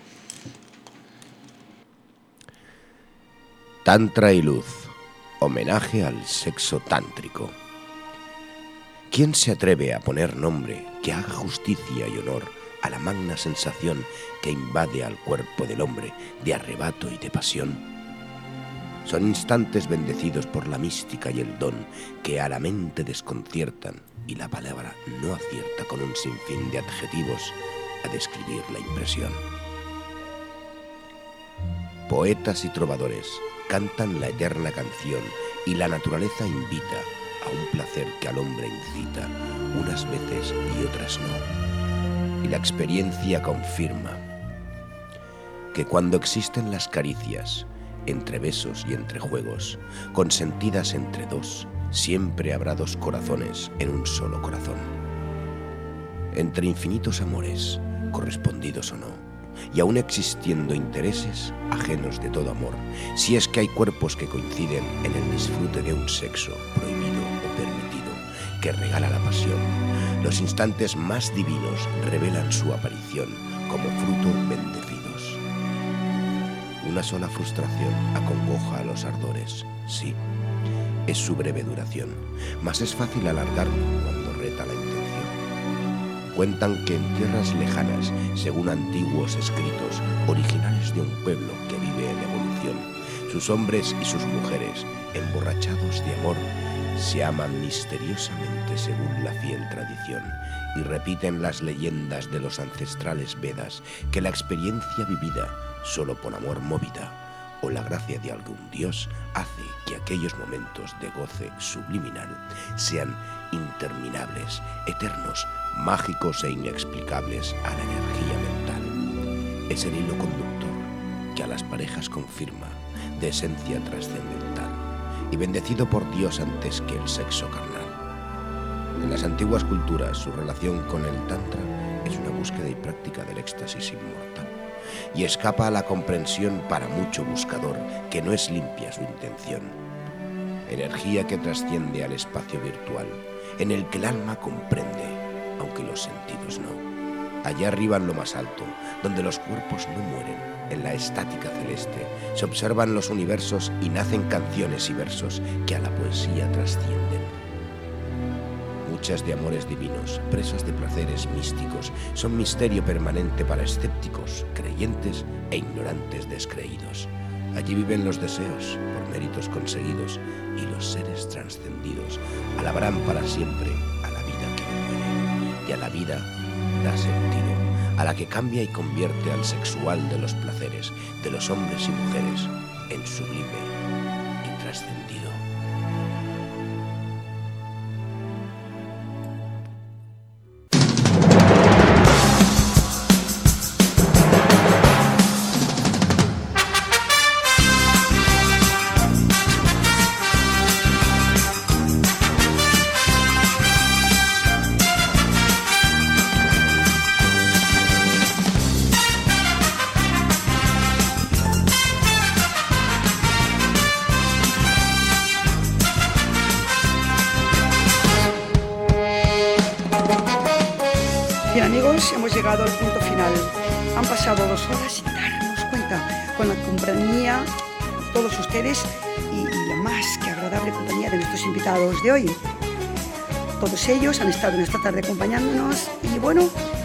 Speaker 14: Tantra y Luz. Homenaje al sexo tántrico. ¿Quién se atreve a poner nombre que haga justicia y honor a la magna sensación que invade al cuerpo del hombre de arrebato y de pasión? Son instantes bendecidos por la mística y el don que a la mente desconciertan y la palabra no acierta con un sinfín de adjetivos a describir la impresión. Poetas y trovadores cantan la eterna canción y la naturaleza invita a un placer que al hombre incita, unas veces y otras no. Y la experiencia confirma que cuando existen las caricias, entre besos y entre juegos, consentidas entre dos, siempre habrá dos corazones en un solo corazón. Entre infinitos amores, correspondidos o no, y aún existiendo intereses ajenos de todo amor, si es que hay cuerpos que coinciden en el disfrute de un sexo prohibido o permitido, que regala la pasión, los instantes más divinos revelan su aparición como fruto bendecidos. Una sola frustración acongoja a los ardores, sí, es su breve duración, mas es fácil alargarlo cuando reta la intención. Cuentan que en tierras lejanas, según antiguos escritos, originales de un pueblo que vive en evolución, sus hombres y sus mujeres, emborrachados de amor, se aman misteriosamente según la fiel tradición y repiten las leyendas de los ancestrales Vedas que la experiencia vivida solo por amor movida o la gracia de algún dios hace que aquellos momentos de goce subliminal sean interminables, eternos, mágicos e inexplicables a la energía mental. Es el hilo conductor que a las parejas confirma de esencia trascendental y bendecido por Dios antes que el sexo carnal. En las antiguas culturas su relación con el Tantra es una búsqueda y práctica del éxtasis inmortal y escapa a la comprensión para mucho buscador que no es limpia su intención. Energía que trasciende al espacio virtual en el que el alma comprende, aunque los sentidos no. Allá arriba en lo más alto, donde los cuerpos no mueren, en la estática celeste, se observan los universos y nacen canciones y versos que a la poesía trascienden. Muchas de amores divinos, presas de placeres místicos, son misterio permanente para escépticos, creyentes e ignorantes descreídos. Allí viven los deseos, por méritos conseguidos, y los seres trascendidos alabarán para siempre a la vida que no muere, y a la vida da sentido, a la que cambia y convierte al sexual de los placeres de los hombres y mujeres en sublime y trascendido.
Speaker 1: Bien amigos, hemos llegado al punto final. Han pasado 2 horas sin darnos cuenta, con la compañía de todos ustedes y la más que agradable compañía de nuestros invitados de hoy. Todos ellos han estado en esta tarde acompañándonos y bueno,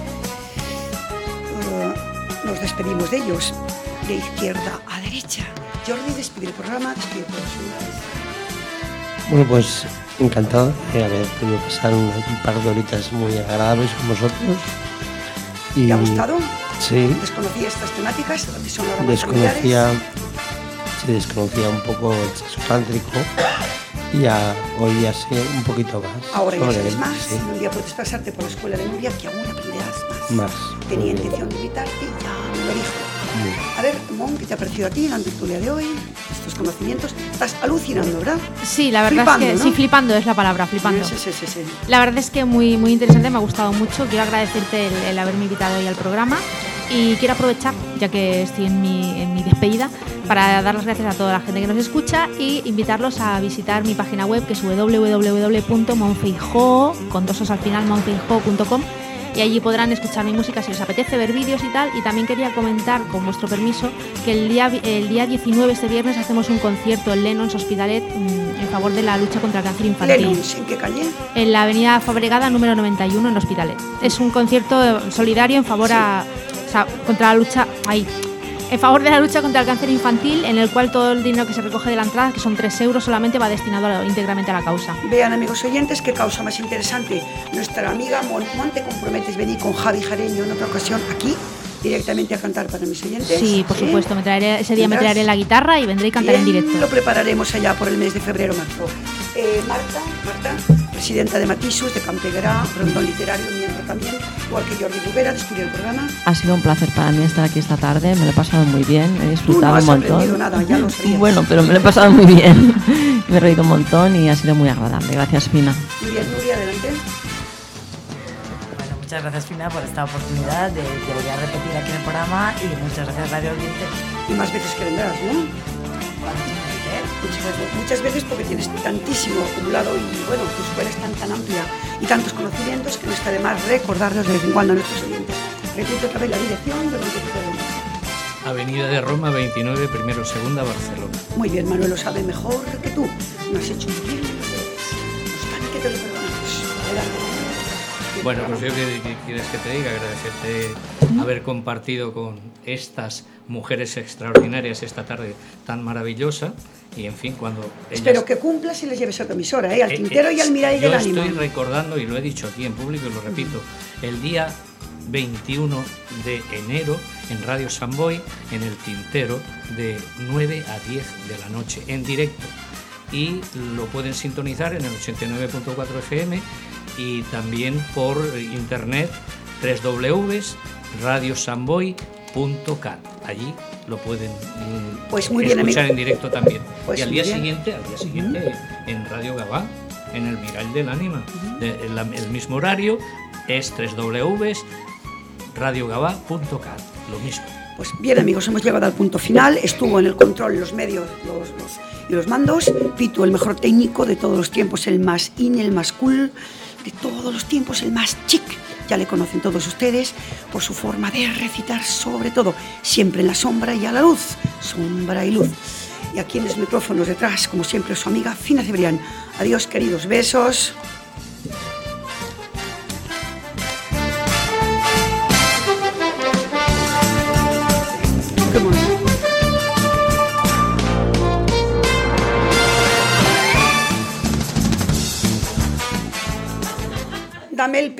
Speaker 1: nos despedimos de ellos, de izquierda a derecha. Jordi, despide el programa, despide todos los lugares.
Speaker 11: Bueno, pues encantado de haber podido pasar un par de horitas muy agradables con vosotros.
Speaker 1: ¿Te ha gustado?
Speaker 11: Sí.
Speaker 1: ¿Desconocía estas temáticas? ¿Son ahora más
Speaker 11: Desconocía,
Speaker 1: familiares?
Speaker 11: sí, desconocía un poco el sexo tántrico y hoy ya sé un poquito más.
Speaker 1: Ahora ya
Speaker 11: sobre
Speaker 1: sabes
Speaker 11: él,
Speaker 1: más.
Speaker 11: sí.
Speaker 1: Un día puedes pasarte por la escuela de Nuria que aún aprenderás más.
Speaker 11: Más.
Speaker 1: Tenía intención de invitarte y ya me lo dijo. A ver, Mon, ¿qué te ha parecido a ti la tertulia de hoy? Estos conocimientos. Estás alucinando, ¿verdad?
Speaker 10: Sí, la verdad
Speaker 1: Flipando,
Speaker 10: es que
Speaker 1: ¿no?
Speaker 10: sí, flipando es la palabra, flipando.
Speaker 1: Sí.
Speaker 10: La verdad es que muy interesante, me ha gustado mucho. Quiero agradecerte el haberme invitado hoy al programa y quiero aprovechar, ya que estoy en mi despedida, para dar las gracias a toda la gente que nos escucha y invitarlos a visitar mi página web, que es www.monfeijóo.com, y allí podrán escuchar mi música si les apetece, ver vídeos y tal. Y también quería comentar, con vuestro permiso, que el día 19, este viernes, hacemos un concierto en Lennons Hospitalet en favor de la lucha contra el cáncer infantil.
Speaker 1: ¿Lennons en qué calle?
Speaker 10: En la avenida Fabregada número 91 en Hospitalet. Es un concierto solidario en favor contra la lucha en favor de la lucha contra el cáncer infantil, en el cual todo el dinero que se recoge de la entrada, que son 3 euros solamente, va destinado íntegramente a la causa.
Speaker 1: Vean, amigos oyentes, qué causa más interesante. Nuestra amiga Mon, ¿te comprometes venir con Javi Jareño en otra ocasión aquí, directamente a cantar para mis oyentes?
Speaker 10: Sí, por supuesto. Ese día me traeré la guitarra y vendré y cantaré en directo.
Speaker 1: Lo prepararemos allá por el mes de febrero-marzo. Marta, presidenta de Matisus, de Campeguerá, Rondón Literario, miembro también, igual que Jordi Rivera, descubrió el programa.
Speaker 9: Ha sido un placer para mí estar aquí esta tarde, me lo he pasado muy bien, he disfrutado
Speaker 1: Tú no has
Speaker 9: un montón.
Speaker 1: aprendido nada, ya lo sabías.
Speaker 9: Bueno, pero me lo he pasado muy bien, me he reído un montón y ha sido muy agradable. Gracias, Fina.
Speaker 1: Muy bien, Nuria, adelante.
Speaker 7: Bueno, muchas gracias, Fina, por esta oportunidad de volver a repetir aquí en el programa y muchas gracias, Radio Oriente.
Speaker 1: Y más veces que vendrás, ¿no? Muchas veces porque tienes tantísimo acumulado y bueno, tu escuela es tan amplia y tantos conocimientos que no está de más recordarlos de vez en cuando a nuestros oyentes. Repito otra vez la dirección de donde te podemos.
Speaker 8: Avenida de Roma 29, primero, segunda, Barcelona.
Speaker 1: Muy bien, Manuel lo sabe mejor que tú. No has hecho muy bien los deberes. No obstante que te lo perdonamos. Adelante.
Speaker 8: Bueno, pues yo que quieres que te diga, agradecerte haber compartido con estas mujeres extraordinarias esta tarde tan maravillosa. Y en fin, cuando ellas...
Speaker 1: Espero que cumplas y les lleves a tu emisora, al Tintero y al Mirall del Ánimo.
Speaker 8: Yo estoy recordando, y lo he dicho aquí en público y lo repito, el día 21 de enero en Radio Samboy, en el Tintero, de 9 a 10 de la noche, en directo. Y lo pueden sintonizar en el 89.4 FM y también por internet www.radiosamboy.cat. Allí lo pueden
Speaker 1: pues muy bien,
Speaker 8: escuchar
Speaker 1: amigo.
Speaker 8: en directo también.
Speaker 1: Pues
Speaker 8: y al día siguiente en Radio Gabá, en el Mirall del Ánima. El mismo horario es www.radiogabá.cat. Lo mismo.
Speaker 1: Pues bien, amigos, hemos llegado al punto final. Estuvo en el control, los medios y los mandos. Pitu, el mejor técnico de todos los tiempos, el más el más cool de todos los tiempos, el más chic. Ya le conocen todos ustedes por su forma de recitar, sobre todo, siempre en la sombra y a la luz. Sombra y luz. Y aquí en los micrófonos detrás, como siempre, su amiga Fina Cebrián. Adiós, queridos, besos. Dame el